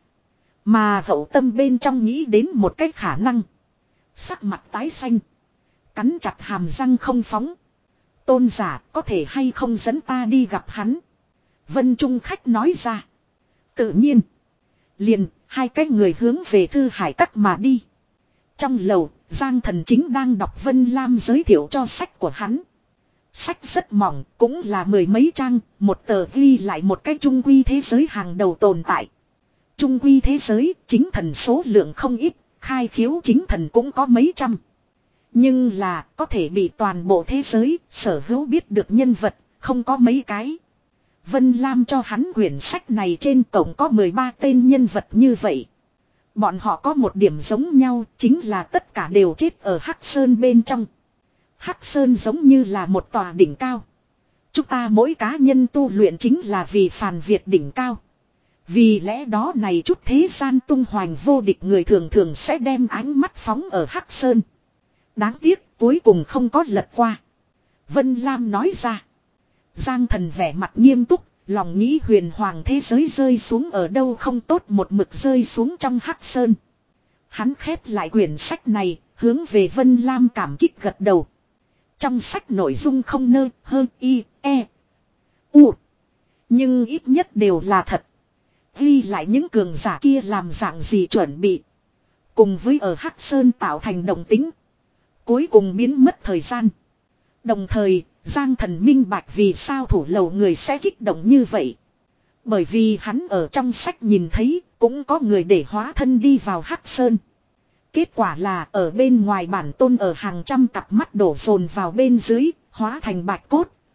Mà hậu tâm bên trong nghĩ đến một cách khả năng. Sắc mặt tái xanh. Cắn chặt hàm răng không phóng. Tôn giả có thể hay không dẫn ta đi gặp hắn. Vân Trung khách nói ra. Tự nhiên. Liền hai cái người hướng về Thư Hải Các mà đi. Trong lầu Giang Thần chính đang đọc Vân Lam giới thiệu cho sách của hắn. Sách rất mỏng cũng là mười mấy trang. Một tờ ghi lại một cái trung quy thế giới hàng đầu tồn tại. Trung quy thế giới chính thần số lượng không ít. Khai khiếu chính thần cũng có mấy trăm. Nhưng là có thể bị toàn bộ thế giới sở hữu biết được nhân vật không có mấy cái. Vân Lam cho hắn quyển sách này trên tổng có mười ba tên nhân vật như vậy. Bọn họ có một điểm giống nhau chính là tất cả đều chết ở Hắc Sơn bên trong. Hắc Sơn giống như là một tòa đỉnh cao. Chúng ta mỗi cá nhân tu luyện chính là vì phàn Việt đỉnh cao. Vì lẽ đó này chút thế gian tung hoành vô địch người thường thường sẽ đem ánh mắt phóng ở Hắc Sơn. Đáng tiếc cuối cùng không có lật qua. Vân Lam nói ra. Giang Thần vẻ mặt nghiêm túc, lòng nghĩ huyền hoàng thế giới rơi xuống ở đâu không tốt một mực rơi xuống trong Hắc Sơn. Hắn khép lại quyển sách này, hướng về Vân Lam cảm kích gật đầu. Trong sách nội dung không nơ, hơn y, e, u. Nhưng ít nhất đều là thật. Ghi lại những cường giả kia làm dạng gì chuẩn bị. Cùng với ở Hắc Sơn tạo thành động tính. Cuối cùng biến mất thời gian. Đồng thời, Giang Thần minh bạch vì sao thủ lầu người sẽ kích động như vậy. Bởi vì hắn ở trong sách nhìn thấy, cũng có người để hóa thân đi vào Hắc Sơn. Kết quả là ở bên ngoài bản tôn ở hàng trăm cặp mắt đổ dồn vào bên dưới, hóa thành bạch cốt,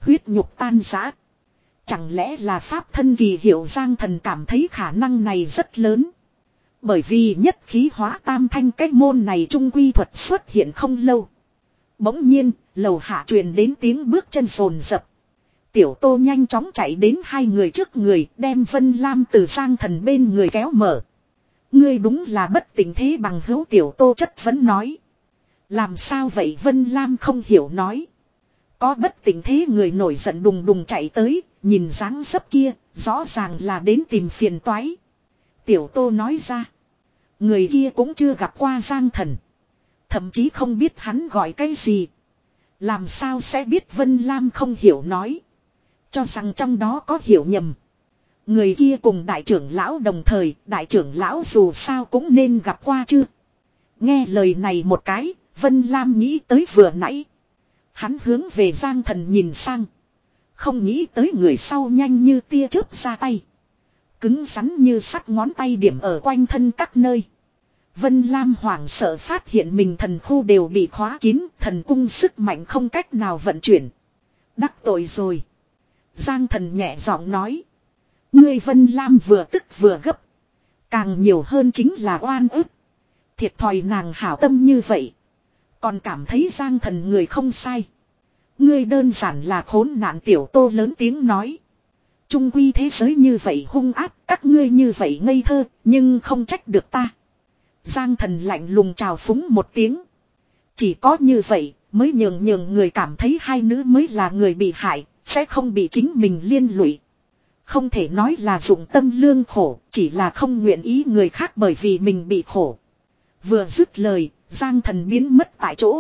Huyết nhục tan rã. Chẳng lẽ là pháp thân kỳ hiệu? Giang Thần cảm thấy khả năng này rất lớn. Bởi vì nhất khí hóa tam thanh cái môn này trung quy thuật xuất hiện không lâu. Bỗng nhiên, lầu hạ truyền đến tiếng bước chân rồn rập. Tiểu Tô nhanh chóng chạy đến hai người trước người, đem Vân Lam từ Giang Thần bên người kéo mở. Ngươi đúng là bất tỉnh thế bằng hữu. Tiểu Tô chất vấn nói. Làm sao vậy? Vân Lam không hiểu nói. Có bất tỉnh thế người nổi giận đùng đùng chạy tới, nhìn dáng dấp kia, rõ ràng là đến tìm phiền toái. Tiểu Tô nói ra. Người kia cũng chưa gặp qua Giang Thần. Thậm chí không biết hắn gọi cái gì. Làm sao sẽ biết? Vân Lam không hiểu nói. Cho rằng trong đó có hiểu nhầm. Người kia cùng đại trưởng lão đồng thời, đại trưởng lão dù sao cũng nên gặp qua chứ. Nghe lời này một cái, Vân Lam nghĩ tới vừa nãy. Hắn hướng về Giang Thần nhìn sang. Không nghĩ tới người sau nhanh như tia chớp ra tay. Cứng rắn như sắt ngón tay điểm ở quanh thân các nơi. Vân Lam hoảng sợ phát hiện mình thần khu đều bị khóa kín, thần cung sức mạnh không cách nào vận chuyển. Đắc tội rồi. Giang Thần nhẹ giọng nói. Ngươi Vân Lam vừa tức vừa gấp. Càng nhiều hơn chính là oan ức. Thiệt thòi nàng hảo tâm như vậy. Còn cảm thấy Giang Thần người không sai. Ngươi đơn giản là khốn nạn. Tiểu Tô lớn tiếng nói. Trung quy thế giới như vậy hung ác, các ngươi như vậy ngây thơ, nhưng không trách được ta. Giang Thần lạnh lùng chào phúng một tiếng. Chỉ có như vậy mới nhường nhường người cảm thấy hai nữ mới là người bị hại, sẽ không bị chính mình liên lụy. Không thể nói là dụng tâm lương khổ, chỉ là không nguyện ý người khác bởi vì mình bị khổ. Vừa dứt lời, Giang Thần biến mất tại chỗ.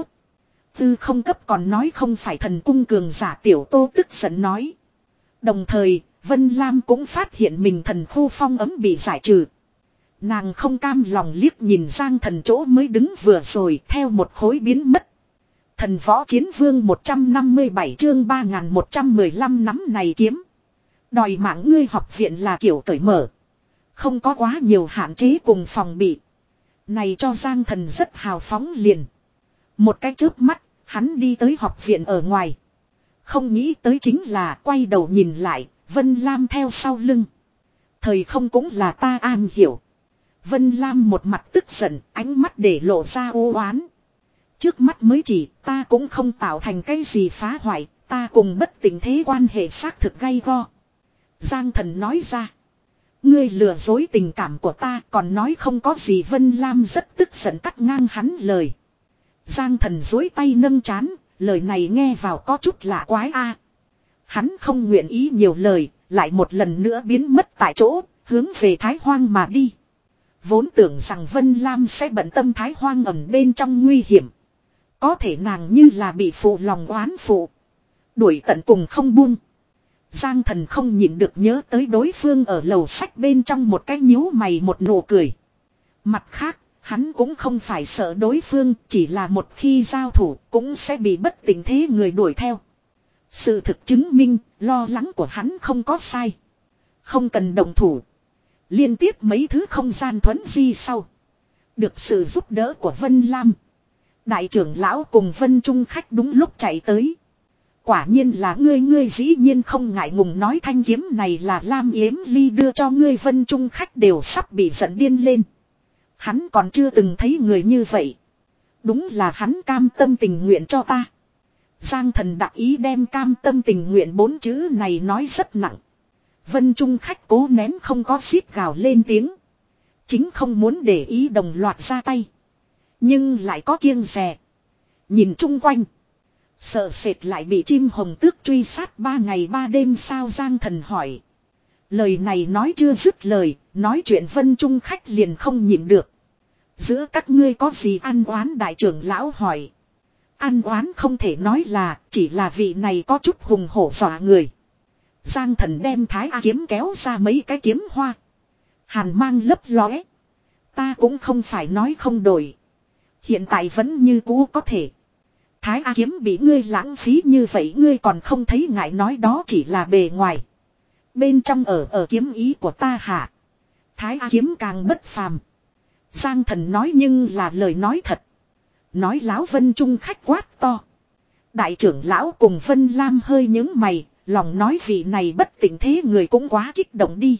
Tư không cấp còn nói không phải thần cung cường giả. Tiểu Tô tức giận nói. Đồng thời, Vân Lam cũng phát hiện mình thần khu phong ấm bị giải trừ. Nàng không cam lòng liếc nhìn Giang Thần chỗ mới đứng vừa rồi theo một khối biến mất. Thần võ chiến vương một trăm năm mươi bảy chương ba nghìn một trăm mười lăm nắm này kiếm. Đòi mạng ngươi học viện là kiểu cởi mở. Không có quá nhiều hạn chế cùng phòng bị. Này cho Giang Thần rất hào phóng liền. Một cái chớp mắt, hắn đi tới học viện ở ngoài. Không nghĩ tới chính là quay đầu nhìn lại, Vân Lam theo sau lưng. Thời không cũng là ta an hiểu. Vân Lam một mặt tức giận, ánh mắt để lộ ra ô oán. Trước mắt mới chỉ, ta cũng không tạo thành cái gì phá hoại, ta cùng bất tình thế quan hệ xác thực gay go. Giang Thần nói ra. Ngươi lừa dối tình cảm của ta, còn nói không có gì. Vân Lam rất tức giận cắt ngang hắn lời. Giang Thần dối tay nâng trán, lời này nghe vào có chút lạ quái a. Hắn không nguyện ý nhiều lời, lại một lần nữa biến mất tại chỗ, hướng về Thái Hoang mà đi. Vốn tưởng rằng Vân Lam sẽ bận tâm Thái Hoang ẩn bên trong nguy hiểm. Có thể nàng như là bị phụ lòng oán phụ. Đuổi tận cùng không buông. Giang Thần không nhịn được nhớ tới đối phương ở lầu sách bên trong một cái nhíu mày một nụ cười. Mặt khác, hắn cũng không phải sợ đối phương, chỉ là một khi giao thủ cũng sẽ bị bất tình thế người đuổi theo. Sự thực chứng minh, lo lắng của hắn không có sai. Không cần động thủ. Liên tiếp mấy thứ không gian thuấn di sau. Được sự giúp đỡ của Vân Lam. Đại trưởng lão cùng Vân Trung khách đúng lúc chạy tới. Quả nhiên là ngươi ngươi dĩ nhiên không ngại ngùng nói thanh kiếm này là Lam Yếm Ly đưa cho ngươi. Vân Trung khách đều sắp bị giận điên lên. Hắn còn chưa từng thấy người như vậy. Đúng là hắn cam tâm tình nguyện cho ta. Giang Thần đặc ý đem cam tâm tình nguyện bốn chữ này nói rất nặng. Vân Trung khách cố nén không có xít gào lên tiếng. Chính không muốn để ý đồng loạt ra tay. Nhưng lại có kiêng dè. Nhìn chung quanh. Sợ sệt lại bị chim hồng tước truy sát ba ngày ba đêm sao? Giang Thần hỏi. Lời này nói chưa dứt lời, nói chuyện Vân Trung khách liền không nhịn được. Giữa các ngươi có gì ăn oán? Đại trưởng lão hỏi. Ăn oán không thể nói là, chỉ là vị này có chút hùng hổ dọa người. Giang Thần đem thái A kiếm kéo ra mấy cái kiếm hoa. Hàn mang lấp lóe. Ta cũng không phải nói không đổi. Hiện tại vẫn như cũ có thể. Thái A kiếm bị ngươi lãng phí như vậy ngươi còn không thấy ngại nói đó chỉ là bề ngoài. Bên trong ở ở kiếm ý của ta hả? Thái A kiếm càng bất phàm. Giang Thần nói nhưng là lời nói thật. Nói láo. Vân Trung khách quát to. Đại trưởng lão cùng Vân Lam hơi nhướng mày, lòng nói vị này bất tỉnh thế người cũng quá kích động đi.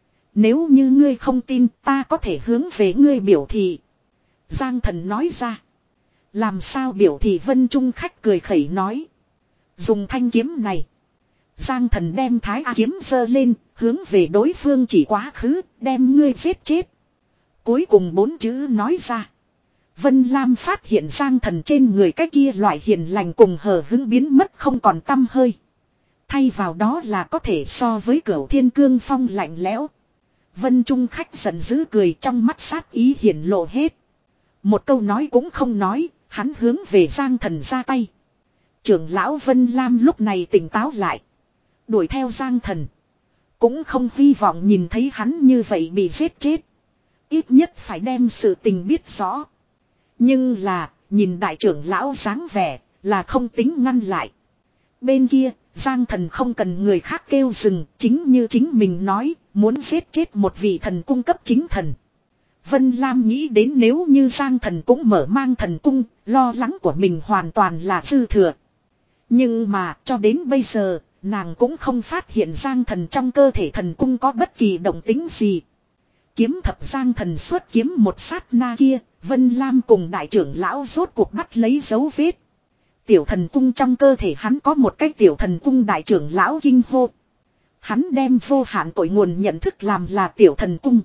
Nếu như ngươi không tin ta có thể hướng về ngươi biểu thị. Giang Thần nói ra. Làm sao biểu thị Vân Trung khách cười khẩy nói. Dùng thanh kiếm này. Giang Thần đem thái A kiếm giơ lên, hướng về đối phương chỉ quá khứ, đem ngươi giết chết. Cuối cùng bốn chữ nói ra. Vân Lam phát hiện Giang Thần trên người cái kia loại hiền lành cùng hờ hứng biến mất không còn tăm hơi. Thay vào đó là có thể so với Cửu Thiên Cương Phong lạnh lẽo. Vân Trung khách giận dữ cười, trong mắt sát ý hiển lộ hết. Một câu nói cũng không nói, hắn hướng về Giang Thần ra tay. Trưởng lão Vân Lam lúc này tỉnh táo lại. Đuổi theo Giang Thần. Cũng không hy vọng nhìn thấy hắn như vậy bị giết chết. Ít nhất phải đem sự tình biết rõ. Nhưng là, nhìn đại trưởng lão dáng vẻ, là không tính ngăn lại. Bên kia, Giang Thần không cần người khác kêu dừng, chính như chính mình nói, muốn giết chết một vị thần cung cấp chính thần. Vân Lam nghĩ đến nếu như Giang Thần cũng mở mang thần cung, lo lắng của mình hoàn toàn là dư thừa. Nhưng mà, cho đến bây giờ, nàng cũng không phát hiện Giang Thần trong cơ thể thần cung có bất kỳ động tính gì. Kiếm thập Giang Thần xuất kiếm một sát na kia, Vân Lam cùng đại trưởng lão rốt cuộc bắt lấy dấu vết. Tiểu thần cung trong cơ thể hắn có một cái tiểu thần cung, đại trưởng lão kinh hô. Hắn đem vô hạn cội nguồn nhận thức làm là tiểu thần cung.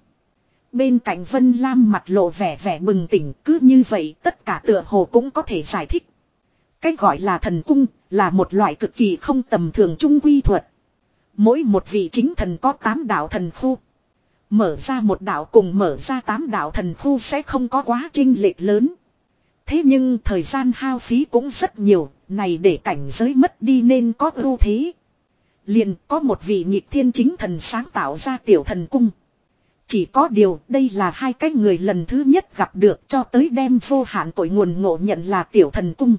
Bên cạnh Vân Lam mặt lộ vẻ vẻ bừng tỉnh, cứ như vậy tất cả tựa hồ cũng có thể giải thích. Cái gọi là thần cung là một loại cực kỳ không tầm thường trung quy thuật. Mỗi một vị chính thần có tám đạo thần khu. Mở ra một đạo cùng mở ra tám đạo thần khu sẽ không có quá chênh lệch lớn. Thế nhưng thời gian hao phí cũng rất nhiều, này để cảnh giới mất đi nên có ưu thế. Liền có một vị nghịch thiên chính thần sáng tạo ra tiểu thần cung. Chỉ có điều đây là hai cái người lần thứ nhất gặp được, cho tới đem vô hạn cội nguồn ngộ nhận là tiểu thần cung.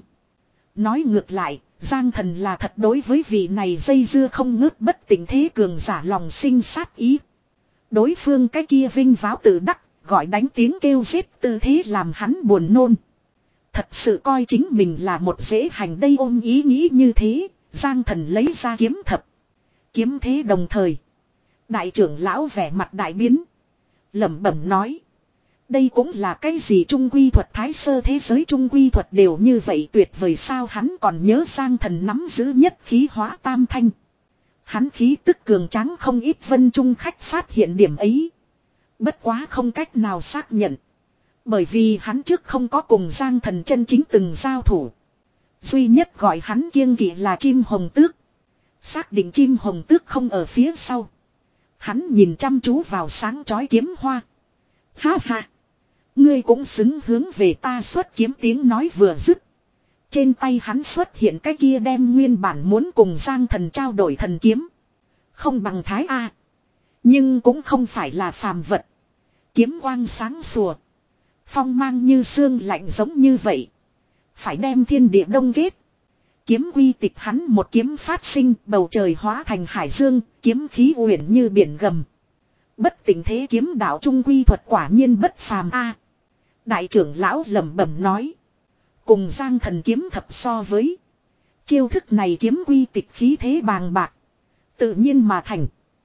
Nói ngược lại, Giang Thần là thật đối với vị này dây dưa không ngớt bất tỉnh thế cường giả lòng sinh sát ý. Đối phương cái kia vinh váo tự đắc, gọi đánh tiếng kêu giết tư thế làm hắn buồn nôn. Thật sự coi chính mình là một dễ hành đây, ôm ý nghĩ như thế, Giang Thần lấy ra kiếm thập. Kiếm thế đồng thời. Đại trưởng lão vẻ mặt đại biến. Lẩm bẩm nói. Đây cũng là cái gì trung quy thuật, thái sơ thế giới trung quy thuật đều như vậy tuyệt vời sao? Hắn còn nhớ Giang Thần nắm giữ nhất khí hóa tam thanh. Hắn khí tức cường tráng không ít, Vân Trung khách phát hiện điểm ấy. Bất quá không cách nào xác nhận. Bởi vì hắn trước không có cùng Giang Thần chân chính từng giao thủ. Duy nhất gọi hắn kiêng kỵ là chim hồng tước. Xác định chim hồng tước không ở phía sau. Hắn nhìn chăm chú vào sáng chói kiếm hoa. Ha ha. Ngươi cũng xứng hướng về ta xuất kiếm, tiếng nói vừa dứt. Trên tay hắn xuất hiện cái kia đem nguyên bản muốn cùng Giang Thần trao đổi thần kiếm. Không bằng thái A. Nhưng cũng không phải là phàm vật. Kiếm quang sáng sủa. Phong mang như xương lạnh giống như vậy. Phải đem thiên địa đông kết. Kiếm quy tịch hắn một kiếm phát sinh, bầu trời hóa thành hải dương, kiếm khí uyển như biển gầm. Bất tỉnh thế kiếm đạo trung quy thuật quả nhiên bất phàm a. Đại trưởng lão lẩm bẩm nói. Cùng Giang Thần kiếm thập so với. Chiêu thức này kiếm quy tịch khí thế bàng bạc. Tự nhiên mà thành.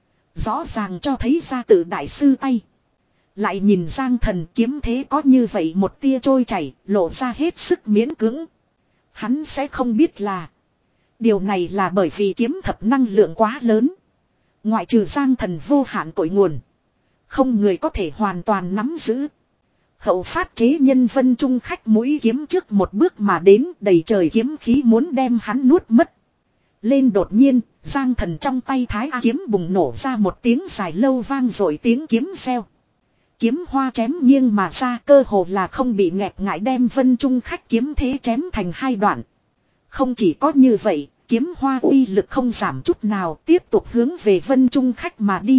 Rõ ràng cho thấy ra tự đại sư tay. Lại nhìn Giang Thần kiếm thế có như vậy một tia trôi chảy, lộ ra hết sức miễn cưỡng. Hắn sẽ không biết là. Điều này là bởi vì kiếm thập năng lượng quá lớn. Ngoại trừ Giang Thần vô hạn cội nguồn. Không người có thể hoàn toàn nắm giữ. Hậu phát chế nhân Vân Trung khách mũi kiếm trước một bước mà đến, đầy trời kiếm khí muốn đem hắn nuốt mất. Lên đột nhiên, Giang Thần trong tay thái A kiếm bùng nổ ra một tiếng dài lâu vang rồi tiếng kiếm reo. Kiếm hoa chém nghiêng mà ra, cơ hồ là không bị nghẹt ngại đem Vân Trung khách kiếm thế chém thành hai đoạn. Không chỉ có như vậy, kiếm hoa uy lực không giảm chút nào, tiếp tục hướng về Vân Trung khách mà đi.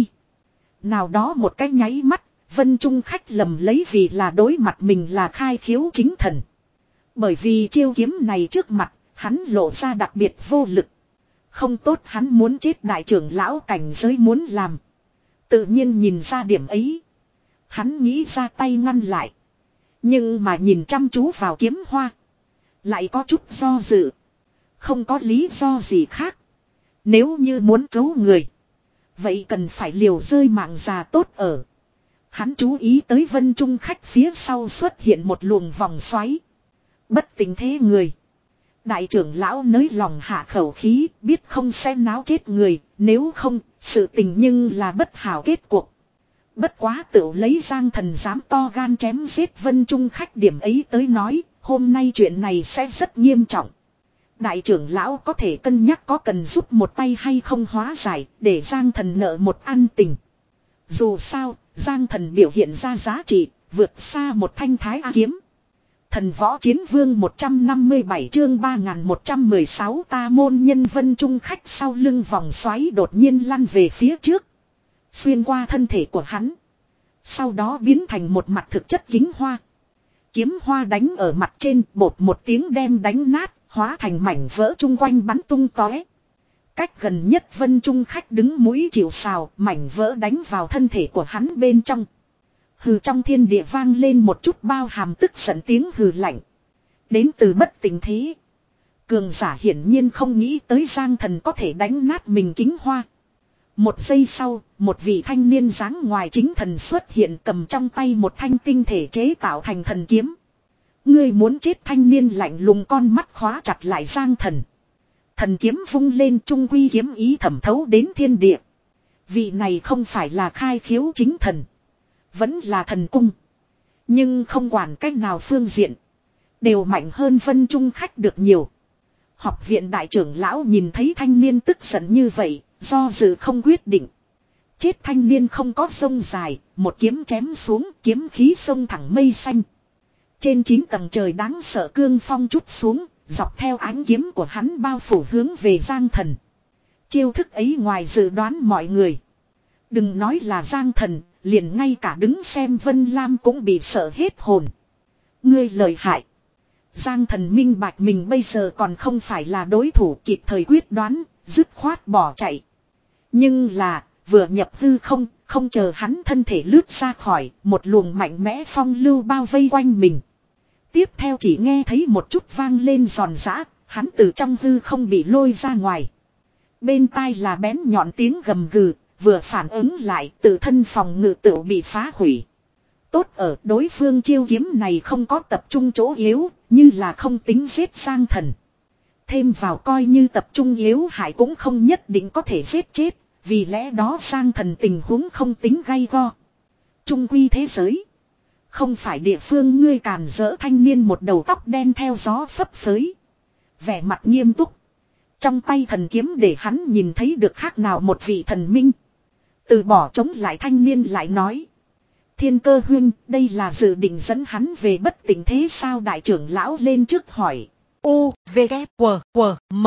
Nào đó một cái nháy mắt, Vân Trung khách lầm lấy vì là đối mặt mình là khai khiếu chính thần. Bởi vì chiêu kiếm này trước mặt, hắn lộ ra đặc biệt vô lực. Không tốt, hắn muốn chết, đại trưởng lão cảnh giới muốn làm. Tự nhiên nhìn ra điểm ấy. Hắn nghĩ ra tay ngăn lại. Nhưng mà nhìn chăm chú vào kiếm hoa. Lại có chút do dự. Không có lý do gì khác. Nếu như muốn cứu người. Vậy cần phải liều rơi mạng già tốt ở. Hắn chú ý tới Vân Trung khách phía sau xuất hiện một luồng vòng xoáy. Bất tình thế người. Đại trưởng lão nới lòng hạ khẩu khí, biết không sẽ náo chết người, nếu không, sự tình nhưng là bất hảo kết cuộc. Bất quá tự lấy Giang Thần dám to gan chém giết Vân Trung khách điểm ấy tới nói, hôm nay chuyện này sẽ rất nghiêm trọng. Đại trưởng lão có thể cân nhắc có cần giúp một tay hay không hóa giải, để Giang Thần nợ một ăn tình. Dù sao, Giang Thần biểu hiện ra giá trị, vượt xa một thanh thái A kiếm. Thần võ chiến vương một trăm năm mươi bảy chương ba nghìn một trăm mười sáu ta môn nhân Vân Trung khách sau lưng vòng xoáy đột nhiên lăn về phía trước. Xuyên qua thân thể của hắn. Sau đó biến thành một mặt thực chất kính hoa. Kiếm hoa đánh ở mặt trên, bột một tiếng đem đánh nát, hóa thành mảnh vỡ chung quanh bắn tung tóe. Cách gần nhất Vân Trung khách đứng mũi chịu sào, mảnh vỡ đánh vào thân thể của hắn bên trong. Hừ, trong thiên địa vang lên một chút bao hàm tức giận tiếng hừ lạnh. Đến từ bất tình thế. Cường giả hiển nhiên không nghĩ tới Giang Thần có thể đánh nát mình kính hoa. Một giây sau, một vị thanh niên dáng ngoài chính thần xuất hiện cầm trong tay một thanh tinh thể chế tạo thành thần kiếm. Ngươi muốn chết, thanh niên lạnh lùng con mắt khóa chặt lại Giang Thần. Thần kiếm vung lên, trung quy kiếm ý thẩm thấu đến thiên địa. Vị này không phải là khai khiếu chính thần. Vẫn là thần cung. Nhưng không quản cách nào phương diện. Đều mạnh hơn Vân Trung khách được nhiều. Học viện đại trưởng lão nhìn thấy thanh niên tức giận như vậy. Do dự không quyết định. Chết thanh niên không có sông dài. Một kiếm chém xuống, kiếm khí sông thẳng mây xanh. Trên chín tầng trời đáng sợ cương phong chút xuống. Dọc theo ánh kiếm của hắn bao phủ hướng về Giang Thần. Chiêu thức ấy ngoài dự đoán mọi người. Đừng nói là Giang Thần, liền ngay cả đứng xem Vân Lam cũng bị sợ hết hồn. Ngươi lợi hại. Giang Thần minh bạch mình bây giờ còn không phải là đối thủ, kịp thời quyết đoán, dứt khoát bỏ chạy. Nhưng là, vừa nhập hư không, không chờ hắn thân thể lướt ra khỏi, một luồng mạnh mẽ phong lưu bao vây quanh mình. Tiếp theo chỉ nghe thấy một chút vang lên giòn giã, hắn từ trong hư không bị lôi ra ngoài. Bên tai là bén nhọn tiếng gầm gừ, vừa phản ứng lại tự thân phòng ngự tựu bị phá hủy. Tốt ở đối phương chiêu kiếm này không có tập trung chỗ yếu, như là không tính giết Giang Thần. Thêm vào coi như tập trung yếu hại cũng không nhất định có thể giết chết, vì lẽ đó Giang Thần tình huống không tính gay go. Trung quy thế giới. Không phải địa phương ngươi càn rỡ, thanh niên một đầu tóc đen theo gió phấp phới. Vẻ mặt nghiêm túc. Trong tay thần kiếm để hắn nhìn thấy được khác nào một vị thần minh. Từ bỏ chống lại thanh niên lại nói. Thiên Cơ huynh, đây là dự định dẫn hắn về bất tỉnh thế sao? Đại trưởng lão lên trước hỏi. U, V, K, W, W, M.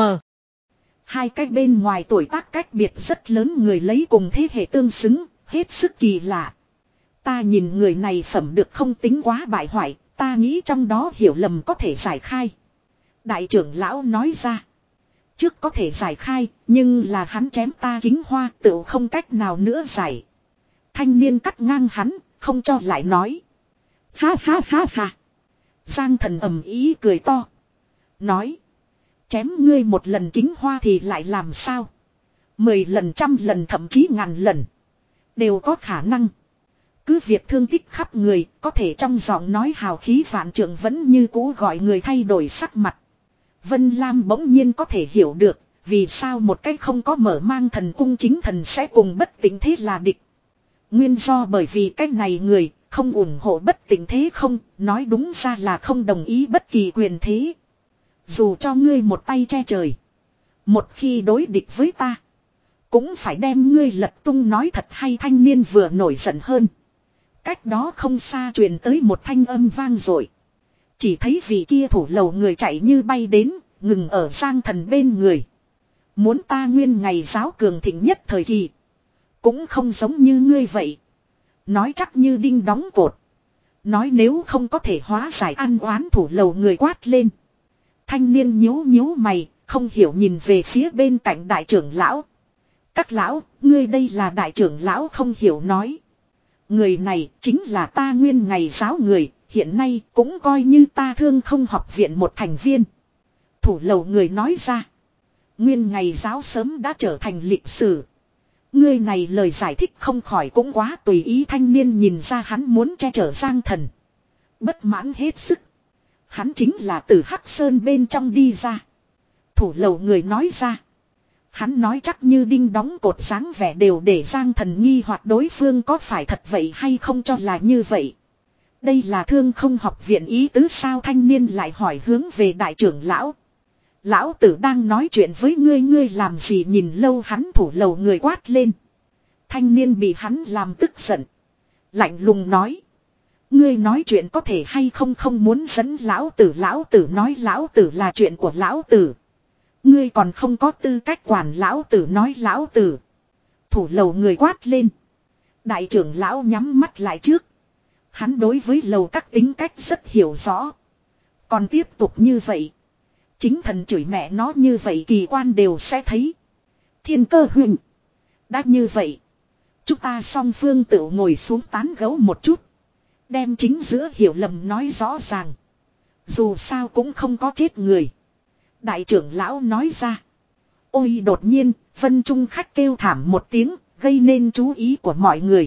Hai cách bên ngoài tuổi tác cách biệt rất lớn người lấy cùng thế hệ tương xứng, hết sức kỳ lạ. Ta nhìn người này phẩm được không tính quá bại hoại, ta nghĩ trong đó hiểu lầm có thể giải khai. Đại trưởng lão nói ra. Trước có thể giải khai, nhưng là hắn chém ta kính hoa tựu không cách nào nữa giải. Thanh niên cắt ngang hắn, không cho lại nói. Ha ha ha ha. Giang Thần ầm ý cười to. Nói. Chém ngươi một lần kính hoa thì lại làm sao? Mười lần, trăm lần, thậm chí ngàn lần. Đều có khả năng. Cứ việc thương tích khắp người, có thể trong giọng nói hào khí vạn trượng vẫn như cũ gọi người thay đổi sắc mặt. Vân Lam bỗng nhiên có thể hiểu được, vì sao một cách không có mở mang thần cung chính thần sẽ cùng bất tỉnh thế là địch. Nguyên do bởi vì cách này người, không ủng hộ bất tỉnh thế, không, nói đúng ra là không đồng ý bất kỳ quyền thế. Dù cho ngươi một tay che trời. Một khi đối địch với ta, cũng phải đem ngươi lật tung. Nói thật hay, thanh niên vừa nổi giận hơn. Cách đó không xa truyền tới một thanh âm vang dội. Chỉ thấy vị kia thủ lầu người chạy như bay đến, ngừng ở Giang Thần bên người. Muốn ta nguyên ngày giáo cường thịnh nhất thời kỳ. Cũng không giống như ngươi vậy. Nói chắc như đinh đóng cột. Nói nếu không có thể hóa giải ăn oán, thủ lầu người quát lên. Thanh niên nhíu nhíu mày, không hiểu nhìn về phía bên cạnh đại trưởng lão. Các lão, ngươi đây là đại trưởng lão không hiểu nói. Người này chính là ta nguyên ngày giáo người, hiện nay cũng coi như ta Thương Không học viện một thành viên. Thủ lầu người nói ra. Nguyên ngày giáo sớm đã trở thành lịch sử. Ngươi này lời giải thích không khỏi cũng quá tùy ý. Thanh niên nhìn ra hắn muốn che chở Giang Thần. Bất mãn hết sức. Hắn chính là từ Hắc Sơn bên trong đi ra. Thủ lầu người nói ra. Hắn nói chắc như đinh đóng cột dáng vẻ đều để Giang Thần nghi hoặc đối phương có phải thật vậy hay không cho là như vậy. Đây là Thương Không học viện ý tứ sao? Thanh niên lại hỏi hướng về đại trưởng lão. Lão tử đang nói chuyện với ngươi, ngươi làm gì nhìn lâu? Hắn thủ lầu người quát lên. Thanh niên bị hắn làm tức giận. Lạnh lùng nói. Ngươi nói chuyện có thể hay không không muốn dẫn lão tử? Lão tử nói lão tử là chuyện của lão tử. Ngươi còn không có tư cách quản lão tử nói lão tử. Thủ lầu người quát lên. Đại trưởng lão nhắm mắt lại trước. Hắn đối với lầu các tính cách rất hiểu rõ. Còn tiếp tục như vậy. Chính thần chửi mẹ nó như vậy kỳ quan đều sẽ thấy. Thiên Cơ huynh. Đã như vậy. Chúng ta song phương tự ngồi xuống tán gẫu một chút. Đem chính giữa hiểu lầm nói rõ ràng. Dù sao cũng không có chết người. Đại trưởng lão nói ra. Ôi đột nhiên, Vân Trung khách kêu thảm một tiếng, gây nên chú ý của mọi người.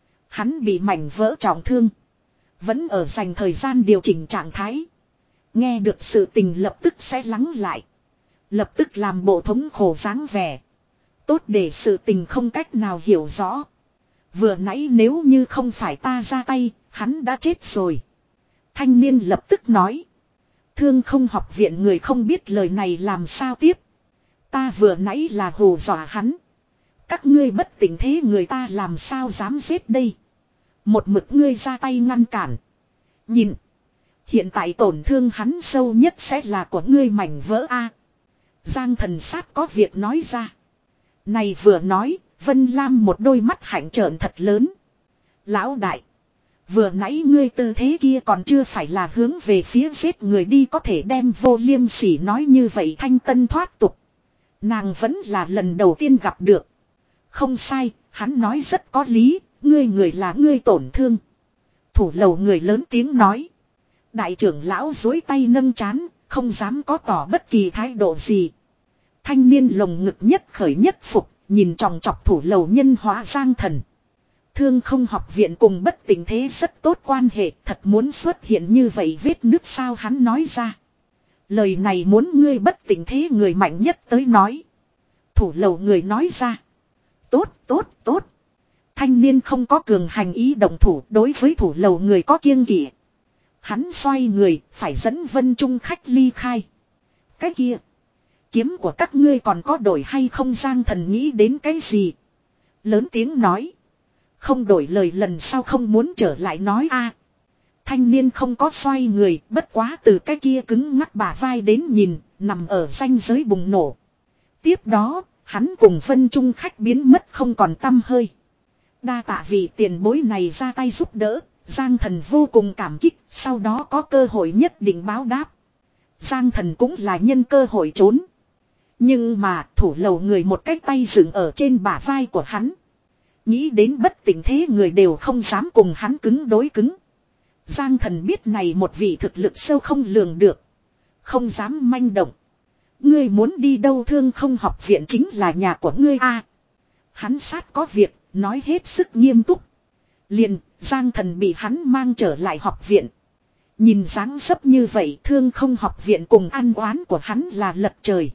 Hắn bị mảnh vỡ trọng thương. Vẫn ở dành thời gian điều chỉnh trạng thái. Nghe được sự tình lập tức sẽ lắng lại. Lập tức làm bộ thống khổ dáng vẻ. Tốt để sự tình không cách nào hiểu rõ. Vừa nãy nếu như không phải ta ra tay, hắn đã chết rồi. Thanh niên lập tức nói. Thương Không học viện người không biết lời này làm sao tiếp. Ta vừa nãy là hù dọa hắn. Các ngươi bất tỉnh thế người ta làm sao dám giết đây. Một mực ngươi ra tay ngăn cản. Nhìn. Hiện tại tổn thương hắn sâu nhất sẽ là của ngươi mảnh vỡ A. Giang Thần sát có việc nói ra. Này vừa nói, Vân Lam một đôi mắt hạnh trợn thật lớn. Lão đại. Vừa nãy ngươi tư thế kia còn chưa phải là hướng về phía giết người đi, có thể đem Vô Liêm Sỉ nói như vậy thanh tân thoát tục. Nàng vẫn là lần đầu tiên gặp được. Không sai, hắn nói rất có lý, ngươi người là ngươi tổn thương. Thủ lầu người lớn tiếng nói. Đại trưởng lão dối tay nâng trán, không dám có tỏ bất kỳ thái độ gì. Thanh niên lồng ngực nhất khởi nhất phục, nhìn tròng trọc thủ lầu nhân hóa Giang Thần. Thương Không học viện cùng bất tỉnh thế rất tốt quan hệ, thật muốn xuất hiện như vậy vết nứt sao? Hắn nói ra. Lời này muốn ngươi bất tỉnh thế người mạnh nhất tới nói. Thủ lầu người nói ra. Tốt, tốt, tốt. Thanh niên không có cường hành ý động thủ, đối với thủ lầu người có kiêng kỵ. Hắn xoay người, phải dẫn Vân Trung khách ly khai. Cái kia. Kiếm của các ngươi còn có đổi hay không? Giang Thần nghĩ đến cái gì? Lớn tiếng nói. Không đổi lời lần sau không muốn trở lại nói a. Thanh niên không có xoay người, bất quá từ cái kia cứng ngắc bả vai đến nhìn, nằm ở ranh giới bùng nổ. Tiếp đó, hắn cùng Vân Trung khách biến mất không còn tăm hơi. Đa tạ vì tiền bối này ra tay giúp đỡ, Giang Thần vô cùng cảm kích, sau đó có cơ hội nhất định báo đáp. Giang Thần cũng là nhân cơ hội trốn. Nhưng mà thủ lầu người một cái tay dựng ở trên bả vai của hắn. Nghĩ đến bất tỉnh thế người đều không dám cùng hắn cứng đối cứng. Giang Thần biết này một vị thực lực sâu không lường được. Không dám manh động. Ngươi muốn đi đâu? Thương Không học viện chính là nhà của ngươi a. À, hắn sát có việc, nói hết sức nghiêm túc. Liền, Giang Thần bị hắn mang trở lại học viện. Nhìn dáng dấp như vậy, Thương Không học viện cùng ăn oán của hắn là lật trời.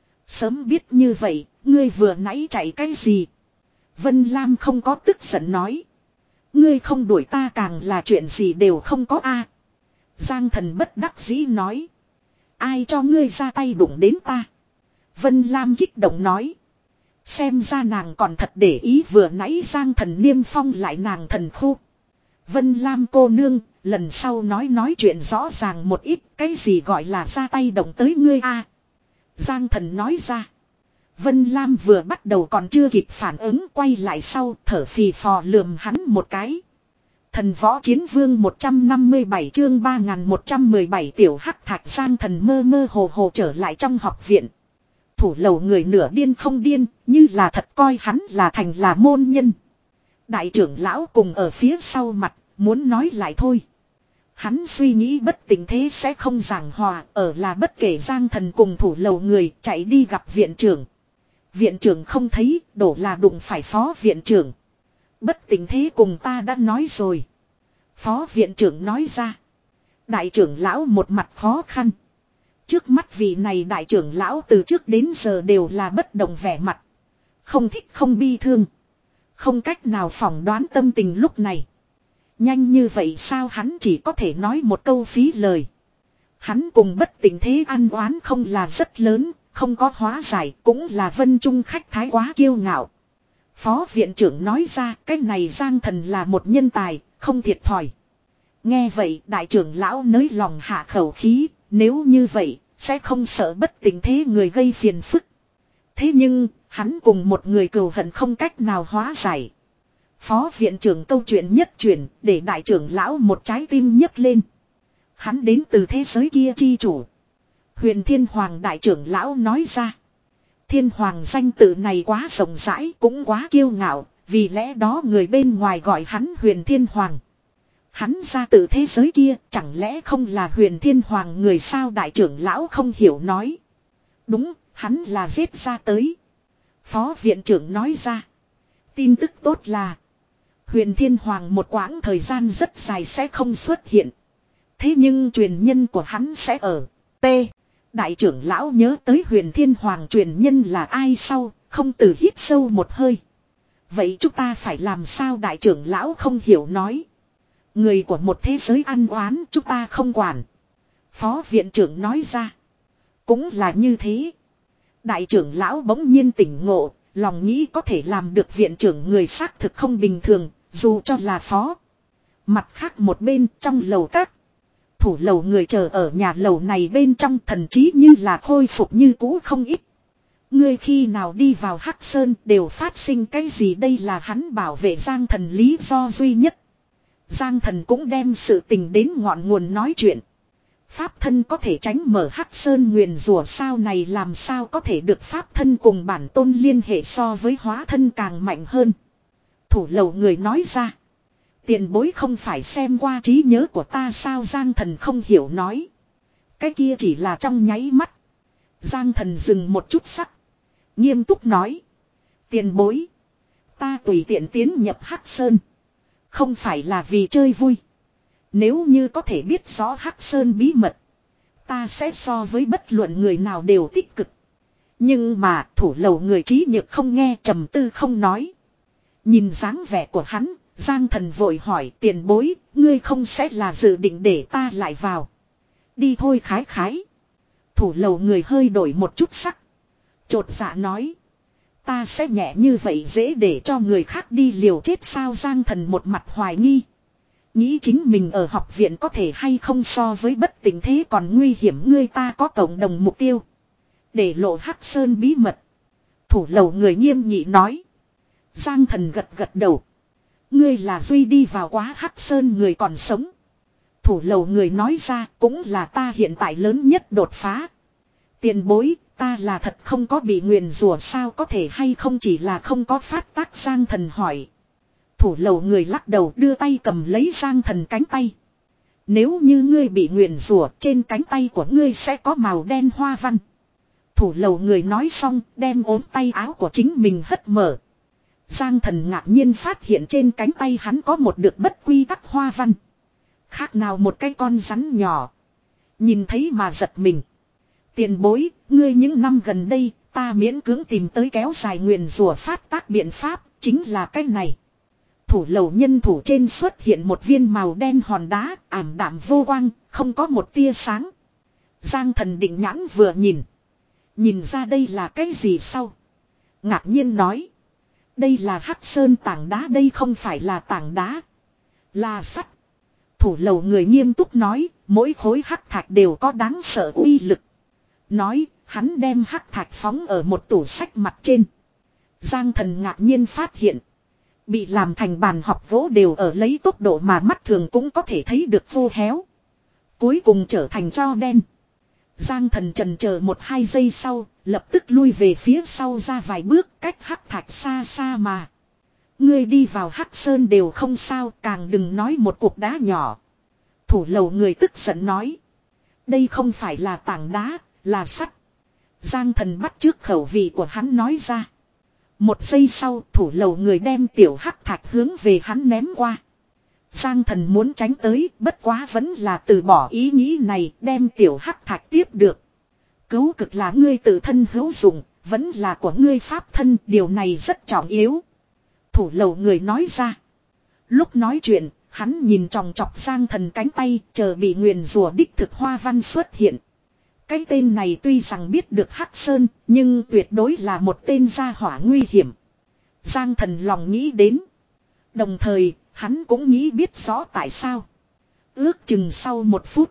Sớm biết như vậy, ngươi vừa nãy chạy cái gì? Vân Lam không có tức giận nói. Ngươi không đuổi ta càng là chuyện gì đều không có a. Giang Thần bất đắc dĩ nói. Ai cho ngươi ra tay đụng đến ta? Vân Lam kích động nói. Xem ra nàng còn thật để ý, vừa nãy Giang Thần niêm phong lại nàng thần khu. Vân Lam cô nương, lần sau nói nói chuyện rõ ràng một ít, cái gì gọi là ra tay động tới ngươi a? Giang Thần nói ra. Vân Lam vừa bắt đầu còn chưa kịp phản ứng, quay lại sau thở phì phò lườm hắn một cái. Thần võ chiến vương một trăm năm mươi bảy chương ba nghìn một trăm mười bảy tiểu hắc thạch. Giang Thần mơ mơ hồ hồ trở lại trong học viện. Thủ lầu người nửa điên không điên, như là thật coi hắn là thành là môn nhân. Đại trưởng lão cùng ở phía sau mặt, muốn nói lại thôi. Hắn suy nghĩ bất tình thế sẽ không giảng hòa, ở là bất kể Giang Thần cùng thủ lầu người chạy đi gặp viện trưởng. Viện trưởng không thấy, đổ là đụng phải phó viện trưởng. Bất tình thế cùng ta đã nói rồi. Phó viện trưởng nói ra. Đại trưởng lão một mặt khó khăn. Trước mắt vị này đại trưởng lão từ trước đến giờ đều là bất động vẻ mặt. Không thích không bi thương. Không cách nào phỏng đoán tâm tình lúc này. Nhanh như vậy sao hắn chỉ có thể nói một câu phí lời. Hắn cùng bất tình thế ăn oán không là rất lớn, không có hóa giải cũng là Vân Trung khách thái quá kiêu ngạo. Phó viện trưởng nói ra cái này Giang Thần là một nhân tài, không thiệt thòi. Nghe vậy đại trưởng lão nới lòng hạ khẩu khí, nếu như vậy, sẽ không sợ bất tình thế người gây phiền phức. Thế nhưng, hắn cùng một người cừu hận không cách nào hóa giải. Phó viện trưởng câu chuyện nhất truyền, để đại trưởng lão một trái tim nhấc lên. Hắn đến từ thế giới kia chi chủ. Huyền Thiên Hoàng đại trưởng lão nói ra. Thiên Hoàng danh tự này quá rộng rãi, cũng quá kiêu ngạo, vì lẽ đó người bên ngoài gọi hắn Huyền Thiên Hoàng. Hắn ra từ thế giới kia, chẳng lẽ không là Huyền Thiên Hoàng người sao đại trưởng lão không hiểu nói. Đúng, hắn là giết ra tới. Phó viện trưởng nói ra. Tin tức tốt là Huyền Thiên Hoàng một quãng thời gian rất dài sẽ không xuất hiện. Thế nhưng truyền nhân của hắn sẽ ở T. Đại trưởng lão nhớ tới Huyền Thiên Hoàng truyền nhân là ai sau, không từ hít sâu một hơi. Vậy chúng ta phải làm sao đại trưởng lão không hiểu nói. Người của một thế giới ăn oán chúng ta không quản. Phó viện trưởng nói ra. Cũng là như thế. Đại trưởng lão bỗng nhiên tỉnh ngộ, lòng nghĩ có thể làm được viện trưởng người xác thực không bình thường, dù cho là phó. Mặt khác một bên trong lầu các. Thủ lầu người chờ ở nhà lầu này bên trong thần trí như là khôi phục như cũ không ít. Ngươi khi nào đi vào Hắc Sơn đều phát sinh cái gì đây là hắn bảo vệ Giang Thần lý do duy nhất. Giang Thần cũng đem sự tình đến ngọn nguồn nói chuyện. Pháp thân có thể tránh mở Hắc Sơn nguyền rủa sao này làm sao có thể được pháp thân cùng bản tôn liên hệ so với hóa thân càng mạnh hơn. Thủ lầu người nói ra. Tiền bối không phải xem qua trí nhớ của ta sao Giang Thần không hiểu nói. Cái kia chỉ là trong nháy mắt. Giang Thần dừng một chút sắc. Nghiêm túc nói. Tiền bối. Ta tùy tiện tiến nhập Hắc Sơn. Không phải là vì chơi vui. Nếu như có thể biết rõ Hắc Sơn bí mật. Ta sẽ so với bất luận người nào đều tích cực. Nhưng mà thủ lầu người trí nhược không nghe trầm tư không nói. Nhìn dáng vẻ của hắn. Giang Thần vội hỏi tiền bối. Ngươi không sẽ là dự định để ta lại vào. Đi thôi khái khái. Thủ lầu người hơi đổi một chút sắc. Chột dạ nói. Ta sẽ nhẹ như vậy dễ để cho người khác đi liều chết sao Giang Thần một mặt hoài nghi. Nghĩ chính mình ở học viện có thể hay không so với bất tình thế còn nguy hiểm ngươi ta có cộng đồng mục tiêu. Để lộ Hắc Sơn bí mật. Thủ lầu người nghiêm nghị nói. Giang Thần gật gật đầu. Ngươi là duy đi vào quá Hắc Sơn người còn sống. Thủ lầu người nói ra cũng là ta hiện tại lớn nhất đột phá. Tiền bối ta là thật không có bị nguyền rủa sao có thể hay không chỉ là không có phát tác Giang Thần hỏi. Thủ lầu người lắc đầu đưa tay cầm lấy Giang Thần cánh tay. Nếu như ngươi bị nguyền rủa trên cánh tay của ngươi sẽ có màu đen hoa văn. Thủ lầu người nói xong đem ốm tay áo của chính mình hất mở. Giang Thần ngạc nhiên phát hiện trên cánh tay hắn có một được bất quy tắc hoa văn. Khác nào một cái con rắn nhỏ. Nhìn thấy mà giật mình. Tiền bối, ngươi những năm gần đây, ta miễn cưỡng tìm tới kéo dài nguyền rủa phát tác biện pháp, chính là cái này. Thủ lầu nhân thủ trên xuất hiện một viên màu đen hòn đá, ảm đạm vô quang, không có một tia sáng. Giang Thần định nhãn vừa nhìn. Nhìn ra đây là cái gì sau? Ngạc nhiên nói. Đây là Hắc Sơn tảng đá đây không phải là tảng đá. Là sắt. Thủ lầu người nghiêm túc nói, mỗi khối hắc thạch đều có đáng sợ uy lực. Nói, hắn đem hắc thạch phóng ở một tủ sách mặt trên. Giang Thần ngạc nhiên phát hiện. Bị làm thành bàn học gỗ đều ở lấy tốc độ mà mắt thường cũng có thể thấy được vô héo. Cuối cùng trở thành tro đen. Giang Thần trần chờ một hai giây sau, lập tức lui về phía sau ra vài bước cách hắc thạch xa xa mà. Ngươi đi vào Hắc Sơn đều không sao, càng đừng nói một cục đá nhỏ. Thủ lầu người tức giận nói. Đây không phải là tảng đá, là sắt. Giang thần bắt trước khẩu vị của hắn nói ra. Một giây sau thủ lầu người đem tiểu hắc thạch hướng về hắn ném qua. Giang thần muốn tránh tới, bất quá vẫn là từ bỏ ý nghĩ này, đem tiểu hắc thạch tiếp được. Cứu cực là ngươi tự thân hữu dụng, vẫn là của ngươi pháp thân, điều này rất trọng yếu. Thủ lầu người nói ra. Lúc nói chuyện, hắn nhìn tròng trọc Giang thần cánh tay, chờ bị nguyền rủa đích thực hoa văn xuất hiện. Cái tên này tuy rằng biết được Hắc Sơn, nhưng tuyệt đối là một tên gia hỏa nguy hiểm. Giang thần lòng nghĩ đến. Đồng thời, hắn cũng nghĩ biết rõ tại sao. Ước chừng sau một phút.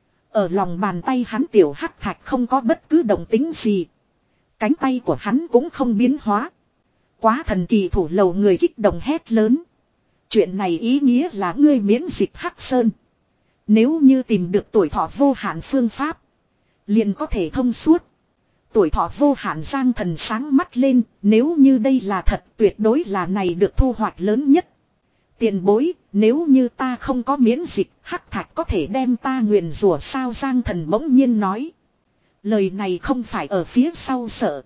Ở lòng bàn tay hắn tiểu hắc thạch không có bất cứ động tính gì. Cánh tay của hắn cũng không biến hóa. Quá thần kỳ. Thủ lầu người kích động hét lớn. Chuyện này ý nghĩa là ngươi miễn dịch Hắc Sơn. Nếu như tìm được tuổi thọ vô hạn phương pháp, liền có thể thông suốt. Tuổi thọ vô hạn Giang thần sáng mắt lên. Nếu như đây là thật, tuyệt đối là này được thu hoạch lớn nhất. Tiền bối, nếu như ta không có miễn dịch, hắc thạch có thể đem ta nguyền rủa sao? Giang thần bỗng nhiên nói. Lời này không phải ở phía sau sợ,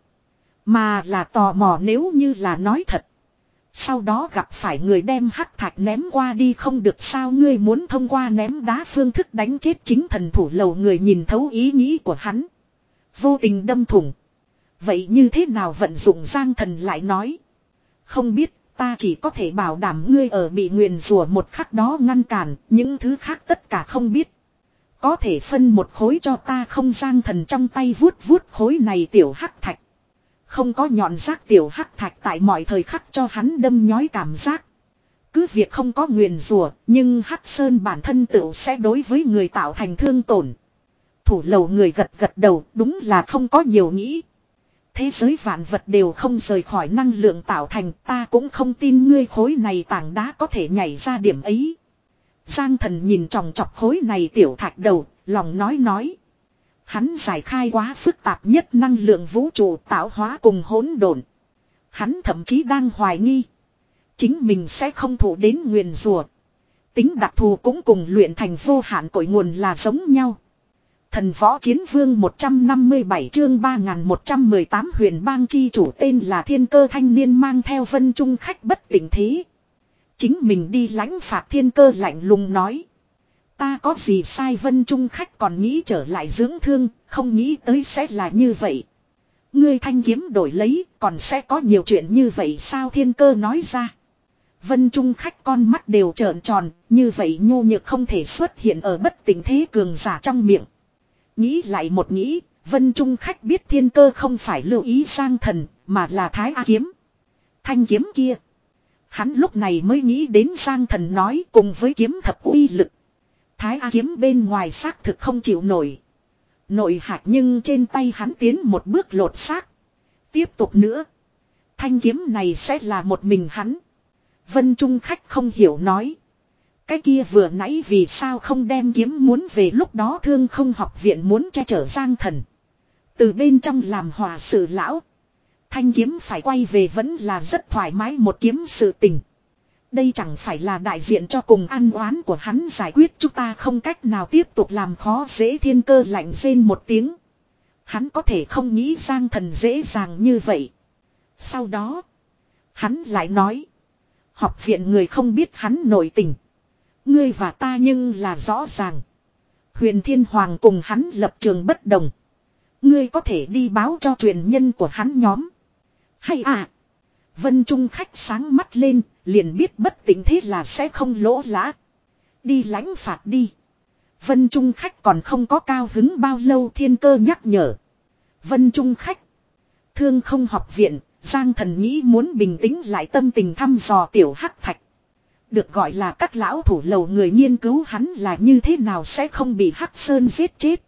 mà là tò mò nếu như là nói thật. Sau đó gặp phải người đem hắc thạch ném qua đi không được sao? Ngươi muốn thông qua ném đá phương thức đánh chết chính thần. Thủ lầu người nhìn thấu ý nghĩ của hắn, vô tình đâm thủng. Vậy như thế nào vận dụng? Giang thần lại nói. Không biết, ta chỉ có thể bảo đảm ngươi ở bị nguyền rủa một khắc đó ngăn cản, những thứ khác tất cả không biết. Có thể phân một khối cho ta không? Giang thần trong tay vuốt vuốt khối này tiểu hắc thạch. Không có nhọn rác tiểu hắc thạch tại mọi thời khắc cho hắn đâm nhói cảm giác. Cứ việc không có nguyền rủa, nhưng Hắc Sơn bản thân tựu sẽ đối với người tạo thành thương tổn. Thủ lầu người gật gật đầu, đúng là không có nhiều nghĩ. Thế giới vạn vật đều không rời khỏi năng lượng tạo thành, ta cũng không tin ngươi khối này tảng đá có thể nhảy ra điểm ấy. Giang thần nhìn tròng trọc khối này tiểu thạch đầu, lòng nói nói. Hắn giải khai quá phức tạp nhất năng lượng vũ trụ tạo hóa cùng hỗn độn. Hắn thậm chí đang hoài nghi. Chính mình sẽ không thụ đến nguyền rủa. Tính đặc thù cũng cùng luyện thành vô hạn cội nguồn là giống nhau. Thần võ chiến vương một trăm năm mươi bảy chương ba nghìn một trăm mười tám huyền bang chi chủ tên là Thiên Cơ thanh niên mang theo Vân Trung khách bất tỉnh thế. Chính mình đi lãnh phạt. Thiên Cơ lạnh lùng nói. Ta có gì sai? Vân Trung khách còn nghĩ trở lại dưỡng thương, không nghĩ tới sẽ là như vậy. Ngươi thanh kiếm đổi lấy, còn sẽ có nhiều chuyện như vậy sao? Thiên Cơ nói ra. Vân Trung khách con mắt đều trợn tròn, như vậy nhu nhược không thể xuất hiện ở bất tỉnh thế cường giả trong miệng. Nghĩ lại một nghĩ, Vân Trung khách biết Thiên Cơ không phải lưu ý Giang thần, mà là Thái A kiếm. Thanh kiếm kia. Hắn lúc này mới nghĩ đến Giang thần nói cùng với kiếm thập uy lực. Thái A kiếm bên ngoài xác thực không chịu nổi. Nội hạt nhưng trên tay hắn tiến một bước lột xác. Tiếp tục nữa. Thanh kiếm này sẽ là một mình hắn. Vân Trung khách không hiểu nói. Cái kia vừa nãy vì sao không đem kiếm muốn về? Lúc đó Thương Không học viện muốn che chở Giang thần. Từ bên trong làm hòa sự lão. Thanh kiếm phải quay về vẫn là rất thoải mái một kiếm sự tình. Đây chẳng phải là đại diện cho cùng ăn oán của hắn giải quyết, chúng ta không cách nào tiếp tục làm khó dễ. Thiên Cơ lạnh rên một tiếng. Hắn có thể không nghĩ Giang thần dễ dàng như vậy. Sau đó, hắn lại nói. Học viện người không biết hắn nội tình. Ngươi và ta nhưng là rõ ràng. Huyền Thiên Hoàng cùng hắn lập trường bất đồng. Ngươi có thể đi báo cho truyền nhân của hắn nhóm. Hay à? Vân Trung khách sáng mắt lên, liền biết bất tỉnh thế là sẽ không lỗ lã. Đi lãnh phạt đi. Vân Trung khách còn không có cao hứng bao lâu. Thiên Cơ nhắc nhở. Vân Trung khách. Thương Không học viện, Giang thần nghĩ muốn bình tĩnh lại tâm tình thăm dò tiểu hắc thạch. Được gọi là các lão thủ lầu người nghiên cứu hắn là như thế nào sẽ không bị Hắc Sơn giết chết.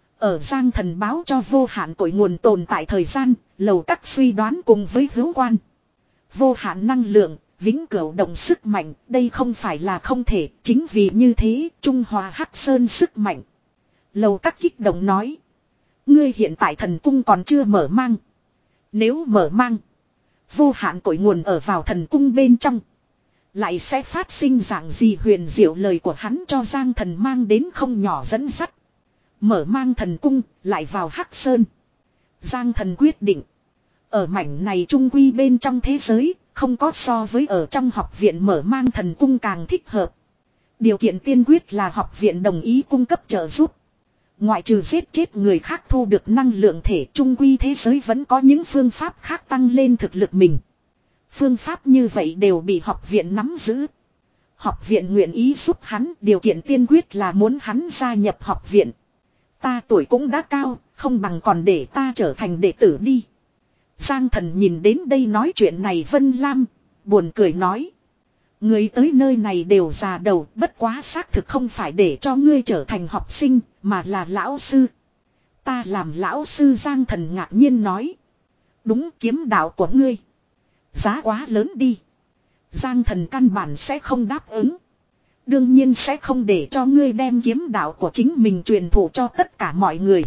Ở Giang thần báo cho vô hạn cội nguồn tồn tại thời gian, lầu các suy đoán cùng với hữu quan. Vô hạn năng lượng, vĩnh cửu động sức mạnh, đây không phải là không thể, chính vì như thế, Trung Hòa Hắc Sơn sức mạnh. Lầu các kích động nói. Ngươi hiện tại thần cung còn chưa mở mang. Nếu mở mang, vô hạn cội nguồn ở vào thần cung bên trong. Lại sẽ phát sinh dạng gì huyền diệu lời của hắn cho Giang Thần mang đến không nhỏ dẫn dắt. Mở mang thần cung, lại vào Hắc Sơn. Giang Thần quyết định. Ở mảnh này trung quy bên trong thế giới, không có so với ở trong học viện mở mang thần cung càng thích hợp. Điều kiện tiên quyết là học viện đồng ý cung cấp trợ giúp. Ngoại trừ giết chết người khác thu được năng lượng thể, trung quy thế giới vẫn có những phương pháp khác tăng lên thực lực mình. Phương pháp như vậy đều bị học viện nắm giữ. Học viện nguyện ý giúp hắn, điều kiện tiên quyết là muốn hắn gia nhập học viện. Ta tuổi cũng đã cao, không bằng còn để ta trở thành đệ tử đi. Giang Thần nhìn đến đây nói chuyện này Vân Lam, buồn cười nói. Người tới nơi này đều già đầu, bất quá xác thực không phải để cho ngươi trở thành học sinh, mà là lão sư. Ta làm lão sư. Giang Thần ngạc nhiên nói. Đúng, kiếm đạo của ngươi. Giá quá lớn đi. Giang Thần căn bản sẽ không đáp ứng. Đương nhiên sẽ không để cho ngươi đem kiếm đạo của chính mình truyền thụ cho tất cả mọi người.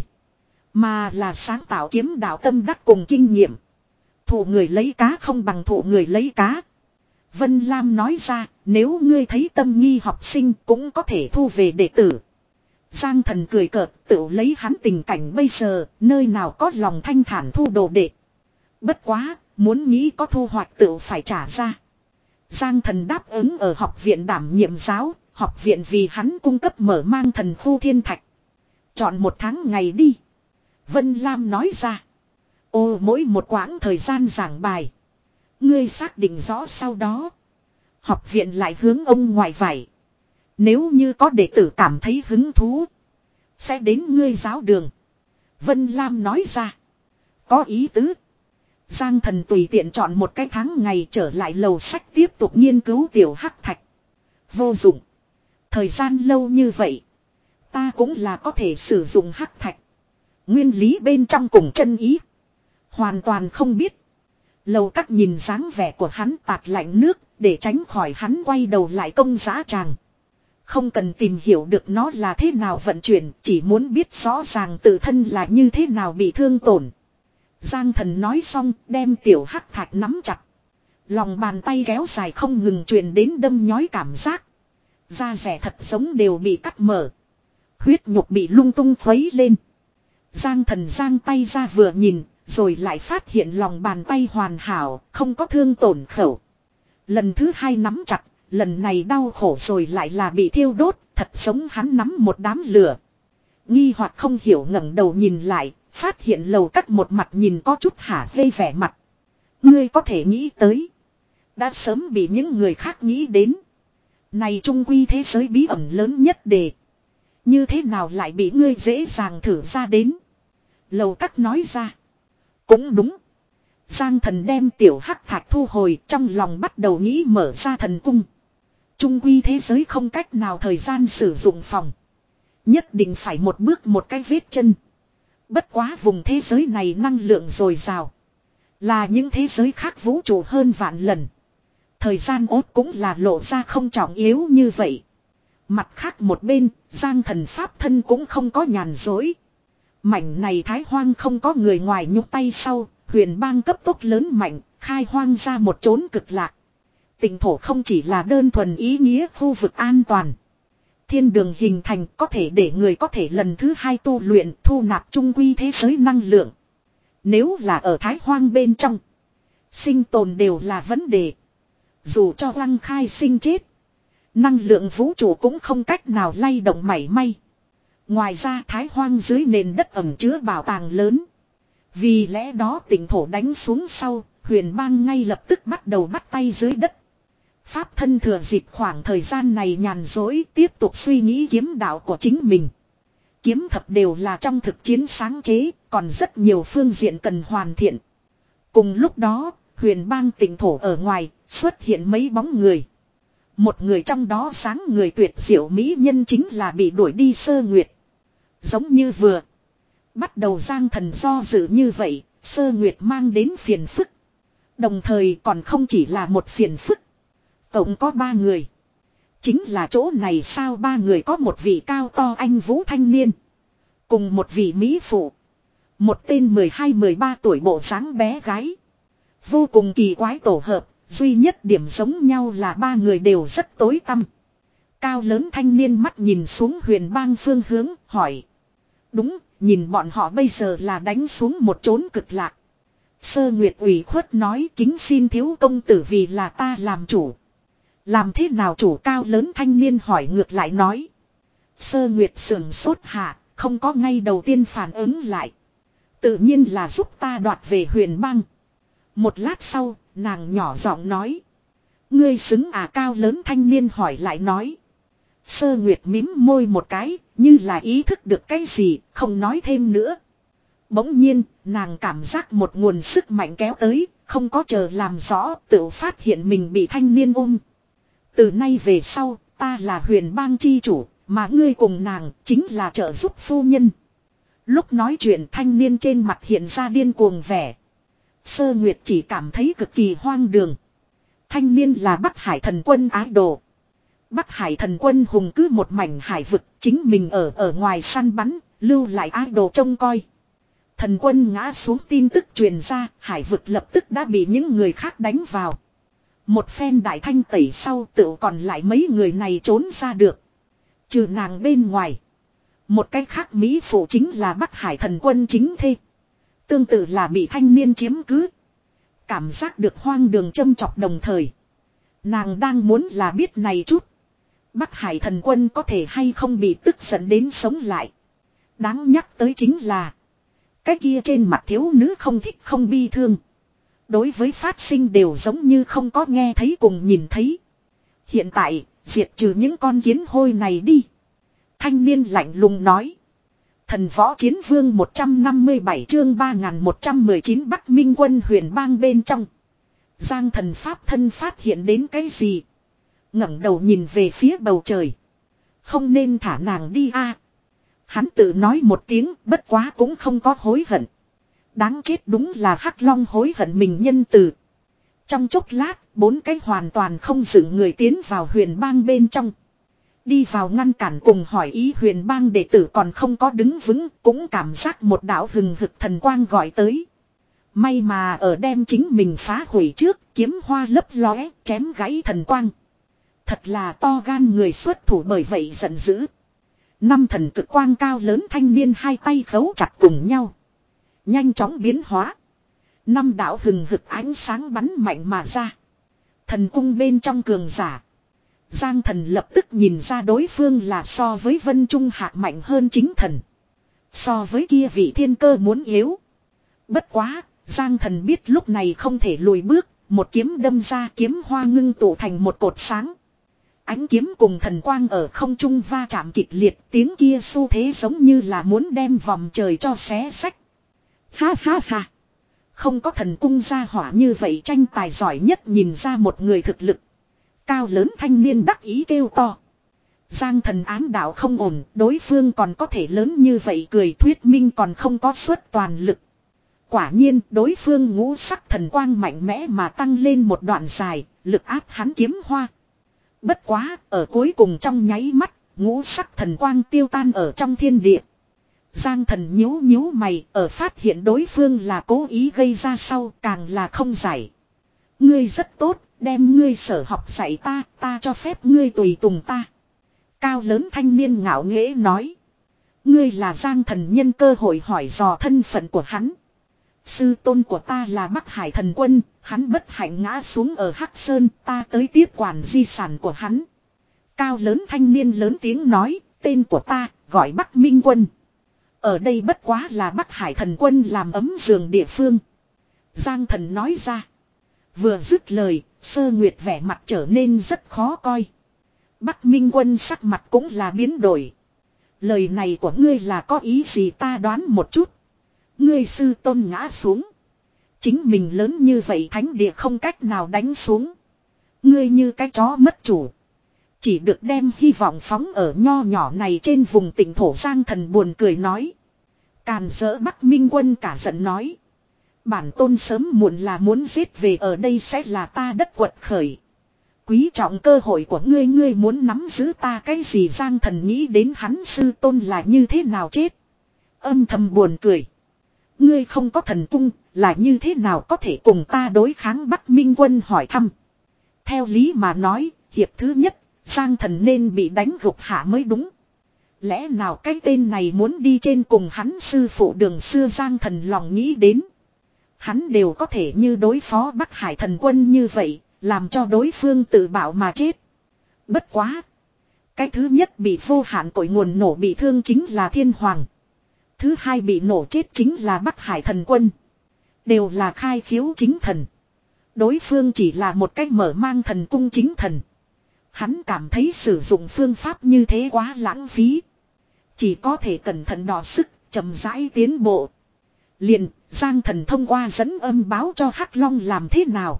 Mà là sáng tạo kiếm đạo tâm đắc cùng kinh nghiệm. Thụ người lấy cá không bằng thụ người lấy cá. Vân Lam nói ra, nếu ngươi thấy tâm nghi học sinh cũng có thể thu về đệ tử. Giang Thần cười cợt, tự lấy hắn tình cảnh bây giờ, nơi nào có lòng thanh thản thu đồ đệ. Bất quá, muốn nghĩ có thu hoạch tự phải trả ra. Giang Thần đáp ứng ở học viện đảm nhiệm giáo, học viện vì hắn cung cấp mở mang thần khu thiên thạch. Chọn một tháng ngày đi. Vân Lam nói ra. Ô, mỗi một quãng thời gian giảng bài. Ngươi xác định rõ sau đó. Học viện lại hướng ông ngoại vải. Nếu như có đệ tử cảm thấy hứng thú. Sẽ đến ngươi giáo đường. Vân Lam nói ra. Có ý tứ. Giang Thần tùy tiện chọn một cái tháng ngày trở lại lầu sách tiếp tục nghiên cứu tiểu hắc thạch. Vô dụng. Thời gian lâu như vậy. Ta cũng là có thể sử dụng hắc thạch. Nguyên lý bên trong cùng chân ý. Hoàn toàn không biết. Lầu các nhìn dáng vẻ của hắn tạt lạnh nước. Để tránh khỏi hắn quay đầu lại công giá tràng. Không cần tìm hiểu được nó là thế nào vận chuyển. Chỉ muốn biết rõ ràng tự thân là như thế nào bị thương tổn. Giang Thần nói xong đem tiểu hắc thạch nắm chặt. Lòng bàn tay kéo dài không ngừng truyền đến đâm nhói cảm giác. Da rẻ thật sống đều bị cắt mở. Huyết nhục bị lung tung khuấy lên. Giang Thần giang tay ra vừa nhìn. Rồi lại phát hiện lòng bàn tay hoàn hảo. Không có thương tổn khẩu. Lần thứ hai nắm chặt. Lần này đau khổ rồi lại là bị thiêu đốt. Thật giống hắn nắm một đám lửa. Nghi hoặc không hiểu ngẩng đầu nhìn lại. Phát hiện lầu các một mặt nhìn có chút hả hê vẻ mặt. Ngươi có thể nghĩ tới. Đã sớm bị những người khác nghĩ đến. Này trung quy thế giới bí ẩn lớn nhất đề. Như thế nào lại bị ngươi dễ dàng thử ra đến. Lầu các nói ra. Cũng đúng. Giang Thần đem tiểu hắc thạch thu hồi trong lòng bắt đầu nghĩ mở ra thần cung. Trung quy thế giới không cách nào thời gian sử dụng phòng. Nhất định phải một bước một cái vết chân. Bất quá vùng thế giới này năng lượng dồi dào. Là những thế giới khác vũ trụ hơn vạn lần. Thời gian ốt cũng là lộ ra không trọng yếu như vậy. Mặt khác một bên, Giang Thần pháp thân cũng không có nhàn dối. Mảnh này thái hoang không có người ngoài nhúc tay sau, huyền bang cấp tốc lớn mạnh, khai hoang ra một chốn cực lạc. Tỉnh thổ không chỉ là đơn thuần ý nghĩa khu vực an toàn. Thiên đường hình thành có thể để người có thể lần thứ hai tu luyện thu nạp trung quy thế giới năng lượng. Nếu là ở thái hoang bên trong, sinh tồn đều là vấn đề. Dù cho lăng khai sinh chết, năng lượng vũ trụ cũng không cách nào lay động mảy may. Ngoài ra thái hoang dưới nền đất ẩm chứa bảo tàng lớn. Vì lẽ đó tỉnh thổ đánh xuống sau, huyền bang ngay lập tức bắt đầu bắt tay dưới đất. Pháp thân thừa dịp khoảng thời gian này nhàn dối tiếp tục suy nghĩ kiếm đạo của chính mình. Kiếm thập đều là trong thực chiến sáng chế, còn rất nhiều phương diện cần hoàn thiện. Cùng lúc đó, huyền bang tỉnh thổ ở ngoài, xuất hiện mấy bóng người. Một người trong đó sáng người tuyệt diệu mỹ nhân chính là bị đuổi đi Sơ Nguyệt. Giống như vừa bắt đầu Giang Thần do dự như vậy, Sơ Nguyệt mang đến phiền phức. Đồng thời còn không chỉ là một phiền phức. Cộng có ba người. Chính là chỗ này sao ba người có một vị cao to anh vũ thanh niên. Cùng một vị mỹ phụ. Một tên mười hai mười ba tuổi bộ dáng bé gái. Vô cùng kỳ quái tổ hợp, Duy nhất điểm giống nhau là ba người đều rất tối tăm. Cao lớn thanh niên mắt nhìn xuống huyền bang phương hướng, hỏi. Đúng, nhìn bọn họ bây giờ là đánh xuống một chốn cực lạc. Sơ Nguyệt ủy khuất nói kính xin thiếu công tử vì là ta làm chủ. Làm thế nào chủ? Cao lớn thanh niên hỏi ngược lại nói. Sơ Nguyệt sườn sốt hạ, không có ngay đầu tiên phản ứng lại. Tự nhiên là giúp ta đoạt về huyền bang. Một lát sau, nàng nhỏ giọng nói. Ngươi xứng à? Cao lớn thanh niên hỏi lại nói. Sơ Nguyệt mím môi một cái, như là ý thức được cái gì, không nói thêm nữa. Bỗng nhiên, nàng cảm giác một nguồn sức mạnh kéo tới, không có chờ làm rõ, tự phát hiện mình bị thanh niên ôm. Từ nay về sau, ta là huyền bang chi chủ, mà ngươi cùng nàng chính là trợ giúp phu nhân. Lúc nói chuyện thanh niên trên mặt hiện ra điên cuồng vẻ. Sơ Nguyệt chỉ cảm thấy cực kỳ hoang đường. Thanh niên là Bắc Hải thần quân ái đồ. Bắc Hải thần quân hùng cứ một mảnh hải vực, chính mình ở ở ngoài săn bắn, lưu lại ái đồ trông coi. Thần quân ngã xuống tin tức truyền ra, hải vực lập tức đã bị những người khác đánh vào. Một phen đại thanh tẩy sau tự còn lại mấy người này trốn ra được. Trừ nàng bên ngoài. Một cách khác Mỹ phụ chính là Bắc Hải thần quân chính thê. Tương tự là bị thanh niên chiếm cứ. Cảm giác được hoang đường châm chọc đồng thời. Nàng đang muốn là biết này chút. Bắc Hải thần quân có thể hay không bị tức giận đến sống lại. Đáng nhắc tới chính là. Cái kia trên mặt thiếu nữ không thích không bi thương. Đối với phát sinh đều giống như không có nghe thấy cùng nhìn thấy. Hiện tại, diệt trừ những con kiến hôi này đi. Thanh niên lạnh lùng nói. Thần võ chiến vương một trăm năm mươi bảy chương ba nghìn một trăm mười chín Bắc Minh quân huyền bang bên trong. Giang thần pháp thân phát hiện đến cái gì? Ngẩng đầu nhìn về phía bầu trời. Không nên thả nàng đi a. Hắn tự nói một tiếng, bất quá cũng không có hối hận. Đáng chết đúng là Hắc Long hối hận mình nhân từ. Trong chốc lát, bốn cái hoàn toàn không dựng người tiến vào huyền bang bên trong. Đi vào ngăn cản cùng hỏi ý huyền bang đệ tử còn không có đứng vững, cũng cảm giác một đạo hừng hực thần quang gọi tới. May mà ở đem chính mình phá hủy trước, kiếm hoa lấp lóe, chém gãy thần quang. Thật là to gan người xuất thủ bởi vậy giận dữ. Năm thần cực quang cao lớn thanh niên hai tay khấu chặt cùng nhau. Nhanh chóng biến hóa. Năm đạo hừng hực ánh sáng bắn mạnh mà ra. Thần cung bên trong cường giả. Giang thần lập tức nhìn ra đối phương là so với Vân Trung Hạ mạnh hơn chính thần. So với kia vị thiên cơ muốn yếu. Bất quá, Giang thần biết lúc này không thể lùi bước. Một kiếm đâm ra kiếm hoa ngưng tụ thành một cột sáng. Ánh kiếm cùng thần quang ở không trung va chạm kịch liệt, tiếng kia xu thế giống như là muốn đem vòng trời cho xé xách. Ha ha ha. Không có thần cung ra hỏa như vậy tranh tài giỏi nhất nhìn ra một người thực lực. Cao lớn thanh niên đắc ý kêu to. Giang thần ám đạo không ổn, đối phương còn có thể lớn như vậy cười thuyết minh còn không có suất toàn lực. Quả nhiên đối phương ngũ sắc thần quang mạnh mẽ mà tăng lên một đoạn dài, lực áp hắn kiếm hoa. Bất quá, ở cuối cùng trong nháy mắt, ngũ sắc thần quang tiêu tan ở trong thiên địa. Giang thần nhíu nhíu mày, ở phát hiện đối phương là cố ý gây ra sau, càng là không giải. Ngươi rất tốt, đem ngươi sở học dạy ta, ta cho phép ngươi tùy tùng ta. Cao lớn thanh niên ngạo nghễ nói. Ngươi là Giang thần nhân cơ hội hỏi dò thân phận của hắn. Sư tôn của ta là Bắc Hải thần quân, hắn bất hạnh ngã xuống ở Hắc Sơn, ta tới tiếp quản di sản của hắn. Cao lớn thanh niên lớn tiếng nói, tên của ta, gọi Bắc Minh quân. Ở đây bất quá là Bắc Hải thần quân làm ấm giường địa phương. Giang thần nói ra. Vừa dứt lời, Sơ Nguyệt vẻ mặt trở nên rất khó coi. Bắc Minh quân sắc mặt cũng là biến đổi. Lời này của ngươi là có ý gì ta đoán một chút. Ngươi sư tôn ngã xuống. Chính mình lớn như vậy thánh địa không cách nào đánh xuống. Ngươi như cái chó mất chủ. Chỉ được đem hy vọng phóng ở nho nhỏ này trên vùng tỉnh thổ. Giang thần buồn cười nói. Càn dỡ Bắc Minh quân cả giận nói. Bản tôn sớm muộn là muốn giết về ở đây sẽ là ta đất quật khởi. Quý trọng cơ hội của ngươi, ngươi muốn nắm giữ ta cái gì? Giang thần nghĩ đến hắn sư tôn là như thế nào chết. Âm thầm buồn cười. Ngươi không có thần cung, là như thế nào có thể cùng ta đối kháng? Bắc Minh quân hỏi thăm. Theo lý mà nói, hiệp thứ nhất, Giang Thần nên bị đánh gục hạ mới đúng. Lẽ nào cái tên này muốn đi trên cùng hắn sư phụ đường xưa Giang Thần lòng nghĩ đến. Hắn đều có thể như đối phó Bắc Hải thần quân như vậy, làm cho đối phương tự bạo mà chết. Bất quá. Cái thứ nhất bị vô hạn cội nguồn nổ bị thương chính là Thiên Hoàng. Thứ hai bị nổ chết chính là Bắc Hải thần quân. Đều là khai khiếu chính thần. Đối phương chỉ là một cách mở mang thần cung chính thần. Hắn cảm thấy sử dụng phương pháp như thế quá lãng phí. Chỉ có thể cẩn thận đọ sức, chậm rãi tiến bộ. Liền, Giang Thần thông qua dẫn âm báo cho Hắc Long làm thế nào.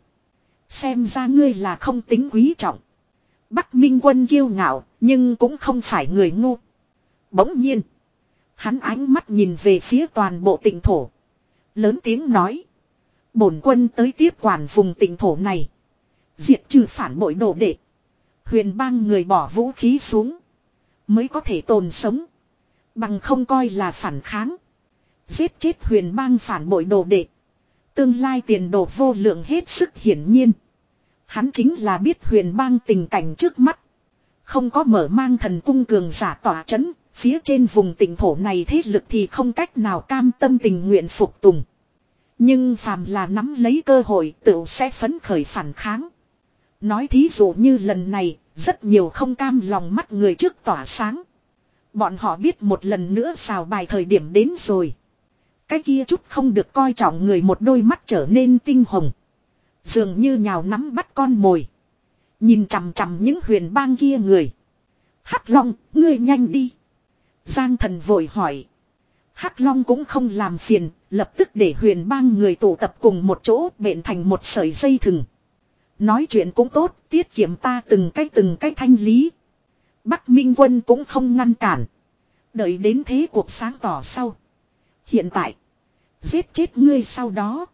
Xem ra ngươi là không tính quý trọng. Bắc Minh Quân kiêu ngạo, nhưng cũng không phải người ngu. Bỗng nhiên, hắn ánh mắt nhìn về phía toàn bộ tỉnh thổ. Lớn tiếng nói. Bổn quân tới tiếp quản vùng tỉnh thổ này. Diệt trừ phản bội đồ đệ. Huyền bang người bỏ vũ khí xuống. Mới có thể tồn sống. Bằng không coi là phản kháng. Giết chết huyền bang phản bội đồ đệ. Tương lai tiền đồ vô lượng hết sức hiển nhiên. Hắn chính là biết huyền bang tình cảnh trước mắt. Không có mở mang thần cung cường giả tỏa chấn. Phía trên vùng tỉnh thổ này thế lực thì không cách nào cam tâm tình nguyện phục tùng. Nhưng phàm là nắm lấy cơ hội tự sẽ phấn khởi phản kháng. Nói thí dụ như lần này, rất nhiều không cam lòng mắt người trước tỏa sáng. Bọn họ biết một lần nữa xào bài thời điểm đến rồi. Cái kia chút không được coi trọng người một đôi mắt trở nên tinh hồng. Dường như nhào nắm bắt con mồi. Nhìn chằm chằm những huyền bang kia người. Hắc Long, ngươi nhanh đi. Giang Thần vội hỏi. Hắc Long cũng không làm phiền, lập tức để huyền bang người tụ tập cùng một chỗ bện thành một sợi dây thừng. Nói chuyện cũng tốt, tiết kiệm ta từng cái từng cái thanh lý. Bắc Minh Quân cũng không ngăn cản. Đợi đến thế cuộc sáng tỏ sau. Hiện tại, giết chết ngươi sau đó,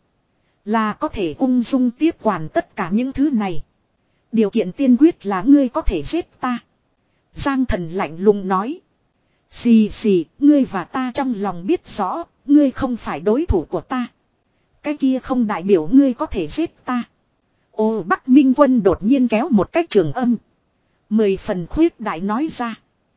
là có thể ung dung tiếp quản tất cả những thứ này. Điều kiện tiên quyết là ngươi có thể giết ta. Giang Thần lạnh lùng nói. Xì xì, ngươi và ta trong lòng biết rõ, ngươi không phải đối thủ của ta. Cái kia không đại biểu ngươi có thể giết ta. Ô Bắc Minh Quân đột nhiên kéo một cách trường âm. Mười phần khuyết đại nói ra.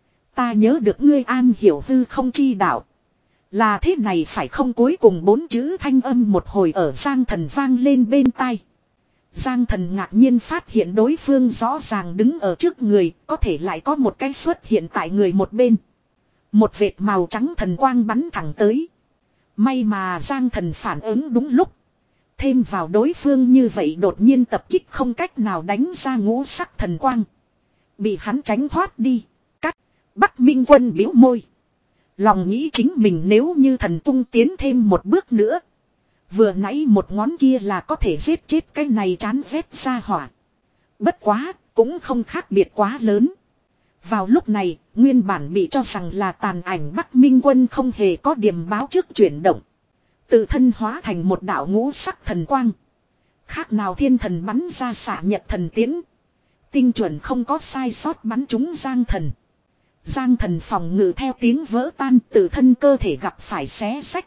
Ta nhớ được ngươi an hiểu hư không chi đạo. Là thế này phải không, cuối cùng bốn chữ thanh âm một hồi ở Giang Thần vang lên bên tai. Giang Thần ngạc nhiên phát hiện đối phương rõ ràng đứng ở trước người, có thể lại có một cái xuất hiện tại người một bên. Một vệt màu trắng thần quang bắn thẳng tới. May mà Giang Thần phản ứng đúng lúc. Thêm vào đối phương như vậy đột nhiên tập kích không cách nào đánh ra ngũ sắc thần quang. Bị hắn tránh thoát đi. Cắt. Bắc Minh Quân bĩu môi. Lòng nghĩ chính mình nếu như thần tung tiến thêm một bước nữa. Vừa nãy một ngón kia là có thể giết chết cái này chán ghét ra hỏa. Bất quá, cũng không khác biệt quá lớn. Vào lúc này, nguyên bản bị cho rằng là tàn ảnh Bắc Minh Quân không hề có điểm báo trước chuyển động. Tự thân hóa thành một đạo ngũ sắc thần quang. Khác nào thiên thần bắn ra xạ nhật thần tiễn. Tinh chuẩn không có sai sót bắn trúng Giang Thần. Giang Thần phòng ngự theo tiếng vỡ tan, tự thân cơ thể gặp phải xé xách.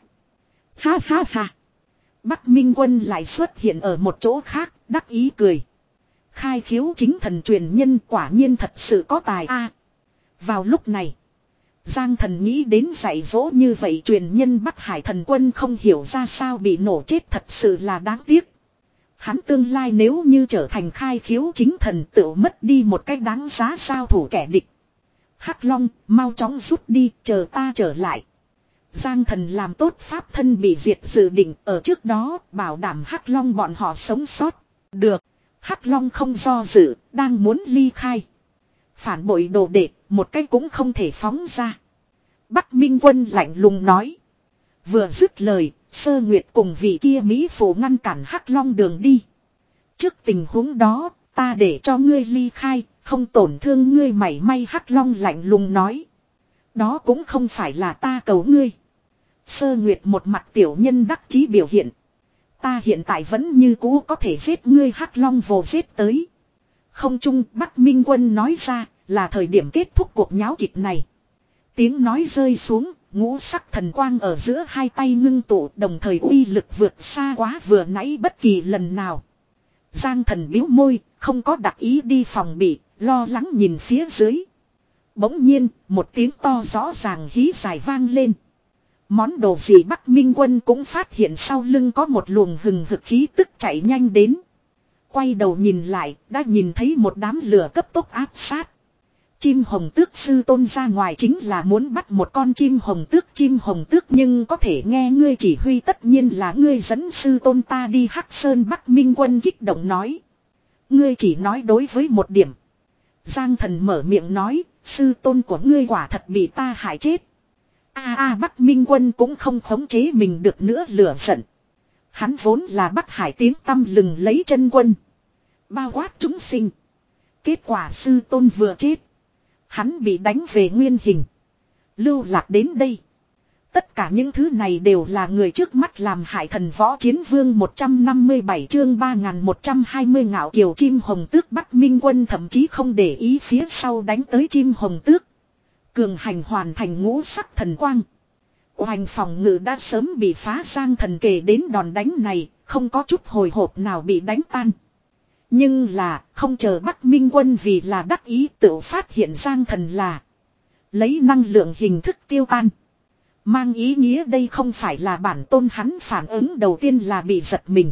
Ha ha ha. Bắc Minh Quân lại xuất hiện ở một chỗ khác, đắc ý cười. Khai khiếu chính thần truyền nhân quả nhiên thật sự có tài a. Vào lúc này, Giang Thần nghĩ đến dạy dỗ như vậy truyền nhân Bắc Hải thần quân không hiểu ra sao bị nổ chết thật sự là đáng tiếc. Hắn tương lai nếu như trở thành khai khiếu chính thần tự mất đi một cách đáng giá sao thủ kẻ địch. Hắc Long, mau chóng rút đi, chờ ta trở lại. Giang Thần làm tốt pháp thân bị diệt dự định ở trước đó, bảo đảm Hắc Long bọn họ sống sót. Được, Hắc Long không do dự, đang muốn ly khai. Phản bội đồ đệ, một cái cũng không thể phóng ra. Bắc Minh Quân lạnh lùng nói. Vừa dứt lời, Sơ Nguyệt cùng vị kia Mỹ phụ ngăn cản Hắc Long đường đi. Trước tình huống đó, ta để cho ngươi ly khai, không tổn thương ngươi mảy may. Hắc Long lạnh lùng nói. Đó cũng không phải là ta cầu ngươi. Sơ Nguyệt một mặt tiểu nhân đắc chí biểu hiện. Ta hiện tại vẫn như cũ có thể giết ngươi. Hắc Long vồ giết tới. Không chung, Bắc Minh Quân nói ra, là thời điểm kết thúc cuộc nháo kịch này. Tiếng nói rơi xuống, ngũ sắc thần quang ở giữa hai tay ngưng tụ, đồng thời uy lực vượt xa quá vừa nãy bất kỳ lần nào. Giang Thần bĩu môi, không có đặc ý đi phòng bị, lo lắng nhìn phía dưới. Bỗng nhiên, một tiếng to rõ ràng hí dài vang lên. Món đồ gì Bắc Minh Quân cũng phát hiện sau lưng có một luồng hừng hực khí tức chạy nhanh đến. Quay đầu nhìn lại, đã nhìn thấy một đám lửa cấp tốc áp sát. Chim hồng tước sư tôn ra ngoài chính là muốn bắt một con chim hồng tước. Chim hồng tước nhưng có thể nghe ngươi chỉ huy, tất nhiên là ngươi dẫn sư tôn ta đi Hắc Sơn. Bắc Minh Quân kích động nói. Ngươi chỉ nói đối với một điểm. Giang Thần mở miệng nói, sư tôn của ngươi quả thật bị ta hại chết. A a Bắc Minh Quân cũng không khống chế mình được nữa, lửa giận. Hắn vốn là Bắc Hải tiếng tăm lừng lấy chân quân, bao quát chúng sinh. Kết quả sư tôn vừa chết, hắn bị đánh về nguyên hình, lưu lạc đến đây. Tất cả những thứ này đều là người trước mắt làm hại thần võ chiến vương. Một trăm năm mươi bảy chương ba nghìn một trăm hai mươi ngạo kiều chim hồng tước. Bắc Minh Quân thậm chí không để ý phía sau đánh tới chim hồng tước. Cường hành hoàn thành ngũ sắc thần quang. Hoành phòng ngự đã sớm bị phá. Giang Thần kể đến đòn đánh này, không có chút hồi hộp nào bị đánh tan. Nhưng là, không chờ Bắc Minh Quân vì là đắc ý tự phát hiện Giang Thần là lấy năng lượng hình thức tiêu tan. Mang ý nghĩa đây không phải là bản tôn. Hắn phản ứng đầu tiên là bị giật mình.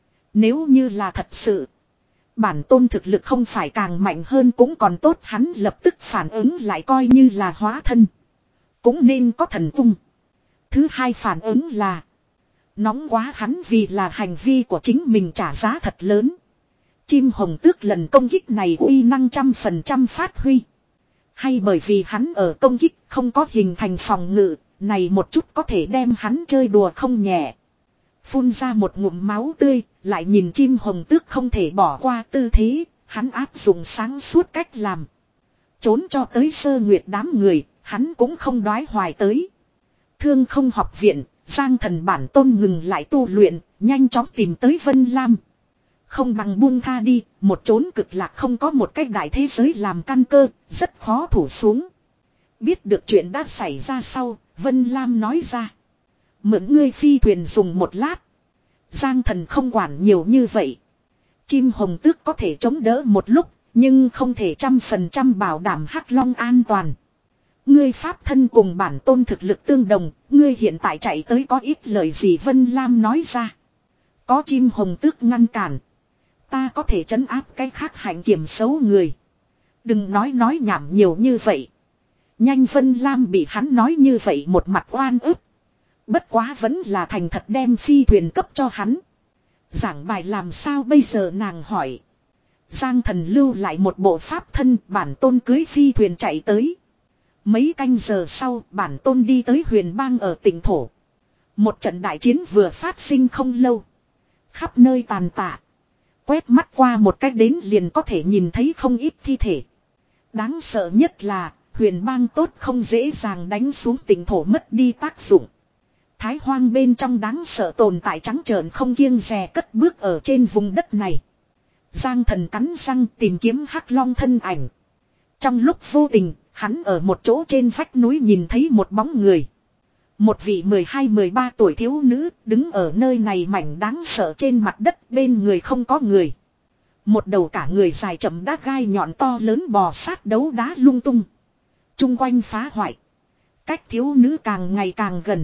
Nếu như là thật sự, bản tôn thực lực không phải càng mạnh hơn cũng còn tốt. Hắn lập tức phản ứng lại, coi như là hóa thân cũng nên có thần cung. Thứ hai phản ứng là nóng quá, hắn vì là hành vi của chính mình trả giá thật lớn. Chim hồng tước lần công kích này uy năng trăm phần trăm phát huy. Hay bởi vì hắn ở công kích không có hình thành phòng ngự, này một chút có thể đem hắn chơi đùa không nhẹ. Phun ra một ngụm máu tươi, lại nhìn chim hồng tước không thể bỏ qua tư thế, hắn áp dụng sáng suốt cách làm. Trốn cho tới Sơ Nguyệt đám người, hắn cũng không đoái hoài tới. Thương Không học viện, Giang Thần bản tôn ngừng lại tu luyện, nhanh chóng tìm tới Vân Lam. Không bằng buông tha đi, một chốn cực lạc không có một cách đại thế giới làm căn cơ, rất khó thủ xuống. Biết được chuyện đã xảy ra sau, Vân Lam nói ra. Mượn ngươi phi thuyền dùng một lát. Giang Thần không quản nhiều như vậy. Chim hồng tước có thể chống đỡ một lúc, nhưng không thể trăm phần trăm bảo đảm Hắc Long an toàn. Ngươi pháp thân cùng bản tôn thực lực tương đồng, ngươi hiện tại chạy tới có ít lời gì? Vân Lam nói ra. Có chim hồng tước ngăn cản, ta có thể trấn áp cái khác hạnh kiểm xấu người. Đừng nói nói nhảm nhiều như vậy. Nhanh. Vân Lam bị hắn nói như vậy một mặt oan ức. Bất quá vẫn là thành thật đem phi thuyền cấp cho hắn. Giảng bài làm sao bây giờ, nàng hỏi. Giang Thần lưu lại một bộ pháp thân, bản tôn cưới phi thuyền chạy tới. Mấy canh giờ sau, bản tôn đi tới huyền bang ở tỉnh thổ. Một trận đại chiến vừa phát sinh không lâu. Khắp nơi tàn tạ. Quét mắt qua một cách đến liền có thể nhìn thấy không ít thi thể. Đáng sợ nhất là huyền bang tốt không dễ dàng đánh xuống tỉnh thổ mất đi tác dụng. Thái hoang bên trong đáng sợ tồn tại trắng trợn không kiêng dè cất bước ở trên vùng đất này. Giang Thần cắn răng tìm kiếm Hắc Long thân ảnh. Trong lúc vô tình, hắn ở một chỗ trên vách núi nhìn thấy một bóng người. Một vị mười hai mười ba tuổi thiếu nữ đứng ở nơi này mảnh đáng sợ trên mặt đất, bên người không có người. Một đầu cả người dài chậm đá gai nhọn to lớn bò sát đấu đá lung tung. Trung quanh phá hoại. Cách thiếu nữ càng ngày càng gần.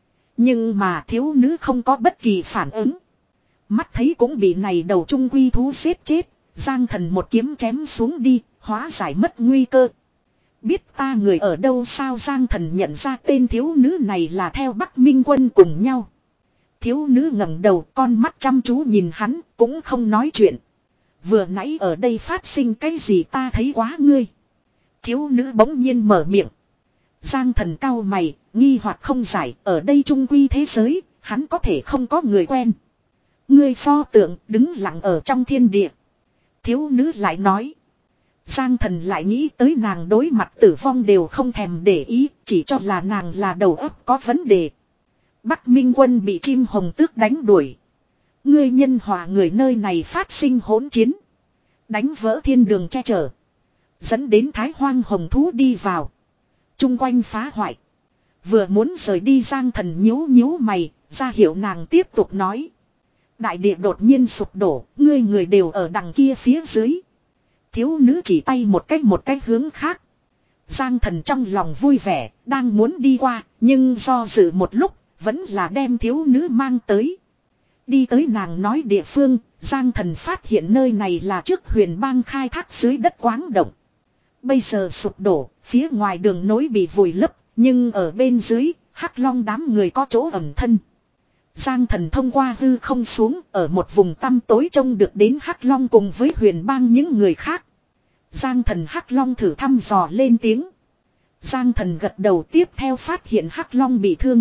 Nhưng mà thiếu nữ không có bất kỳ phản ứng. Mắt thấy cũng bị này đầu trung quy thú giết chết. Giang Thần một kiếm chém xuống đi, hóa giải mất nguy cơ. Biết ta người ở đâu sao? Giang Thần nhận ra tên thiếu nữ này là theo Bắc Minh Quân cùng nhau. Thiếu nữ ngẩng đầu, con mắt chăm chú nhìn hắn, cũng không nói chuyện. Vừa nãy ở đây phát sinh cái gì ta thấy quá ngươi. Thiếu nữ bỗng nhiên mở miệng. Giang Thần cau mày, nghi hoặc không giải, ở đây trung quy thế giới, hắn có thể không có người quen. Ngươi pho tượng đứng lặng ở trong thiên địa. Thiếu nữ lại nói. Giang Thần lại nghĩ tới nàng đối mặt tử vong đều không thèm để ý, chỉ cho là nàng là đầu óc có vấn đề. Bắc Minh Quân bị chim hồng tước đánh đuổi. Ngươi nhân hòa người nơi này phát sinh hỗn chiến. Đánh vỡ thiên đường che chở. Dẫn đến Thái Hoang hồng thú đi vào. Trung quanh phá hoại. Vừa muốn rời đi, Giang Thần nhíu nhíu mày, ra hiệu nàng tiếp tục nói. Đại địa đột nhiên sụp đổ, ngươi người đều ở đằng kia phía dưới. Thiếu nữ chỉ tay một cách một cách hướng khác. Giang Thần trong lòng vui vẻ, đang muốn đi qua, nhưng do dự một lúc, vẫn là đem thiếu nữ mang tới. Đi tới nàng nói địa phương, Giang Thần phát hiện nơi này là trước Huyền Bang khai thác dưới đất Quáng Động. Bây giờ sụp đổ, phía ngoài đường nối bị vùi lấp, nhưng ở bên dưới, Hắc Long đám người có chỗ ẩn thân. Giang Thần thông qua hư không xuống, ở một vùng tăm tối trông được đến Hắc Long cùng với Huyền Bang những người khác. Giang Thần Hắc Long thử thăm dò lên tiếng. Giang Thần gật đầu, tiếp theo phát hiện Hắc Long bị thương.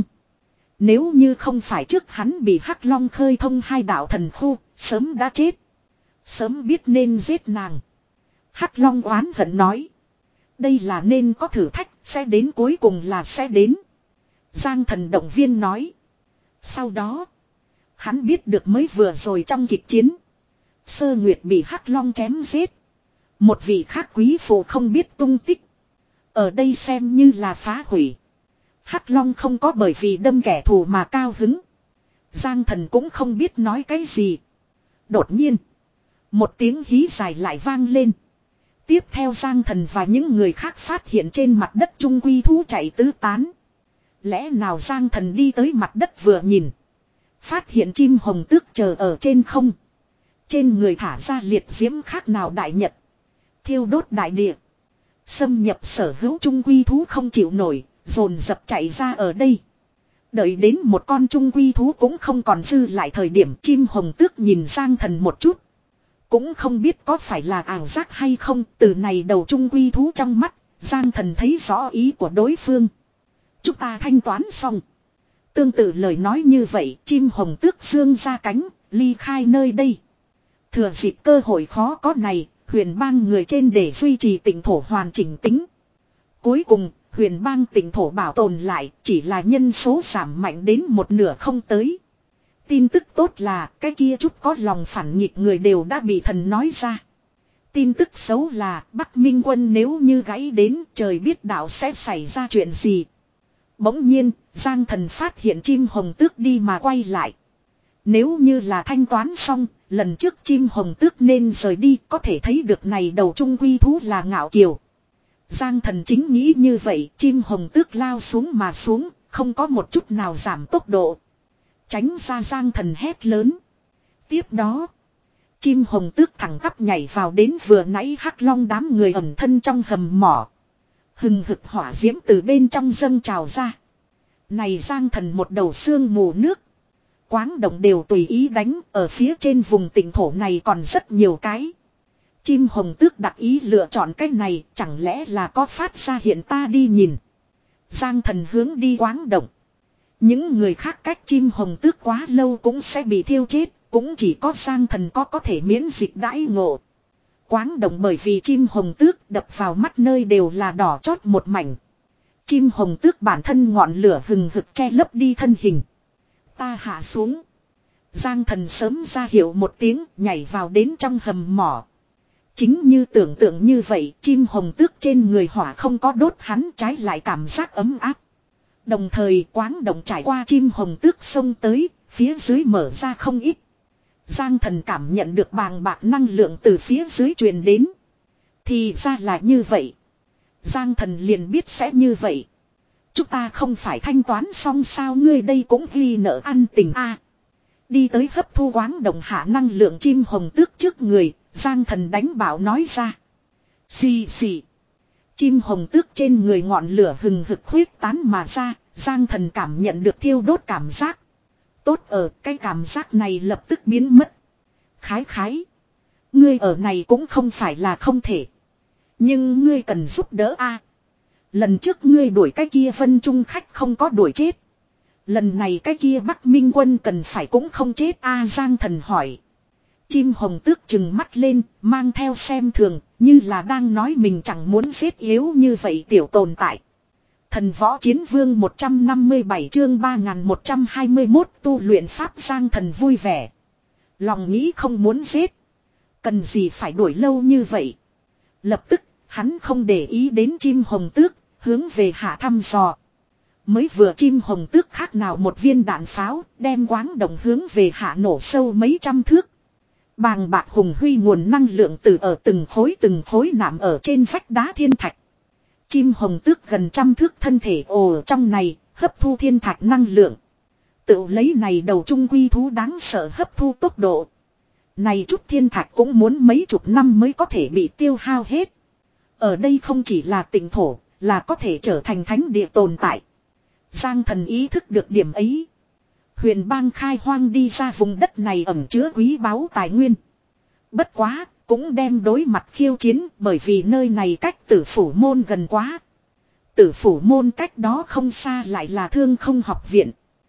Nếu như không phải trước hắn bị Hắc Long khơi thông hai đạo thần khu, sớm đã chết. Sớm biết nên giết nàng. Hắc Long oán hận nói. Đây là nên có thử thách, sẽ đến cuối cùng là sẽ đến. Giang Thần động viên nói. Sau đó, hắn biết được mới vừa rồi trong kịch chiến, Sơ Nguyệt bị Hắc Long chém giết. Một vị khác quý phụ không biết tung tích. Ở đây xem như là phá hủy. Hắc Long không có bởi vì đâm kẻ thù mà cao hứng. Giang Thần cũng không biết nói cái gì. Đột nhiên, một tiếng hí dài lại vang lên. Tiếp theo Giang Thần và những người khác phát hiện trên mặt đất trung quy thú chạy tứ tán. Lẽ nào Giang Thần đi tới mặt đất vừa nhìn, phát hiện chim hồng tước chờ ở trên không. Trên người thả ra liệt diễm khác nào đại nhật, thiêu đốt đại địa. Xâm nhập sở hữu trung quy thú không chịu nổi, dồn dập chạy ra ở đây. Đợi đến một con trung quy thú cũng không còn dư lại thời điểm, chim hồng tước nhìn Giang Thần một chút. Cũng không biết có phải là ảo giác hay không, từ này đầu trung quy thú trong mắt, Giang Thần thấy rõ ý của đối phương. Chúng ta thanh toán xong. Tương tự lời nói như vậy, chim hồng tước dương ra cánh, ly khai nơi đây. Thừa dịp cơ hội khó có này, Huyền Bang người trên để duy trì tỉnh thổ hoàn chỉnh tính. Cuối cùng, Huyền Bang tỉnh thổ bảo tồn lại, chỉ là nhân số giảm mạnh đến một nửa không tới. Tin tức tốt là, cái kia chút có lòng phản nghịch người đều đã bị thần nói ra. Tin tức xấu là, Bắc Minh quân nếu như gãy đến, trời biết đạo sẽ xảy ra chuyện gì. Bỗng nhiên, Giang Thần phát hiện chim hồng tước đi mà quay lại. Nếu như là thanh toán xong, lần trước chim hồng tước nên rời đi, có thể thấy được này đầu trung quy thú là ngạo kiều. Giang Thần chính nghĩ như vậy, chim hồng tước lao xuống mà xuống, không có một chút nào giảm tốc độ. Tránh ra, Giang Thần hét lớn. Tiếp đó, chim hồng tước thẳng tắp nhảy vào đến vừa nãy Hắc Long đám người ẩn thân trong hầm mỏ. Hừng hực hỏa diễm từ bên trong dâng trào ra. Này Giang Thần một đầu xương mù nước. Quáng động đều tùy ý đánh, ở phía trên vùng tỉnh thổ này còn rất nhiều cái. Chim hồng tước đặc ý lựa chọn cái này, chẳng lẽ là có phát ra hiện ta đi nhìn. Giang Thần hướng đi Quáng động. Những người khác cách chim hồng tước quá lâu cũng sẽ bị thiêu chết, cũng chỉ có Giang Thần có có thể miễn dịch đãi ngộ. Quáng động bởi vì chim hồng tước đập vào mắt nơi đều là đỏ chót một mảnh. Chim hồng tước bản thân ngọn lửa hừng hực che lấp đi thân hình. Ta hạ xuống. Giang Thần sớm ra hiệu một tiếng, nhảy vào đến trong hầm mỏ. Chính như tưởng tượng như vậy, chim hồng tước trên người hỏa không có đốt hắn, trái lại cảm giác ấm áp. Đồng thời Quáng động trải qua chim hồng tước xông tới, phía dưới mở ra không ít. Giang Thần cảm nhận được bàng bạc năng lượng từ phía dưới truyền đến. Thì ra là như vậy. Giang Thần liền biết sẽ như vậy. Chúng ta không phải thanh toán xong sao, ngươi đây cũng ghi nợ ăn tình a. Đi tới hấp thu Quáng động hạ năng lượng chim hồng tước trước người, Giang Thần đánh bảo nói ra. Xì xì. Chim hồng tước trên người ngọn lửa hừng hực khuyết tán mà ra, Giang Thần cảm nhận được thiêu đốt cảm giác. Tốt ở cái cảm giác này lập tức biến mất. Khái khái. Ngươi ở này cũng không phải là không thể. Nhưng ngươi cần giúp đỡ a. Lần trước ngươi đuổi cái kia Vân Trung khách không có đuổi chết. Lần này cái kia Bắc Minh quân cần phải cũng không chết a. Giang Thần hỏi. Chim hồng tước trừng mắt lên, mang theo xem thường, như là đang nói mình chẳng muốn giết yếu như vậy tiểu tồn tại. Thần võ chiến vương một trăm năm mươi bảy chương ba nghìn một trăm hai mươi mốt tu luyện pháp. Giang Thần vui vẻ. Lòng nghĩ không muốn giết. Cần gì phải đuổi lâu như vậy. Lập tức, hắn không để ý đến chim hồng tước, hướng về hạ thăm dò. Mới vừa chim hồng tước khác nào một viên đạn pháo, đem quáng động hướng về hạ nổ sâu mấy trăm thước. Bàng bạc hùng huy nguồn năng lượng từ ở từng khối từng khối nạm ở trên vách đá thiên thạch. Chim hồng tước gần trăm thước thân thể ồ trong này, hấp thu thiên thạch năng lượng. Tự lấy này đầu trung quy thú đáng sợ hấp thu tốc độ. Này chút thiên thạch cũng muốn mấy chục năm mới có thể bị tiêu hao hết. Ở đây không chỉ là tỉnh thổ, là có thể trở thành thánh địa tồn tại. Giang thần ý thức được điểm ấy. Huyền bang khai hoang đi ra vùng đất này ẩn chứa quý báu tài nguyên. Bất quá, cũng đem đối mặt khiêu chiến bởi vì nơi này cách tử phủ môn gần quá. Tử phủ môn cách đó không xa lại là thương không học viện.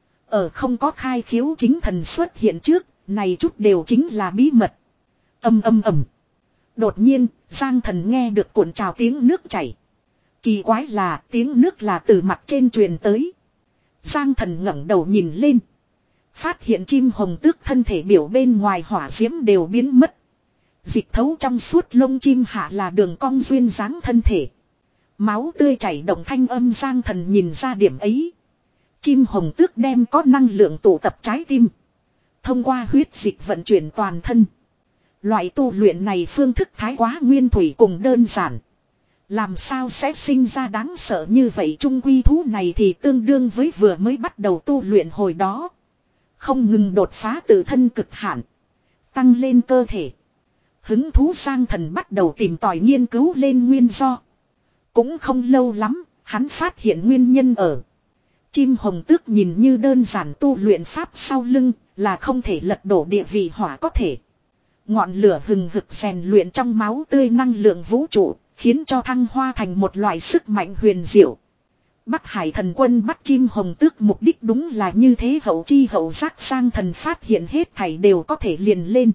Ở không có khai khiếu chính thần xuất hiện trước, này chút đều chính là bí mật. Âm âm ầm. Đột nhiên, Giang thần nghe được cuộn trào tiếng nước chảy. Kỳ quái là tiếng nước là từ mặt trên truyền tới. Giang thần ngẩng đầu nhìn lên. Phát hiện chim hồng tước thân thể biểu bên ngoài hỏa diễm đều biến mất. Dịch thấu trong suốt lông chim hạ là đường cong duyên dáng thân thể. Máu tươi chảy động thanh âm Giang thần nhìn ra điểm ấy. Chim hồng tước đem có năng lượng tụ tập trái tim. Thông qua huyết dịch vận chuyển toàn thân. Loại tu luyện này phương thức thái quá nguyên thủy cùng đơn giản. Làm sao sẽ sinh ra đáng sợ như vậy trung quy thú này thì tương đương với vừa mới bắt đầu tu luyện hồi đó. Không ngừng đột phá tự thân cực hạn. Tăng lên cơ thể. Hứng thú Giang thần bắt đầu tìm tòi nghiên cứu lên nguyên do. Cũng không lâu lắm, hắn phát hiện nguyên nhân ở. Chim hồng tước nhìn như đơn giản tu luyện pháp sau lưng, là không thể lật đổ địa vị hỏa có thể. Ngọn lửa hừng hực rèn luyện trong máu tươi năng lượng vũ trụ, khiến cho thăng hoa thành một loại sức mạnh huyền diệu. Bắc Hải thần quân bắt chim hồng tước mục đích đúng là như thế hậu chi hậu giác sang thần phát hiện hết thảy đều có thể liền lên.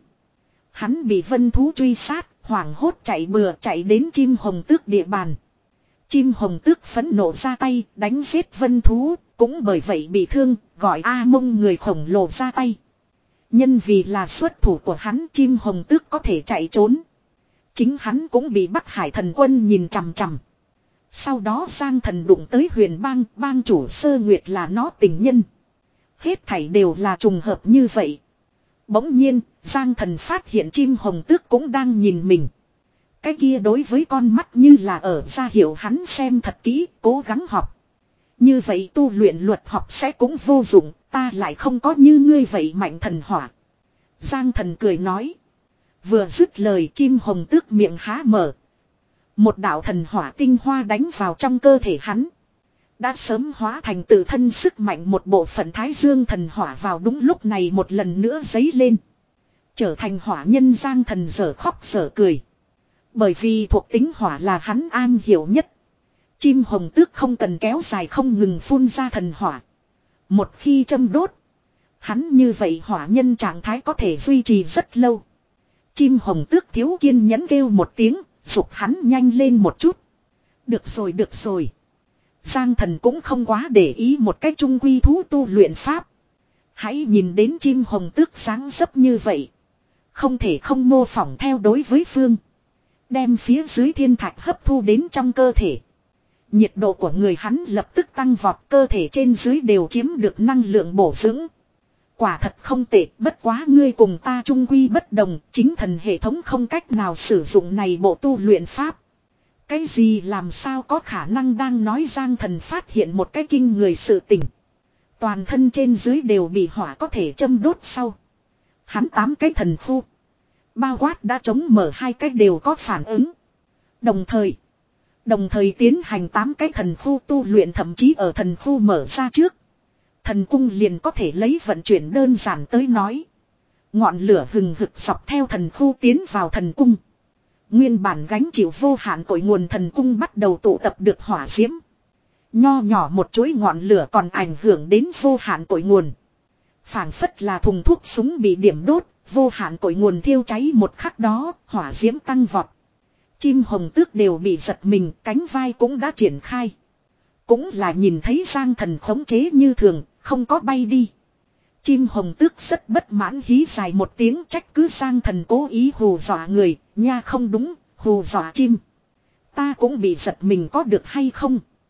Hắn bị vân thú truy sát, hoảng hốt chạy bừa chạy đến chim hồng tước địa bàn. Chim hồng tước phẫn nộ ra tay, đánh giết vân thú, cũng bởi vậy bị thương, gọi A Mông người khổng lồ ra tay. Nhân vì là xuất thủ của hắn chim hồng tước có thể chạy trốn. Chính hắn cũng bị Bắc Hải thần quân nhìn chằm chằm. Sau đó Giang thần đụng tới huyền bang, bang chủ Sơ Nguyệt là nó tình nhân. Hết thảy đều là trùng hợp như vậy. Bỗng nhiên, Giang thần phát hiện chim hồng tước cũng đang nhìn mình. Cái kia đối với con mắt như là ở ra hiệu hắn xem thật kỹ, cố gắng học. Như vậy tu luyện luật học sẽ cũng vô dụng, ta lại không có như ngươi vậy mạnh thần hỏa. Giang thần cười nói. Vừa dứt lời chim hồng tước miệng há mở. Một đạo thần hỏa tinh hoa đánh vào trong cơ thể hắn. Đã sớm hóa thành tự thân sức mạnh một bộ phận thái dương thần hỏa vào đúng lúc này một lần nữa dấy lên. Trở thành hỏa nhân Giang thần dở khóc dở cười. Bởi vì thuộc tính hỏa là hắn an hiểu nhất. Chim hồng tước không cần kéo dài không ngừng phun ra thần hỏa. Một khi châm đốt. Hắn như vậy hỏa nhân trạng thái có thể duy trì rất lâu. Chim hồng tước thiếu kiên nhẫn kêu một tiếng, giục hắn nhanh lên một chút. Được rồi được rồi. Giang thần cũng không quá để ý một cách trung quy thú tu luyện pháp. Hãy nhìn đến chim hồng tước sáng dấp như vậy. Không thể không mô phỏng theo đối với phương. Đem phía dưới thiên thạch hấp thu đến trong cơ thể. Nhiệt độ của người hắn lập tức tăng vọt, cơ thể trên dưới đều chiếm được năng lượng bổ dưỡng. Quả thật không tệ, bất quá ngươi cùng ta trung quy bất đồng, chính thần hệ thống không cách nào sử dụng này bộ tu luyện pháp. Cái gì làm sao có khả năng đang nói Giang thần phát hiện một cái kinh người sự tình. Toàn thân trên dưới đều bị hỏa có thể châm đốt sau. Hắn tám cái thần khu. Bao quát đã chống mở hai cái đều có phản ứng. Đồng thời. Đồng thời tiến hành tám cái thần khu tu luyện thậm chí ở thần khu mở ra trước. Thần cung liền có thể lấy vận chuyển đơn giản tới nói. Ngọn lửa hừng hực dọc theo thần khu tiến vào thần cung. Nguyên bản gánh chịu vô hạn cội nguồn thần cung bắt đầu tụ tập được hỏa diễm. Nho nhỏ một chuỗi ngọn lửa còn ảnh hưởng đến vô hạn cội nguồn. Phảng phất là thùng thuốc súng bị điểm đốt, vô hạn cội nguồn thiêu cháy một khắc đó, hỏa diễm tăng vọt. Chim hồng tước đều bị giật mình, cánh vai cũng đã triển khai. Cũng là nhìn thấy Giang thần khống chế như thường, không có bay đi. Chim hồng tước rất bất mãn hí dài một tiếng trách cứ Giang thần cố ý hù dọa người, nha không đúng, hù dọa chim. Ta cũng bị giật mình có được hay không?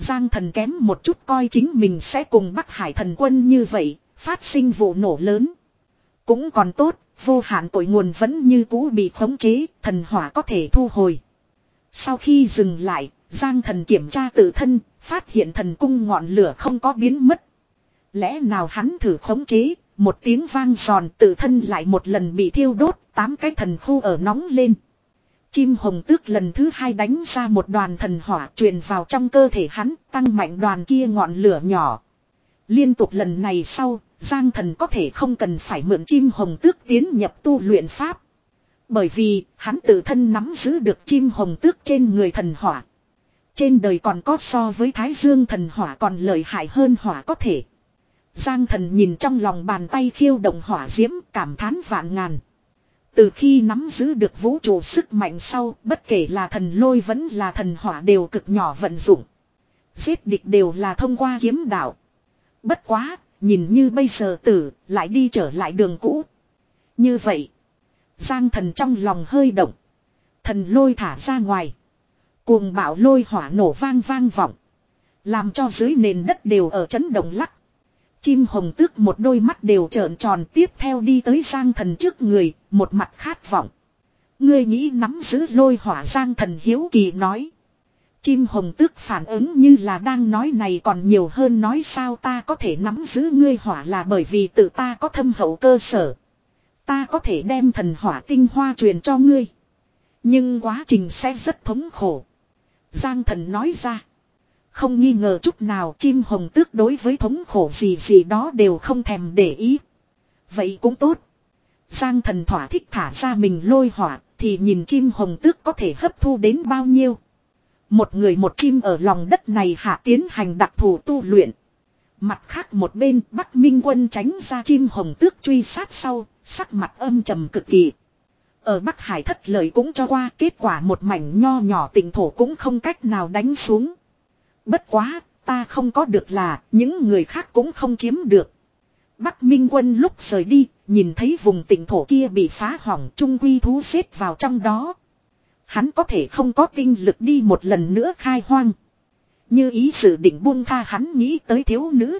Giang Thần kém một chút coi chính mình sẽ cùng Bắc Hải thần quân như vậy, phát sinh vụ nổ lớn. Cũng còn tốt, vô hạn cội nguồn vẫn như cũ bị khống chế, thần hỏa có thể thu hồi. Sau khi dừng lại, Giang Thần kiểm tra tự thân, phát hiện thần cung ngọn lửa không có biến mất. Lẽ nào hắn thử khống chế, một tiếng vang giòn tự thân lại một lần bị thiêu đốt, tám cái thần khu ở nóng lên. Chim hồng tước lần thứ hai đánh ra một đoàn thần hỏa truyền vào trong cơ thể hắn, tăng mạnh đoàn kia ngọn lửa nhỏ. Liên tục lần này sau, Giang Thần có thể không cần phải mượn chim hồng tước tiến nhập tu luyện pháp. Bởi vì, hắn tự thân nắm giữ được chim hồng tước trên người thần hỏa. Trên đời còn có so với Thái Dương thần hỏa còn lợi hại hơn hỏa có thể. Giang Thần nhìn trong lòng bàn tay khiêu động hỏa diễm, cảm thán vạn ngàn. Từ khi nắm giữ được vũ trụ sức mạnh sau, bất kể là thần lôi vẫn là thần hỏa đều cực nhỏ vận dụng. Giết địch đều là thông qua kiếm đạo. Bất quá, nhìn như bây giờ tử, lại đi trở lại đường cũ. Như vậy, Giang Thần trong lòng hơi động. Thần lôi thả ra ngoài. Cuồng bạo lôi hỏa nổ vang vang vọng. Làm cho dưới nền đất đều ở chấn động lắc. Chim hồng tước một đôi mắt đều trợn tròn tiếp theo đi tới Giang Thần trước người, một mặt khát vọng. Ngươi nghĩ nắm giữ lôi hỏa Giang Thần hiếu kỳ nói. Chim hồng tước phản ứng như là đang nói này còn nhiều hơn nói sao ta có thể nắm giữ ngươi hỏa là bởi vì tự ta có thâm hậu cơ sở. Ta có thể đem thần hỏa tinh hoa truyền cho ngươi. Nhưng quá trình sẽ rất thống khổ. Giang Thần nói ra. Không nghi ngờ chút nào chim hồng tước đối với thống khổ gì gì đó đều không thèm để ý. Vậy cũng tốt. Giang Thần thỏa thích thả ra mình lôi hỏa thì nhìn chim hồng tước có thể hấp thu đến bao nhiêu. Một người một chim ở lòng đất này hạ tiến hành đặc thù tu luyện. Mặt khác một bên Bắc Minh Quân tránh ra chim hồng tước truy sát sau, sắc mặt âm trầm cực kỳ. Ở Bắc Hải thất lợi cũng cho qua kết quả một mảnh nho nhỏ tỉnh thổ cũng không cách nào đánh xuống. Bất quá, ta không có được là những người khác cũng không chiếm được. Bắc Minh Quân lúc rời đi, nhìn thấy vùng tỉnh thổ kia bị phá hỏng trung quy thú xếp vào trong đó. Hắn có thể không có tinh lực đi một lần nữa khai hoang. Như ý dự định buông tha hắn nghĩ tới thiếu nữ.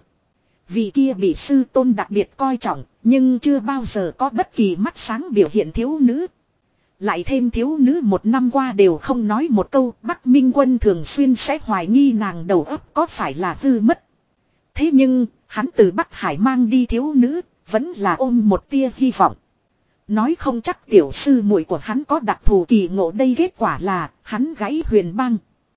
Vì kia bị sư tôn đặc biệt coi trọng, nhưng chưa bao giờ có bất kỳ mắt sáng biểu hiện thiếu nữ. Lại thêm thiếu nữ một năm qua đều không nói một câu, Bắc Minh Quân thường xuyên sẽ hoài nghi nàng đầu óc có phải là hư mất. Thế nhưng, hắn từ Bắc Hải mang đi thiếu nữ, vẫn là ôm một tia hy vọng. Nói không chắc tiểu sư muội của hắn có đặc thù kỳ ngộ đây kết quả là, hắn gãy huyền băng.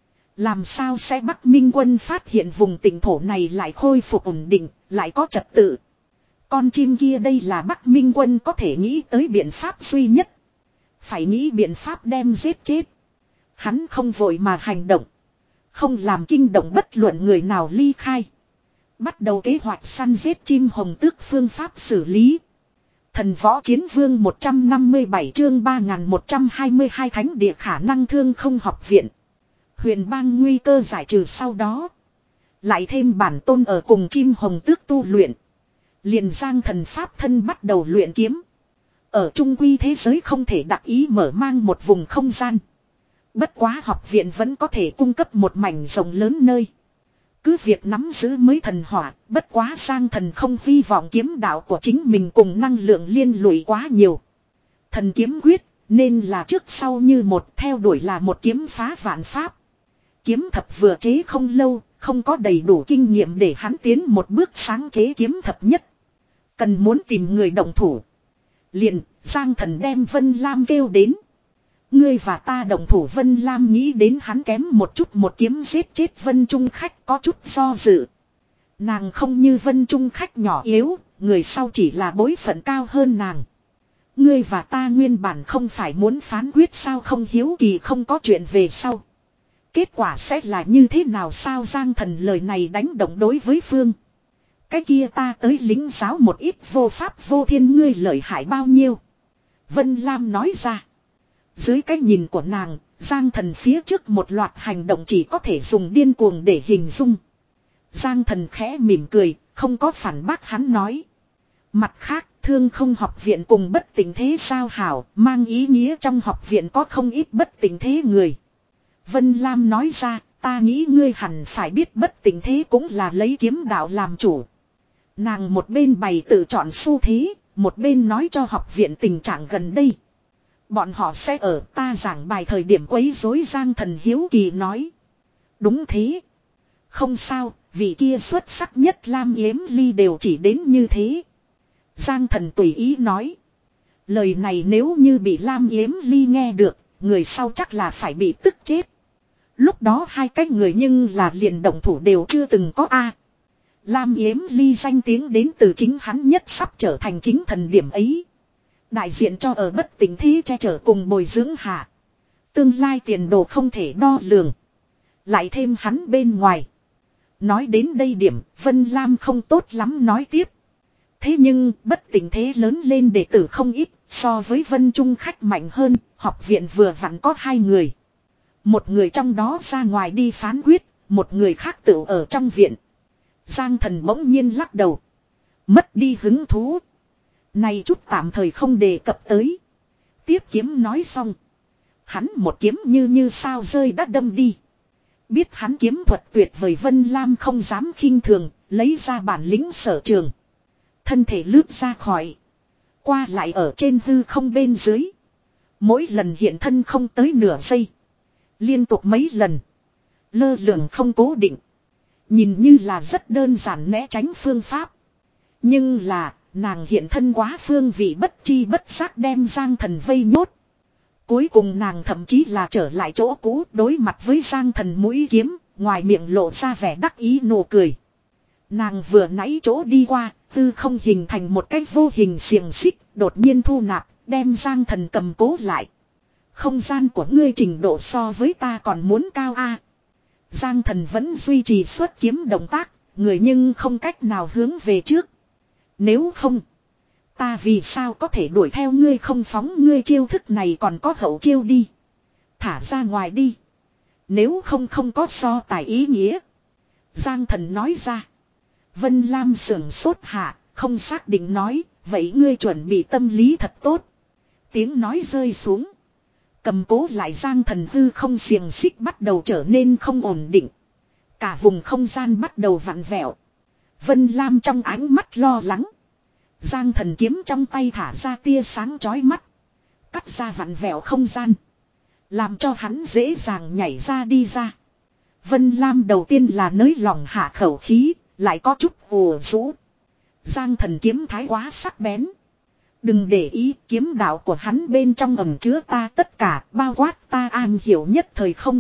Làm sao sẽ Bắc Minh Quân phát hiện vùng tỉnh thổ này lại khôi phục ổn định, lại có trật tự. Con chim kia đây là Bắc Minh Quân có thể nghĩ tới biện pháp duy nhất. Phải nghĩ biện pháp đem giết chết. Hắn không vội mà hành động. Không làm kinh động bất luận người nào ly khai. Bắt đầu kế hoạch săn giết chim hồng tước phương pháp xử lý. Thần võ chiến vương một trăm năm mươi bảy chương ba nghìn một trăm hai mươi hai thánh địa khả năng thương không học viện. Huyền bang nguy cơ giải trừ sau đó. Lại thêm bản tôn ở cùng chim hồng tước tu luyện. Liền Giang Thần pháp thân bắt đầu luyện kiếm. Ở trung quy thế giới không thể đặc ý mở mang một vùng không gian. Bất quá học viện vẫn có thể cung cấp một mảnh rộng lớn nơi. Cứ việc nắm giữ mới thần hỏa, bất quá Giang Thần không hy vọng kiếm đạo của chính mình cùng năng lượng liên lụy quá nhiều. Thần kiếm quyết, nên là trước sau như một theo đuổi là một kiếm phá vạn pháp. Kiếm thập vừa chế không lâu, không có đầy đủ kinh nghiệm để hắn tiến một bước sáng chế kiếm thập nhất. Cần muốn tìm người động thủ. Liền, Giang Thần đem Vân Lam kêu đến. Ngươi và ta đồng thủ Vân Lam nghĩ đến hắn kém một chút một kiếm giết chết Vân Trung Khách có chút do dự. Nàng không như Vân Trung Khách nhỏ yếu, người sau chỉ là bối phận cao hơn nàng. Ngươi và ta nguyên bản không phải muốn phán quyết sao không hiếu kỳ không có chuyện về sau. Kết quả sẽ là như thế nào sao Giang Thần lời này đánh động đối với Phương. Cái kia ta tới lính giáo một ít vô pháp vô thiên ngươi lợi hại bao nhiêu. Vân Lam nói ra. Dưới cái nhìn của nàng, Giang Thần phía trước một loạt hành động chỉ có thể dùng điên cuồng để hình dung. Giang Thần khẽ mỉm cười, không có phản bác hắn nói. Mặt khác, thương không học viện cùng bất tình thế sao hảo, mang ý nghĩa trong học viện có không ít bất tình thế người. Vân Lam nói ra, Ta nghĩ ngươi hẳn phải biết bất tình thế cũng là lấy kiếm đạo làm chủ. Nàng một bên bày tự chọn xu thế, một bên nói cho học viện tình trạng gần đây. Bọn họ sẽ ở ta giảng bài thời điểm quấy rối. Giang Thần hiếu kỳ nói. Đúng thế. Không sao, vị kia xuất sắc nhất Lam Yếm Ly đều chỉ đến như thế. Giang Thần tùy ý nói. Lời này nếu như bị Lam Yếm Ly nghe được, người sau chắc là phải bị tức chết. Lúc đó hai cái người nhưng là liền động thủ đều chưa từng có a. Lam Yếm Ly danh tiếng đến từ chính hắn nhất sắp trở thành chính thần điểm ấy. Đại diện cho ở bất tỉnh thế che chở cùng bồi dưỡng hạ. Tương lai tiền đồ không thể đo lường. Lại thêm hắn bên ngoài. Nói đến đây điểm, Vân Lam không tốt lắm nói tiếp. Thế nhưng, bất tỉnh thế lớn lên đệ tử không ít, so với Vân Trung khách mạnh hơn, học viện vừa vặn có hai người. Một người trong đó ra ngoài đi phán quyết, một người khác tự ở trong viện. Giang Thần bỗng nhiên lắc đầu. Mất đi hứng thú. Này chút tạm thời không đề cập tới. Tiếp kiếm nói xong. Hắn một kiếm như như sao rơi đã đâm đi. Biết hắn kiếm thuật tuyệt vời Vân Lam không dám khinh thường, lấy ra bản lĩnh sở trường. Thân thể lướt ra khỏi. Qua lại ở trên hư không bên dưới. Mỗi lần hiện thân không tới nửa giây. Liên tục mấy lần. Lơ lửng không cố định. Nhìn như là rất đơn giản né tránh phương pháp. Nhưng là, nàng hiện thân quá phương vị bất chi bất giác đem Giang Thần vây nhốt. Cuối cùng nàng thậm chí là trở lại chỗ cũ đối mặt với Giang Thần mũi kiếm, ngoài miệng lộ ra vẻ đắc ý nụ cười. Nàng vừa nãy chỗ đi qua, tư không hình thành một cái vô hình xiềng xích, đột nhiên thu nạp, đem Giang Thần cầm cố lại. Không gian của ngươi trình độ so với ta còn muốn cao a. Giang Thần vẫn duy trì xuất kiếm động tác, người nhưng không cách nào hướng về trước. Nếu không, ta vì sao có thể đuổi theo ngươi không phóng ngươi chiêu thức này còn có hậu chiêu đi. Thả ra ngoài đi. Nếu không không có so tài ý nghĩa. Giang Thần nói ra. Vân Lam sưởng sốt hạ, không xác định nói, vậy ngươi chuẩn bị tâm lý thật tốt. Tiếng nói rơi xuống. Cầm cố lại Giang Thần hư không xiềng xích bắt đầu trở nên không ổn định. Cả vùng không gian bắt đầu vặn vẹo. Vân Lam trong ánh mắt lo lắng. Giang Thần kiếm trong tay thả ra tia sáng chói mắt. Cắt ra vặn vẹo không gian. Làm cho hắn dễ dàng nhảy ra đi ra. Vân Lam đầu tiên là nới lòng hạ khẩu khí, lại có chút ùa rũ. Giang Thần kiếm thái quá sắc bén. Đừng để ý kiếm đạo của hắn bên trong ẩn chứa ta tất cả, bao quát ta an hiểu nhất thời không.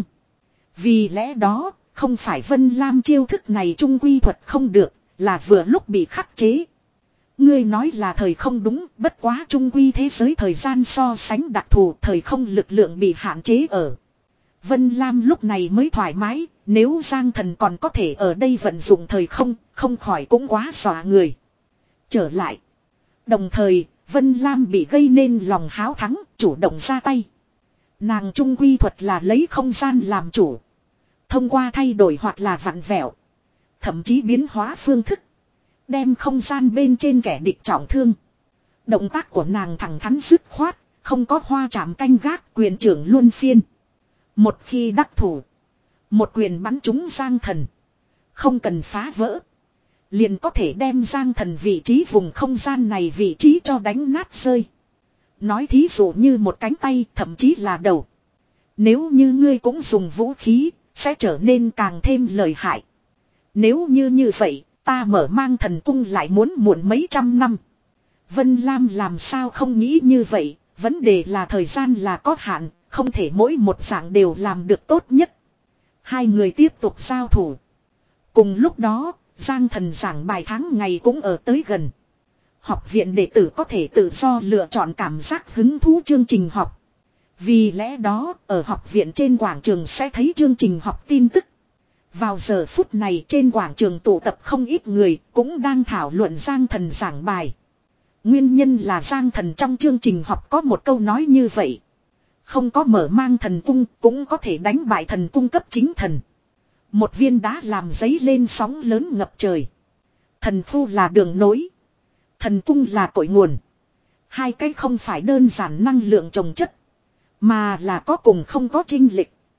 Vì lẽ đó, không phải Vân Lam chiêu thức này trung quy thuật không được, là vừa lúc bị khắc chế. Ngươi nói là thời không đúng, bất quá trung quy thế giới thời gian so sánh đặc thù, thời không lực lượng bị hạn chế ở. Vân Lam lúc này mới thoải mái, nếu Giang Thần còn có thể ở đây vận dụng thời không, không khỏi cũng quá dọa người. Trở lại. Đồng thời, Vân Lam bị gây nên lòng háo thắng, chủ động ra tay. Nàng trung quy thuật là lấy không gian làm chủ. Thông qua thay đổi hoặc là vặn vẹo. Thậm chí biến hóa phương thức. Đem không gian bên trên kẻ địch trọng thương. Động tác của nàng thẳng thắn dứt khoát, không có hoa chạm canh gác quyền trưởng luân phiên. Một khi đắc thủ. Một quyền bắn trúng Giang Thần. Không cần phá vỡ. Liền có thể đem Giang Thần vị trí vùng không gian này vị trí cho đánh nát rơi. Nói thí dụ như một cánh tay thậm chí là đầu. Nếu như ngươi cũng dùng vũ khí, sẽ trở nên càng thêm lợi hại. Nếu như như vậy, ta mở mang thần cung lại muốn muộn mấy trăm năm. Vân Lam làm sao không nghĩ như vậy, vấn đề là thời gian là có hạn, không thể mỗi một dạng đều làm được tốt nhất. Hai người tiếp tục giao thủ. Cùng lúc đó, Giang Thần giảng bài tháng ngày cũng ở tới gần. Học viện đệ tử có thể tự do lựa chọn cảm giác hứng thú chương trình học. Vì lẽ đó, ở học viện trên quảng trường sẽ thấy chương trình học tin tức. Vào giờ phút này trên quảng trường tụ tập không ít người cũng đang thảo luận Giang Thần giảng bài. Nguyên nhân là Giang Thần trong chương trình học có một câu nói như vậy. Không có mở mang thần cung cũng có thể đánh bại thần cung cấp chính thần. Một viên đá làm giấy lên sóng lớn ngập trời. Thần khu là đường nối. Thần cung là cội nguồn. Hai cái không phải đơn giản năng lượng trồng chất. Mà là có cùng không có chênh lệch.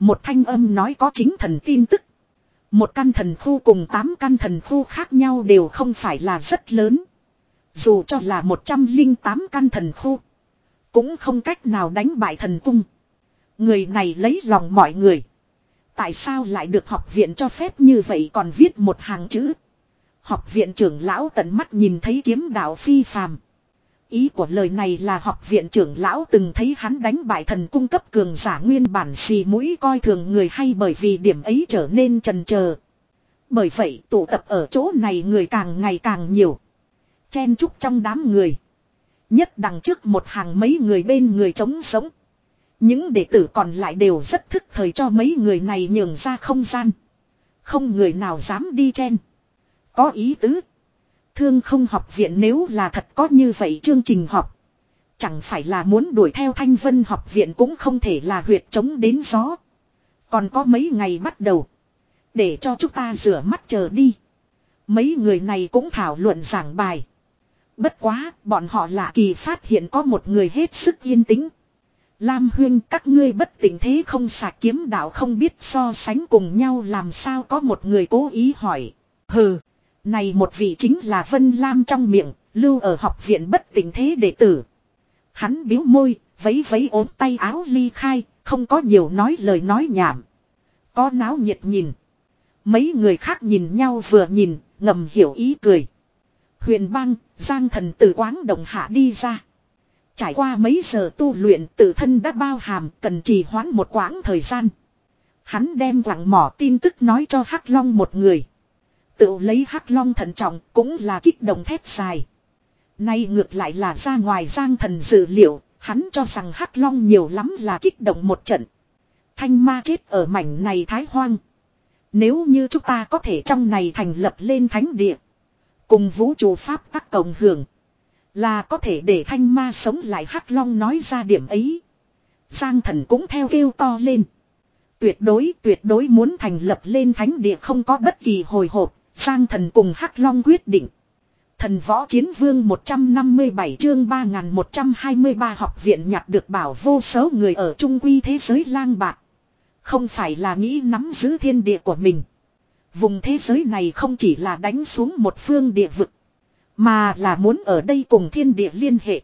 Một thanh âm nói có chính thần tin tức. Một căn thần khu cùng tám căn thần khu khác nhau đều không phải là rất lớn. Dù cho là một trăm linh tám căn thần khu. Cũng không cách nào đánh bại thần cung. Người này lấy lòng mọi người. Tại sao lại được học viện cho phép như vậy còn viết một hàng chữ. Học viện trưởng lão tận mắt nhìn thấy kiếm đạo phi phàm. Ý của lời này là học viện trưởng lão từng thấy hắn đánh bại thần cung cấp cường giả nguyên bản xì mũi coi thường người hay bởi vì điểm ấy trở nên chần chờ. Bởi vậy tụ tập ở chỗ này người càng ngày càng nhiều. Chen chúc trong đám người. Nhất đằng trước một hàng mấy người bên người trống sống. Những đệ tử còn lại đều rất thức thời cho mấy người này nhường ra không gian. Không người nào dám đi chen. Có ý tứ. Thương không học viện nếu là thật có như vậy chương trình học. Chẳng phải là muốn đuổi theo Thanh Vân học viện cũng không thể là huyệt chống đến gió. Còn có mấy ngày bắt đầu. Để cho chúng ta rửa mắt chờ đi. Mấy người này cũng thảo luận giảng bài. Bất quá, bọn họ lạ kỳ phát hiện có một người hết sức yên tĩnh. Lam Huyên, các ngươi bất tỉnh thế không sạc kiếm đạo không biết so sánh cùng nhau làm sao có một người cố ý hỏi. Hừ, này một vị chính là Vân Lam trong miệng, lưu ở học viện bất tỉnh thế đệ tử. Hắn biếu môi, vấy vấy ốm tay áo ly khai, không có nhiều nói lời nói nhảm. Có náo nhiệt nhìn. Mấy người khác nhìn nhau vừa nhìn, ngầm hiểu ý cười. Huyền bang, Giang Thần từ quáng động hạ đi ra. Trải qua mấy giờ tu luyện tự thân đã bao hàm cần trì hoãn một quãng thời gian. Hắn đem quặng mỏ tin tức nói cho Hắc Long một người. Tự lấy Hắc Long thận trọng cũng là kích động thét dài. Nay ngược lại là ra ngoài Giang Thần dự liệu, hắn cho rằng Hắc Long nhiều lắm là kích động một trận. Thanh ma chết ở mảnh này thái hoang. Nếu như chúng ta có thể trong này thành lập lên thánh địa. Cùng vũ trụ pháp tắc cộng hưởng. Là có thể để thanh ma sống lại. Hắc Long nói ra điểm ấy. Giang Thần cũng theo kêu to lên. Tuyệt đối tuyệt đối muốn thành lập lên thánh địa không có bất kỳ hồi hộp. Giang Thần cùng Hắc Long quyết định. Thần võ chiến vương một trăm năm mươi bảy chương ba nghìn một trăm hai mươi ba học viện nhặt được bảo vô số người ở trung quy thế giới lang bạt. Không phải là nghĩ nắm giữ thiên địa của mình. Vùng thế giới này không chỉ là đánh xuống một phương địa vực. Mà là muốn ở đây cùng thiên địa liên hệ.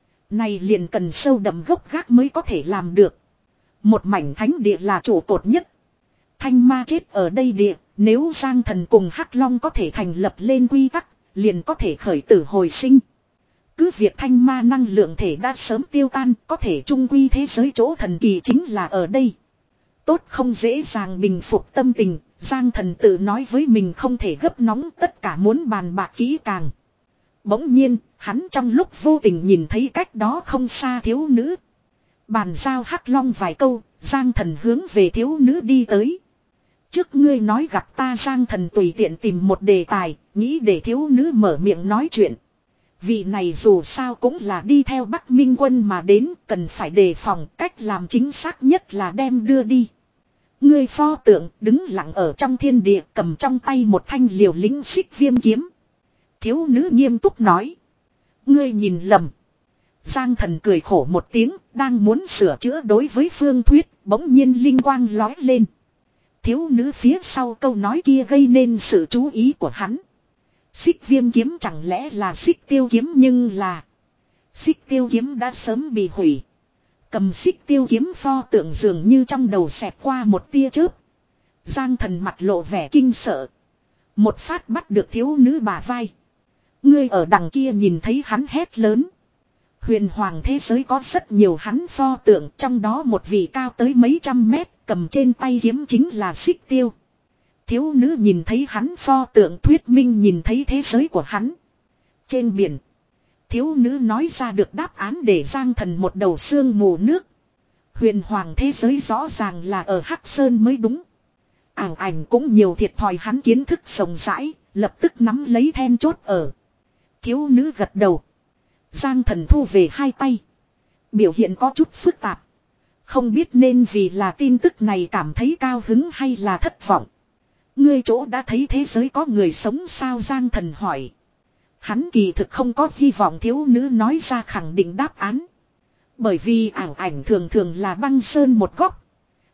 Này liền cần sâu đậm gốc gác mới có thể làm được. Một mảnh thánh địa là trụ cột nhất. Thanh ma chết ở đây địa. Nếu Giang Thần cùng Hắc Long có thể thành lập lên quy tắc. Liền có thể khởi tử hồi sinh. Cứ việc thanh ma năng lượng thể đã sớm tiêu tan. Có thể trung quy thế giới chỗ thần kỳ chính là ở đây. Tốt không dễ dàng bình phục tâm tình. Giang Thần tự nói với mình không thể gấp nóng. Tất cả muốn bàn bạc kỹ càng. Bỗng nhiên, hắn trong lúc vô tình nhìn thấy cách đó không xa thiếu nữ. Bàn giao Hắc Long vài câu, Giang Thần hướng về thiếu nữ đi tới. Trước ngươi nói gặp ta Giang Thần tùy tiện tìm một đề tài, nghĩ để thiếu nữ mở miệng nói chuyện. Vị này dù sao cũng là đi theo Bắc Minh Quân mà đến, cần phải đề phòng, cách làm chính xác nhất là đem đưa đi. Ngươi pho tượng đứng lặng ở trong thiên địa cầm trong tay một thanh liều lĩnh xích viêm kiếm. Thiếu nữ nghiêm túc nói. Ngươi nhìn lầm. Giang Thần cười khổ một tiếng, đang muốn sửa chữa đối với Phương Thuyết, bỗng nhiên linh quang lói lên. Thiếu nữ phía sau câu nói kia gây nên sự chú ý của hắn. Xích viêm kiếm chẳng lẽ là xích tiêu kiếm nhưng là. Xích tiêu kiếm đã sớm bị hủy. Cầm xích tiêu kiếm pho tượng dường như trong đầu xẹt qua một tia chớp. Giang Thần mặt lộ vẻ kinh sợ. Một phát bắt được thiếu nữ bả vai. Ngươi ở đằng kia nhìn thấy hắn hét lớn. Huyền hoàng thế giới có rất nhiều hắn pho tượng, trong đó một vị cao tới mấy trăm mét, cầm trên tay kiếm chính là xích tiêu. Thiếu nữ nhìn thấy hắn pho tượng thuyết minh nhìn thấy thế giới của hắn. Trên biển, thiếu nữ nói ra được đáp án để Giang Thần một đầu sương mù nước. Huyền hoàng thế giới rõ ràng là ở Hắc Sơn mới đúng. Ảo ảnh cũng nhiều thiệt thòi hắn kiến thức rộng rãi, lập tức nắm lấy then chốt ở. Thiếu nữ gật đầu. Giang Thần thu về hai tay. Biểu hiện có chút phức tạp. Không biết nên vì là tin tức này cảm thấy cao hứng hay là thất vọng. Ngươi chỗ đã thấy thế giới có người sống sao Giang Thần hỏi. Hắn kỳ thực không có hy vọng thiếu nữ nói ra khẳng định đáp án. Bởi vì ảo ảnh thường thường là băng sơn một góc.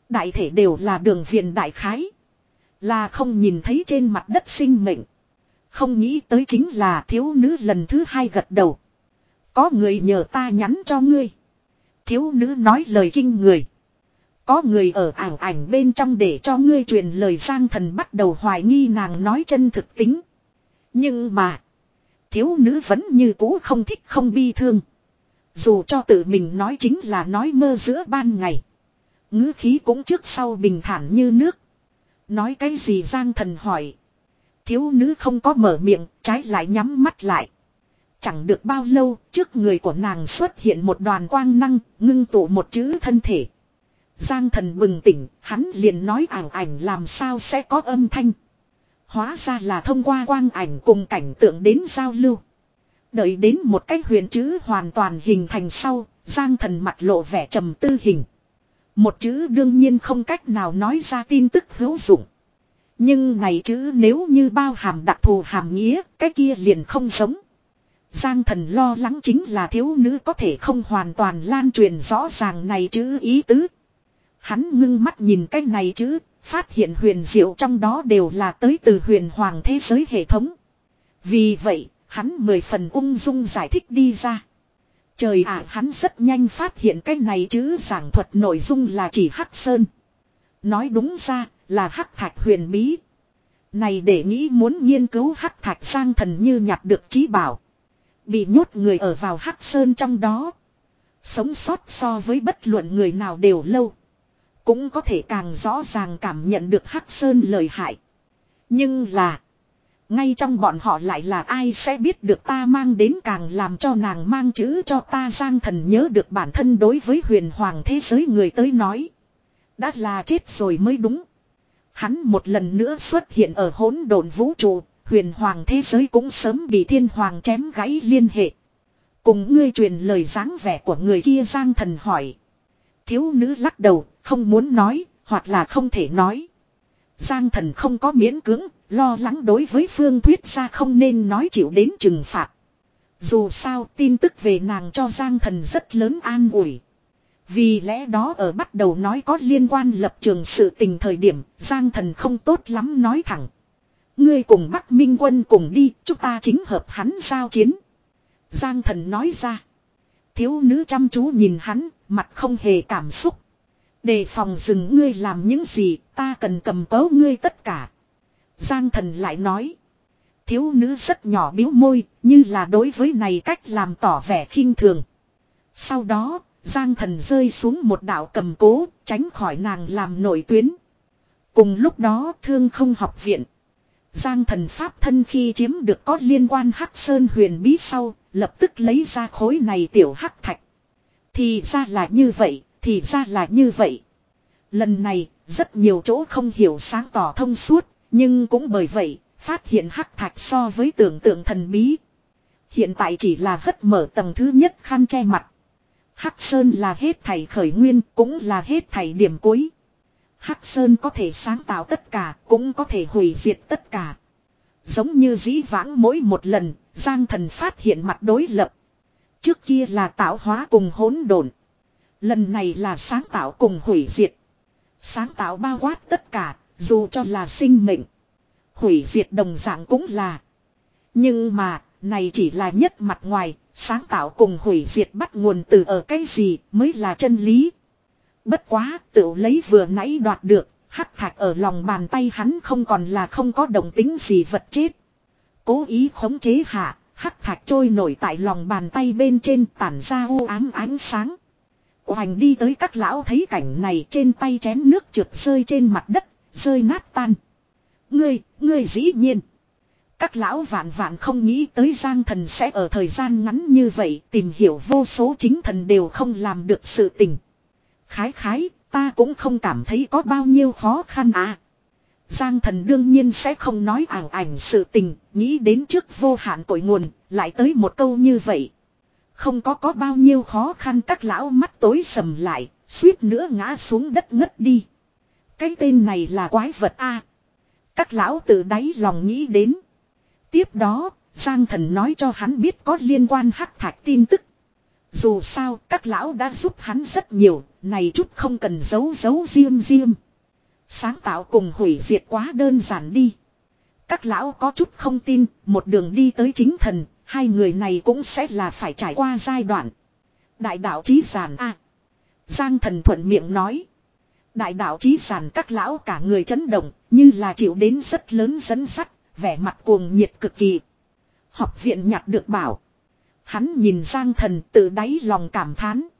Đại thể đều là đường viền đại khái. Là không nhìn thấy trên mặt đất sinh mệnh. Không nghĩ tới chính là thiếu nữ lần thứ hai gật đầu. Có người nhờ ta nhắn cho ngươi. Thiếu nữ nói lời kinh người. Có người ở ảo ảnh bên trong để cho ngươi truyền lời. Giang Thần bắt đầu hoài nghi nàng nói chân thực tính. Nhưng mà. Thiếu nữ vẫn như cũ không thích không bi thương. Dù cho tự mình nói chính là nói mơ giữa ban ngày. Ngữ khí cũng trước sau bình thản như nước. Nói cái gì Giang Thần hỏi. Thiếu nữ không có mở miệng, trái lại nhắm mắt lại. Chẳng được bao lâu, trước người của nàng xuất hiện một đoàn quang năng, ngưng tụ một chữ thân thể. Giang Thần bừng tỉnh, hắn liền nói ảo ảnh làm sao sẽ có âm thanh. Hóa ra là thông qua quang ảnh cùng cảnh tượng đến giao lưu. Đợi đến một cái huyền chữ hoàn toàn hình thành sau, Giang Thần mặt lộ vẻ trầm tư hình. Một chữ đương nhiên không cách nào nói ra tin tức hữu dụng. Nhưng này chữ nếu như bao hàm đặc thù hàm nghĩa, cái kia liền không giống. Giang Thần lo lắng chính là thiếu nữ có thể không hoàn toàn lan truyền rõ ràng này chữ ý tứ. Hắn ngưng mắt nhìn cái này chữ, phát hiện huyền diệu trong đó đều là tới từ huyền hoàng thế giới hệ thống. Vì vậy, hắn mười phần ung dung giải thích đi ra. Trời ạ, hắn rất nhanh phát hiện cái này chữ giảng thuật nội dung là chỉ Hắc Sơn. Nói đúng ra là Hắc Thạch huyền bí. Này để nghĩ muốn nghiên cứu Hắc Thạch Giang Thần như nhặt được trí bảo. Bị nhốt người ở vào Hắc Sơn trong đó. Sống sót so với bất luận người nào đều lâu. Cũng có thể càng rõ ràng cảm nhận được Hắc Sơn lợi hại. Nhưng là. Ngay trong bọn họ lại là ai sẽ biết được ta mang đến càng làm cho nàng mang chữ cho ta. Giang Thần nhớ được bản thân đối với huyền hoàng thế giới người tới nói. Đã là chết rồi mới đúng. Hắn một lần nữa xuất hiện ở hỗn độn vũ trụ. Huyền hoàng thế giới cũng sớm bị thiên hoàng chém gãy liên hệ. Cùng ngươi truyền lời dáng vẻ của người kia. Giang Thần hỏi. Thiếu nữ lắc đầu, không muốn nói, hoặc là không thể nói. Giang Thần không có miễn cưỡng, lo lắng đối với Phương Thuyết ra không nên nói chịu đến trừng phạt. Dù sao tin tức về nàng cho Giang Thần rất lớn an ủi. Vì lẽ đó ở bắt đầu nói có liên quan lập trường sự tình thời điểm, Giang Thần không tốt lắm nói thẳng. Ngươi cùng Bắc Minh Quân cùng đi, chúng ta chính hợp hắn giao chiến. Giang Thần nói ra. Thiếu nữ chăm chú nhìn hắn, mặt không hề cảm xúc. Đề phòng dừng ngươi làm những gì, ta cần cầm cố ngươi tất cả. Giang Thần lại nói. Thiếu nữ rất nhỏ biếu môi, như là đối với này cách làm tỏ vẻ khinh thường. Sau đó, Giang Thần rơi xuống một đạo cầm cố, tránh khỏi nàng làm nổi tuyến. Cùng lúc đó Thương Không học viện. Giang Thần pháp thân khi chiếm được có liên quan Hắc Sơn huyền bí sau, lập tức lấy ra khối này tiểu hắc thạch. Thì ra là như vậy, thì ra là như vậy. Lần này, rất nhiều chỗ không hiểu sáng tỏ thông suốt, nhưng cũng bởi vậy, phát hiện hắc thạch so với tưởng tượng thần bí. Hiện tại chỉ là hất mở tầng thứ nhất khăn che mặt. Hắc Sơn là hết thảy khởi nguyên, cũng là hết thảy điểm cuối. Hắc Sơn có thể sáng tạo tất cả, cũng có thể hủy diệt tất cả. Giống như dĩ vãng mỗi một lần, Giang Thần phát hiện mặt đối lập. Trước kia là tạo hóa cùng hỗn độn. Lần này là sáng tạo cùng hủy diệt. Sáng tạo bao quát tất cả, dù cho là sinh mệnh. Hủy diệt đồng dạng cũng là. Nhưng mà, này chỉ là nhất mặt ngoài, sáng tạo cùng hủy diệt bắt nguồn từ ở cái gì mới là chân lý. Bất quá, tự lấy vừa nãy đoạt được, hắc thạch ở lòng bàn tay hắn không còn là không có động tính gì vật chết. Cố ý khống chế hạ, hắc thạch trôi nổi tại lòng bàn tay bên trên tản ra u ám ánh sáng. Hoành đi tới các lão thấy cảnh này trên tay chén nước trượt rơi trên mặt đất, rơi nát tan. Ngươi, ngươi dĩ nhiên. Các lão vạn vạn không nghĩ tới Giang Thần sẽ ở thời gian ngắn như vậy tìm hiểu vô số chính thần đều không làm được sự tình. Khái khái, ta cũng không cảm thấy có bao nhiêu khó khăn à. Giang Thần đương nhiên sẽ không nói ảo ảnh sự tình, nghĩ đến trước vô hạn cội nguồn, lại tới một câu như vậy. Không có có bao nhiêu khó khăn các lão mắt tối sầm lại, suýt nữa ngã xuống đất ngất đi. Cái tên này là quái vật a. Các lão từ đáy lòng nghĩ đến. Tiếp đó, Giang Thần nói cho hắn biết có liên quan hắc thạch tin tức. Dù sao các lão đã giúp hắn rất nhiều, này chút không cần giấu giấu riêng riêng. Sáng tạo cùng hủy diệt quá đơn giản đi. Các lão có chút không tin, một đường đi tới chính thần, hai người này cũng sẽ là phải trải qua giai đoạn. Đại đạo chí giản a. Giang thần thuận miệng nói. Đại đạo chí giản các lão cả người chấn động, như là chịu đến rất lớn dẫn sắt, vẻ mặt cuồng nhiệt cực kỳ. Học viện nhặt được bảo. Hắn nhìn Giang thần từ đáy lòng cảm thán.